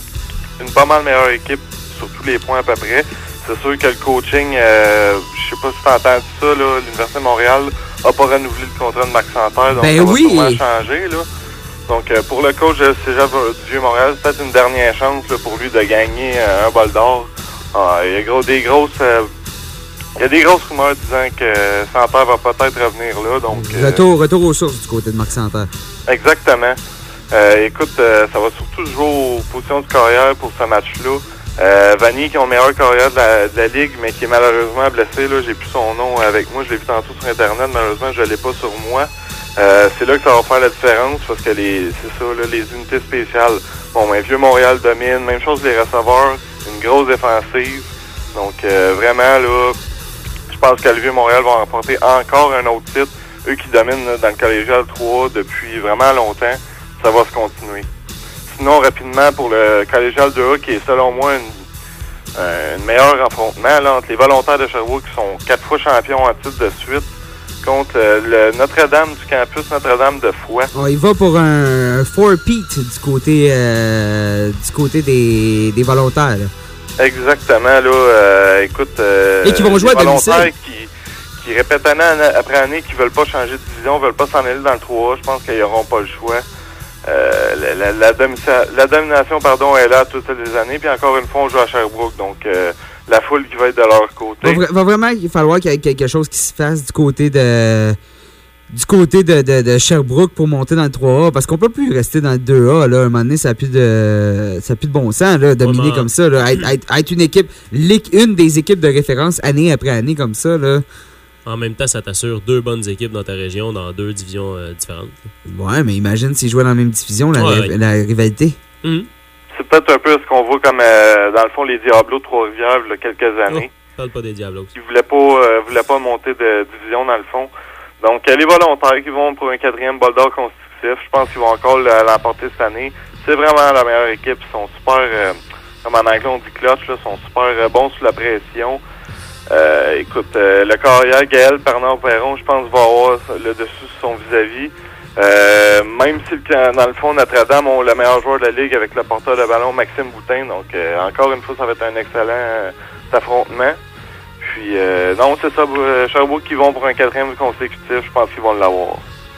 une pas mal meilleure équipe sur tous les points à peu près. C'est sûr que le coaching, euh, je sais pas si t'as entendu ça, là, l'Université de Montréal a pas renouvelé le contrat de Max Santerre, donc ben ça oui. va sûrement changer, là. Donc, euh, pour le coach de Cégep du Vieux-Montréal, c'est peut-être une dernière chance là, pour lui de gagner euh, un bol d'or. Ah, il y a gros, des grosses... Euh, il y a des grosses rumeurs disant que Santerre va peut-être revenir là. Donc, euh, retour, retour aux sources du côté de Max Santerre. Exactement. Euh, écoute, euh, ça va surtout jouer aux positions de carrière pour ce match-là. Euh, Vanier, qui est le meilleur carrière de la, de la Ligue, mais qui est malheureusement blessé. Là, j'ai plus son nom avec moi. Je l'ai vu tantôt sur Internet. Malheureusement, je l'ai pas sur moi. Euh, c'est là que ça va faire la différence parce que les c'est ça, là, les unités spéciales. Bon, ben, Vieux-Montréal domine. Même chose les receveurs. Une grosse défensive. Donc, euh, vraiment, là, je pense que le Vieux-Montréal va remporter encore un autre titre. Eux qui dominent là, dans le collégial trois A depuis vraiment longtemps. Ça va se continuer. Sinon, rapidement, pour le collégial deux A, qui est selon moi une, euh, une meilleure affrontement là, entre les volontaires de Sherbrooke qui sont quatre fois champions en titre de suite contre euh, le Notre-Dame du campus Notre-Dame de Foix. Oh, il va pour un four-peat du côté euh, du côté des, des volontaires. Là. Exactement, là. Euh, écoute, euh, et qui vont jouer à volontaires domicile. qui, qui répètent année après année qui veulent pas changer de division, veulent pas s'en aller dans le trois A. Je pense qu'ils n'auront pas le choix. Euh, la, la, la, domi- la domination pardon, est là toutes les années. Puis encore une fois, on joue à Sherbrooke. Donc, euh, la foule qui va être de leur côté. Va, va vraiment il falloir qu'il y ait quelque chose qui se fasse du côté de du côté de, de, de Sherbrooke pour monter dans le trois A. Parce qu'on peut plus rester dans le deux A. Là. À un moment donné, ça n'a plus de ça a plus de bon sens, là, dominer Vraiment. Comme ça. Là. Être, être, être une équipe, une des équipes de référence année après année comme ça. Là. En même temps, ça t'assure deux bonnes équipes dans ta région, dans deux divisions euh, différentes. Ouais, mais imagine s'ils jouaient dans la même division, la, ouais, ri- la rivalité. Mm-hmm. C'est peut-être un peu ce qu'on voit comme, euh, dans le fond, les Diablos de Trois-Rivières, il y a quelques années. Oh, parle pas des Diablos. Ils voulaient pas, euh, voulaient pas monter de division, dans le fond. Donc, euh, les volontaires qui vont pour un quatrième bol d'or consécutif, je pense qu'ils vont encore l'emporter cette année. C'est vraiment la meilleure équipe. Ils sont super, euh, comme en anglais on dit clutch, là, sont super euh, bons sous la pression. Euh, écoute, euh, le carrière Gaël Bernard-Perron, je pense, va avoir le dessus sur son vis-à-vis. Euh, même si dans le fond, Notre-Dame ont le meilleur joueur de la Ligue avec le porteur de ballon Maxime Boutin. Donc, euh, encore une fois, ça va être un excellent euh, affrontement. Puis, euh, non, c'est ça, euh, Sherbrooke qui vont pour un quatrième consécutif. Je pense qu'ils vont l'avoir.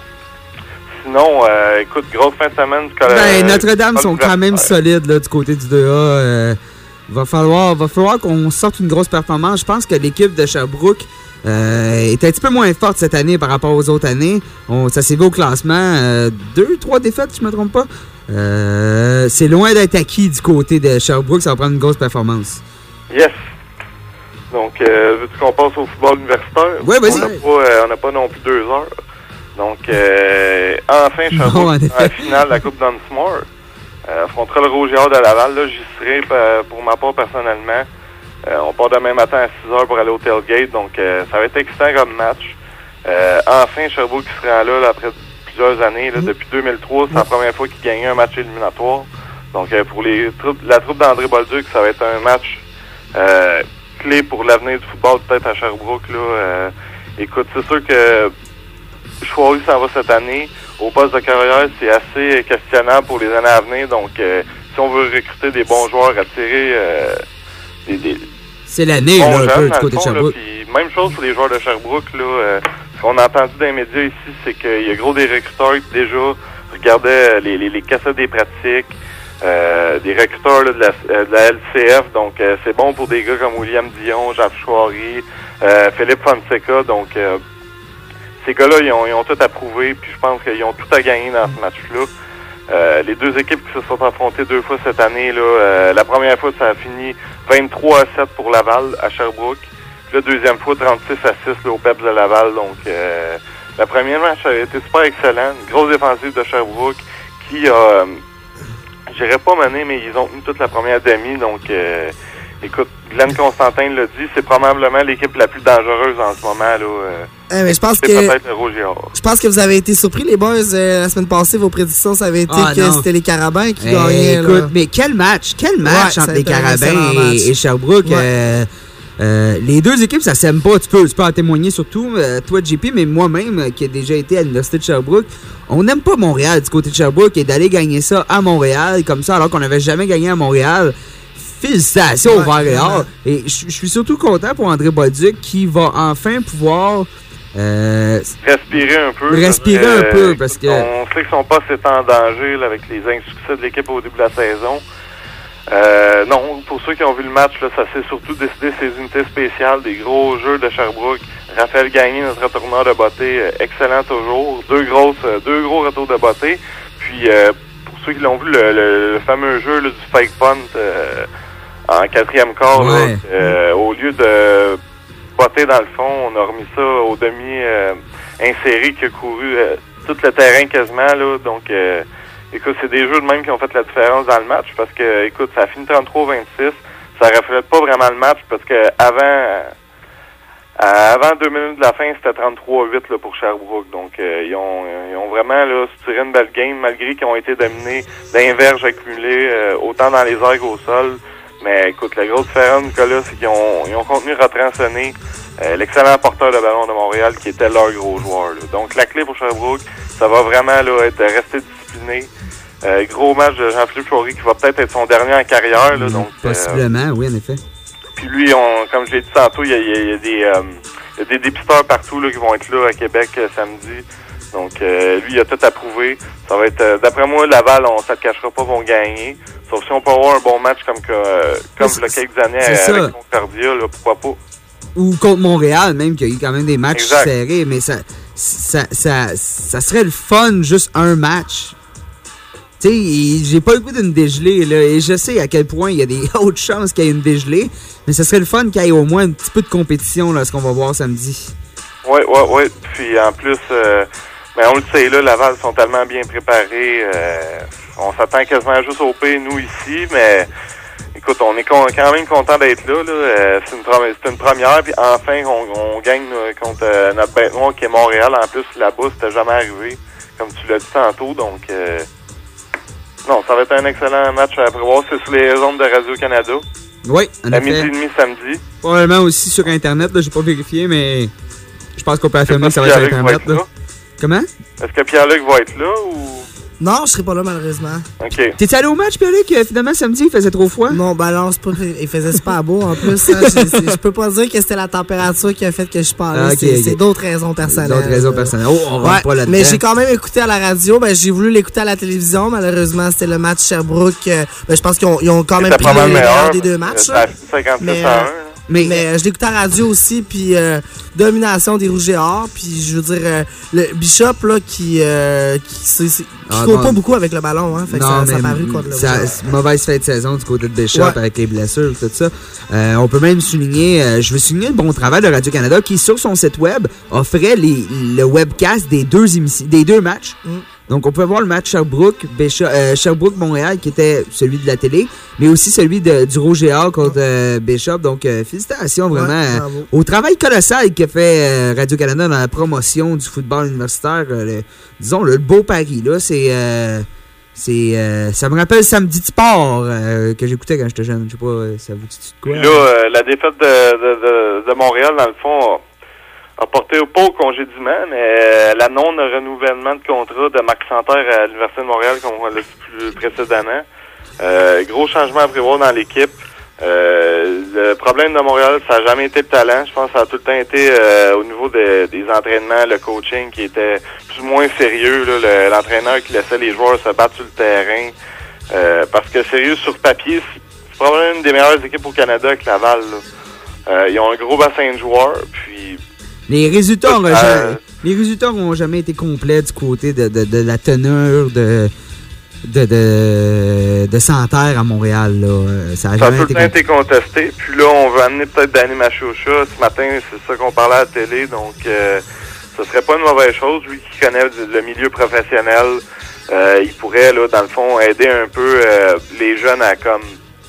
Sinon, euh, écoute, grosse fin de semaine du collège. Ben, Notre-Dame sont quand même solides là, du côté du deux A. Euh, va falloir, va falloir qu'on sorte une grosse performance. Je pense que l'équipe de Sherbrooke euh, est un petit peu moins forte cette année par rapport aux autres années. On, ça s'est vu au classement. Euh, deux, trois défaites, je me trompe pas. Euh, c'est loin d'être acquis du côté de Sherbrooke. Ça va prendre une grosse performance. Yes. Donc, euh, veux-tu qu'on passe au football universitaire? Oui, vas-y. On n'a pas, euh, on n'a pas non plus deux heures. Donc, euh, enfin, Sherbrooke Non, en en effet. finale de la Coupe Dunsmore. Euh, affrontera le Rouge-Or de Laval. Là, j'y serai euh, pour ma part personnellement. Euh, on part demain matin à six heures pour aller au tailgate. Donc, euh, ça va être excitant comme match. Euh, enfin, Sherbrooke qui se rend là, là après plusieurs années. Là, depuis deux mille trois, c'est la première fois qu'il gagnait un match éliminatoire. Donc, euh, pour les troupes, la troupe d'André Bolduc, ça va être un match euh, clé pour l'avenir du football, peut-être à Sherbrooke. Là. Euh, écoute, c'est sûr que Chouari s'en va cette année. Au poste de carrière, c'est assez questionnable pour les années à venir. Donc, euh, si on veut recruter des bons joueurs, attirer euh, des, des C'est l'année, bons là, un jeunes, peu, du dans le côté de fond, là, Sherbrooke. puis même chose pour les joueurs de Sherbrooke. Là, euh, ce qu'on a entendu dans les médias ici, c'est qu'il y a gros des recruteurs qui déjà regardaient les, les, les cassettes des pratiques, euh, des recruteurs là, de, la, euh, de la L C F. Donc, euh, c'est bon pour des gars comme William Dion, Jean Chouari, euh, Philippe Fonseca. Donc, euh, ces gars-là, ils ont, ils ont tout approuvé, puis je pense qu'ils ont tout à gagner dans ce match-là. Euh, les deux équipes qui se sont affrontées deux fois cette année, là, euh, la première fois, ça a fini vingt-trois à sept pour Laval à Sherbrooke. Puis la deuxième fois, trente-six à six là, au Peps de Laval. Donc, euh, la première match a été super excellent. Une grosse défensive de Sherbrooke qui a, euh, je dirais pas mené, mais ils ont tenu toute la première demi. Donc, euh, écoute, Glenn Constantin l'a dit, c'est probablement l'équipe la plus dangereuse en ce moment. Là, euh, Eh, mais je pense c'est que peut-être le Rouge-et-Or. je pense que vous avez été surpris, les boys, euh, la semaine passée. Vos prédictions, ça avait été Ah, que non. c'était les Carabins qui Eh, gagnaient. écoute, là. mais quel match! Quel match Ouais, entre ça a les été un Carabins excellent match. et, et Sherbrooke. Ouais. Euh, euh, les deux équipes, ça s'aime pas. Tu peux, tu peux en témoigner surtout, euh, toi, J P, mais moi-même, euh, qui ai déjà été à l'Université de Sherbrooke, on n'aime pas Montréal du côté de Sherbrooke et d'aller gagner ça à Montréal, comme ça, alors qu'on n'avait jamais gagné à Montréal. Félicitations Ouais, au Vert et Or. vraiment. Et je je suis surtout content pour André Bolduc qui va enfin pouvoir euh, Respirer un peu. respirer parce un que, peu euh, parce que. On sait qu'ils sont pas assez en danger là, avec les insuccès de l'équipe au début de la saison. Euh, non, pour ceux qui ont vu le match, là, ça s'est surtout décidé ces unités spéciales, des gros jeux de Sherbrooke. Raphaël Gagné, notre retourneur de beauté, euh, excellent toujours. Deux grosses, euh, deux gros retours de beauté. Puis euh, pour ceux qui l'ont vu, le, le, le fameux jeu là, du fake punt euh, en quatrième quart, là, Ouais. euh, au lieu de botter dans le fond, on a remis ça au demi euh, inséré qui a couru euh, tout le terrain quasiment là. Donc euh, écoute, c'est des jeux de même qui ont fait la différence dans le match parce que, écoute, ça a fini trente-trois vingt-six. Ça reflète pas vraiment le match parce que avant, euh, avant deux minutes de la fin, c'était trente-trois huit là, pour Sherbrooke. Donc, euh, ils, ont, ils ont vraiment là, tiré une belle game malgré qu'ils ont été dominés d'un verge accumulé, euh, autant dans les airs qu'au sol. Mais écoute, la grosse différence, Nicolas, c'est qu'ils ont, ils ont contenu Retrançonné, euh, l'excellent porteur de ballon de Montréal qui était leur gros joueur. Là. Donc, la clé pour Sherbrooke, ça va vraiment là, être de rester discipliné. Euh, gros match de Jean-Philippe Chouari qui va peut-être être son dernier en carrière. Là, donc, Possiblement, euh, oui, en effet. Puis lui, on, comme je l'ai dit tantôt, il y a, il y a, il y a des, euh, il y a des dépisteurs partout là, qui vont être là à Québec euh, samedi. Donc, euh, lui, il a tout approuvé. Ça va être, euh, d'après moi, Laval, on ne se le cachera pas, vont gagner. Sauf si on peut avoir un bon match comme que, euh, comme C'est- il y a quelques années c'est avec ça. Concordia, là, pourquoi pas. Ou contre Montréal, même, qu'il y a eu quand même des matchs Exact. serrés, mais ça, ça, ça, ça serait le fun, juste un match. Tu sais, j'ai pas le goût d'une dégelée, là, et je sais à quel point il y a des hautes chances qu'il y ait une dégelée, mais ça serait le fun qu'il y ait au moins un petit peu de compétition, là, ce qu'on va voir samedi. Oui, oui, oui. Puis en plus, euh, ben, on le sait, là, Laval sont tellement bien préparés. Euh, on s'attend quasiment juste au P, nous, ici, mais écoute, on est con- quand même content d'être là. là. Euh, c'est, une pre- c'est une première, puis enfin, on, on gagne euh, contre euh, notre bête noire qui est Montréal. En plus, là-bas, c'était jamais arrivé, comme tu l'as dit tantôt. Donc, euh, non, ça va être un excellent match à prévoir. C'est sur les ondes de Radio-Canada. Oui, en À effet. midi et demi samedi. Probablement aussi sur Internet, là, j'ai pas vérifié, mais je pense qu'on peut affirmer que ça va être sur Pierre-Luc va Internet. être Là. là. Comment? Est-ce que Pierre-Luc va être là ou... Non, je serai pas là, malheureusement. OK. T'es allé au match, Pierre-Luc? euh, Finalement, samedi, il faisait trop froid? Non, ben non, c'est pas, il faisait super beau en plus. hein. Je, c'est- je peux pas dire que c'était la température qui a fait que je suis pas là. Ah, ok, c'est, ok. c'est d'autres raisons personnelles. D'autres raisons personnelles. Oh, on rentre Ouais, pas là-dedans. mais j'ai quand même écouté à la radio. Ben, j'ai voulu l'écouter à la télévision. Malheureusement, c'était le match Sherbrooke. euh, Ben, je pense qu'ils ont, ils ont quand même C'était pris pas le mal meilleur meilleur. des deux matchs. Euh, là. cinquante-six Mais, à un. euh, là. Mais, mais euh, je l'écoutais à la radio aussi, puis euh, domination des Rouges et Or, puis je veux dire, euh, le Bishop, là, qui, euh, qui, c'est, c'est, qui Ah, court non. pas beaucoup avec le ballon, hein, fait que Non, ça, ça a mais paru contre le ça- Rouge et Or. c'est mauvaise fin de saison du côté de Bishop Ouais. avec les blessures tout ça. Euh, on peut même souligner, euh, je veux souligner le bon travail de Radio-Canada qui, sur son site web, offrait les, le webcast des deux, émissions, des deux matchs. Mm. Donc, on peut voir le match Sherbrooke, Bishop, euh, Sherbrooke-Montréal, qui était celui de la télé, mais aussi celui de, du Rouge et Or contre euh, Bishop. Donc, euh, félicitations vraiment Ouais, euh, bravo. au travail colossal que fait euh, Radio-Canada dans la promotion du football universitaire. Euh, le- disons, le, le beau pari, là, c'est... euh, c'est euh, ça me rappelle Samedi de Sport euh, que j'écoutais quand j'étais jeune. Je sais pas, euh, ça vous dit de quoi? Puis là, euh, la défaite de, de, de, de Montréal, dans le fond, a, a porté pas au congédiement, mais euh, la non-renouvellement de contrat de Marc Santerre à l'Université de Montréal, comme on l'a dit plus précédemment. Euh, gros changement à prévoir dans l'équipe. Euh, le problème de Montréal, ça n'a jamais été le talent. Je pense que ça a tout le temps été euh, au niveau de- des entraînements, le coaching qui était plus ou moins sérieux. Là, le- l'entraîneur qui laissait les joueurs se battre sur le terrain. Euh, parce que sérieux, sur papier, c'est c'est probablement une des meilleures équipes au Canada avec Laval. Là. Euh, ils ont un gros bassin de joueurs. Puis Les résultats, ont Euh, jamais, les résultats ont jamais été complets du côté de, de, de la teneur de, de, de, de Santerre à Montréal. Là. Euh, Ça a ça a jamais tout été le temps complet. été contesté. Puis là, on veut amener peut-être Danny Machocha. Ce matin, c'est ça qu'on parlait à la télé. Donc, euh, ce serait pas une mauvaise chose. Lui qui connaît le milieu professionnel, euh, il pourrait, là, dans le fond, aider un peu euh, les jeunes à comme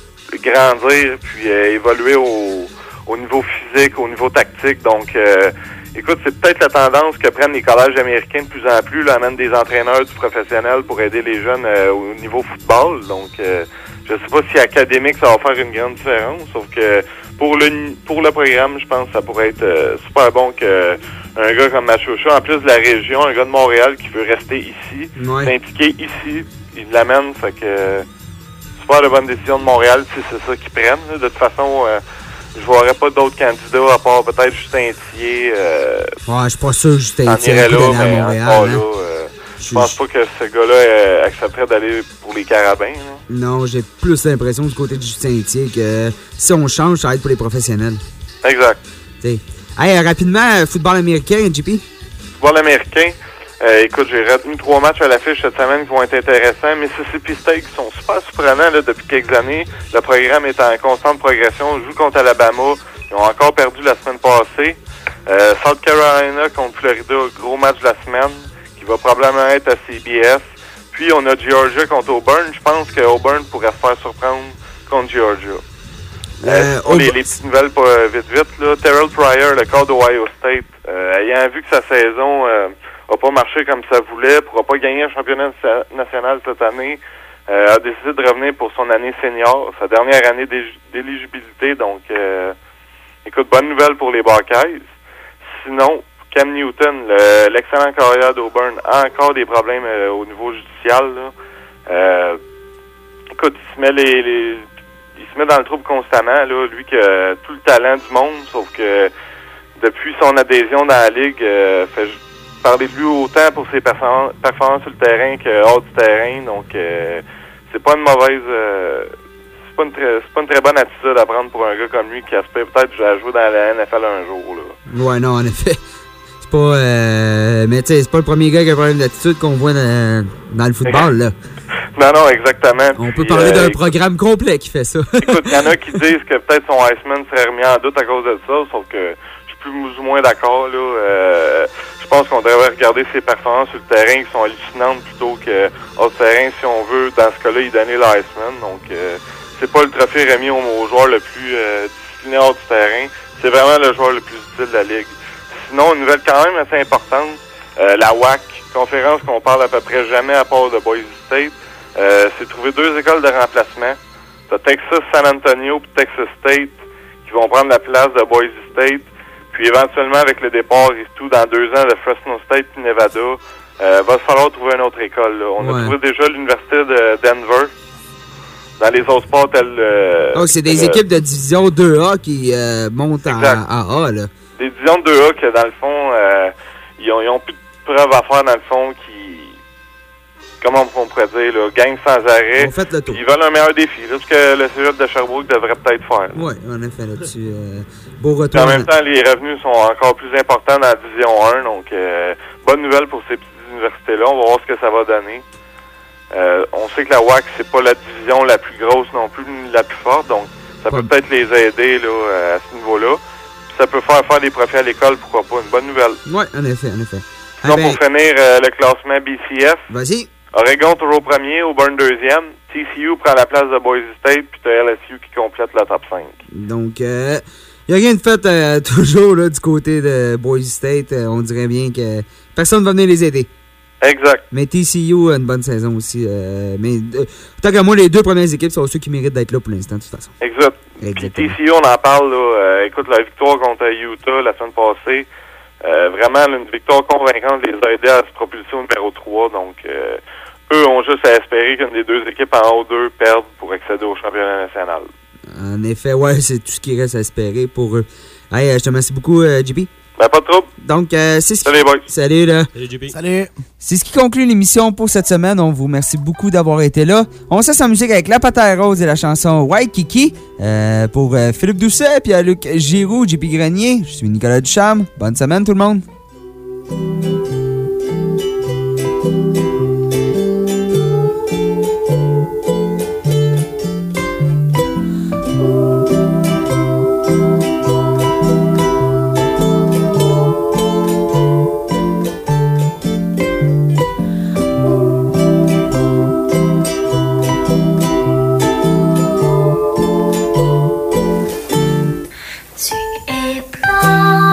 grandir puis euh, évoluer au, au niveau physique, au niveau tactique. Donc, euh, écoute, c'est peut-être la tendance que prennent les collèges américains de plus en plus, là, amènent des entraîneurs du professionnel pour aider les jeunes euh, au niveau football. Donc, euh, je sais pas si académique, ça va faire une grande différence, sauf que pour le pour le programme, je pense que ça pourrait être euh, super bon que un gars comme Machocha, en plus de la région, un gars de Montréal qui veut rester ici, Ouais. s'impliquer ici, il l'amène, fait que euh, super de bonne décision de Montréal si c'est ça qu'ils prennent. là. De toute façon, euh, je verrais pas d'autres candidats à part peut-être Justin Thier. Euh, Ouais, je suis pas sûr que Justin en Thier irait là, d'aller à mais Montréal. encore hein. là, euh, je pense pas que ce gars-là euh, accepterait d'aller pour les Carabins. là. Non, j'ai plus l'impression du côté de Justin Thier que si on change, ça va être pour les professionnels. Exact. T'sais. Hey, euh, rapidement, euh, football américain, J P? Football américain, euh, écoute, j'ai retenu trois matchs à l'affiche cette semaine qui vont être intéressants. Mississippi State qui sont super surprenants là, depuis quelques années. Le programme est en constante progression. On joue contre Alabama. Ils ont encore perdu la semaine passée. Euh, South Carolina contre Florida, gros match de la semaine qui va probablement être à C B S. Puis on a Georgia contre Auburn. Je pense que Auburn pourrait se faire surprendre contre Georgia. Euh, pour les, les petites nouvelles pas euh, vite vite là, Terrell Pryor, le corps d'Ohio State, euh, ayant vu que sa saison euh, a pas marché comme ça voulait, pourra pas gagner un championnat sa- national cette année, euh, a décidé de revenir pour son année senior, sa dernière année d'é- d'éligibilité. Donc, euh, écoute, bonne nouvelle pour les Buckeyes. Sinon, Cam Newton, le- l'excellent carrière d'Auburn, a encore des problèmes euh, au niveau judicial. Là. Euh, écoute, il se met les, les il se met dans le trouble constamment, là, lui qui a tout le talent du monde, sauf que depuis son adhésion dans la Ligue, euh, fait ju- parler de lui autant pour ses perform- performances sur le terrain que hors du terrain, donc euh, c'est pas une mauvaise euh, c'est pas une très c'est pas une très bonne attitude à prendre pour un gars comme lui qui aspire peut-être à jouer dans la N F L un jour, là. Ouais, non, en effet. C'est pas. Euh, mais tu sais, c'est pas le premier gars qui a un problème d'attitude qu'on voit dans, dans le football, là. Non, non, exactement. On peut Puis, parler euh, d'un programme complet qui fait ça. Écoute, il y en a qui disent que peut-être son Iceman serait remis en doute à cause de ça, sauf que je suis plus ou moins d'accord, là. Euh, je pense qu'on devrait regarder ses performances sur le terrain qui sont hallucinantes plutôt que hors terrain, si on veut, dans ce cas-là, il donner l'Iceman. Donc, euh, c'est pas le trophée remis au, au joueur le plus euh, discipliné hors du terrain. C'est vraiment le joueur le plus utile de la Ligue. Sinon, une nouvelle quand même assez importante, euh, la W A C, conférence qu'on parle à peu près jamais à part de Boise State, euh, c'est trouver deux écoles de remplacement. T'as Texas San Antonio puis Texas State qui vont prendre la place de Boise State. Puis éventuellement, avec le départ et tout, dans deux ans de Fresno State puis Nevada, euh, va falloir trouver une autre école. Là. On Ouais. a trouvé déjà l'université de Denver. Dans les autres sports tels... Euh, Donc, c'est des tels, équipes de division deux A qui euh, montent en, Exact. en A, là. Des divisions de deux A que, dans le fond, euh, ils, ont, ils ont plus de preuves à faire, dans le fond, qui comment on pourrait dire, là, gagnent sans arrêt. On fait le tour. Ils veulent un meilleur défi, là, ce que le Cégep de Sherbrooke devrait peut-être faire. Oui, en effet, là-dessus. Euh, beau Puis retour. en même temps, les revenus sont encore plus importants dans la Division un, donc euh, bonne nouvelle pour ces petites universités-là. On va voir ce que ça va donner. Euh, on sait que la W A C, c'est pas la division la plus grosse non plus, la plus forte, donc ça peut peut-être les aider là, à ce niveau-là. Puis ça peut faire faire des profits à l'école, pourquoi pas. Une bonne nouvelle. Oui, en effet, en effet. Sinon, Ah ben, pour finir euh, le classement B C F, vas-y. Oregon toujours premier, Auburn deuxième, T C U prend la place de Boise State, puis t'as L S U qui complète le top cinq. Donc, il euh, n'y a rien de fait euh, toujours là, du côté de Boise State. Euh, on dirait bien que personne ne va venir les aider. Exact. Mais T C U a une bonne saison aussi. Euh, mais euh, tant qu'à moi, les deux premières équipes sont ceux qui méritent d'être là pour l'instant, de toute façon. Exact. Puis T C U, on en parle, là, euh, écoute, la victoire contre Utah la semaine passée, euh, vraiment là, une victoire convaincante les a aidés à se propulser au numéro trois. Donc, euh, eux ont juste à espérer qu'une des deux équipes en haut d'eux perdent pour accéder au championnat national. En effet, ouais, c'est tout ce qui reste à espérer pour eux. Hey, euh, je te remercie beaucoup, euh, J P. Ben, pas de trouble. Donc, euh, c'est ce Salut, qui... boys. Salut, là. Salut, J P. Salut. C'est ce qui conclut l'émission pour cette semaine. On vous remercie beaucoup d'avoir été là. On se laisse en musique avec La Patère Rose et la chanson White Kiki. Euh, pour euh, Philippe Doucet, puis à Luc Giroux, J P Grenier. Je suis Nicolas Ducharme. Bonne semaine, tout le monde. Tu es blanc.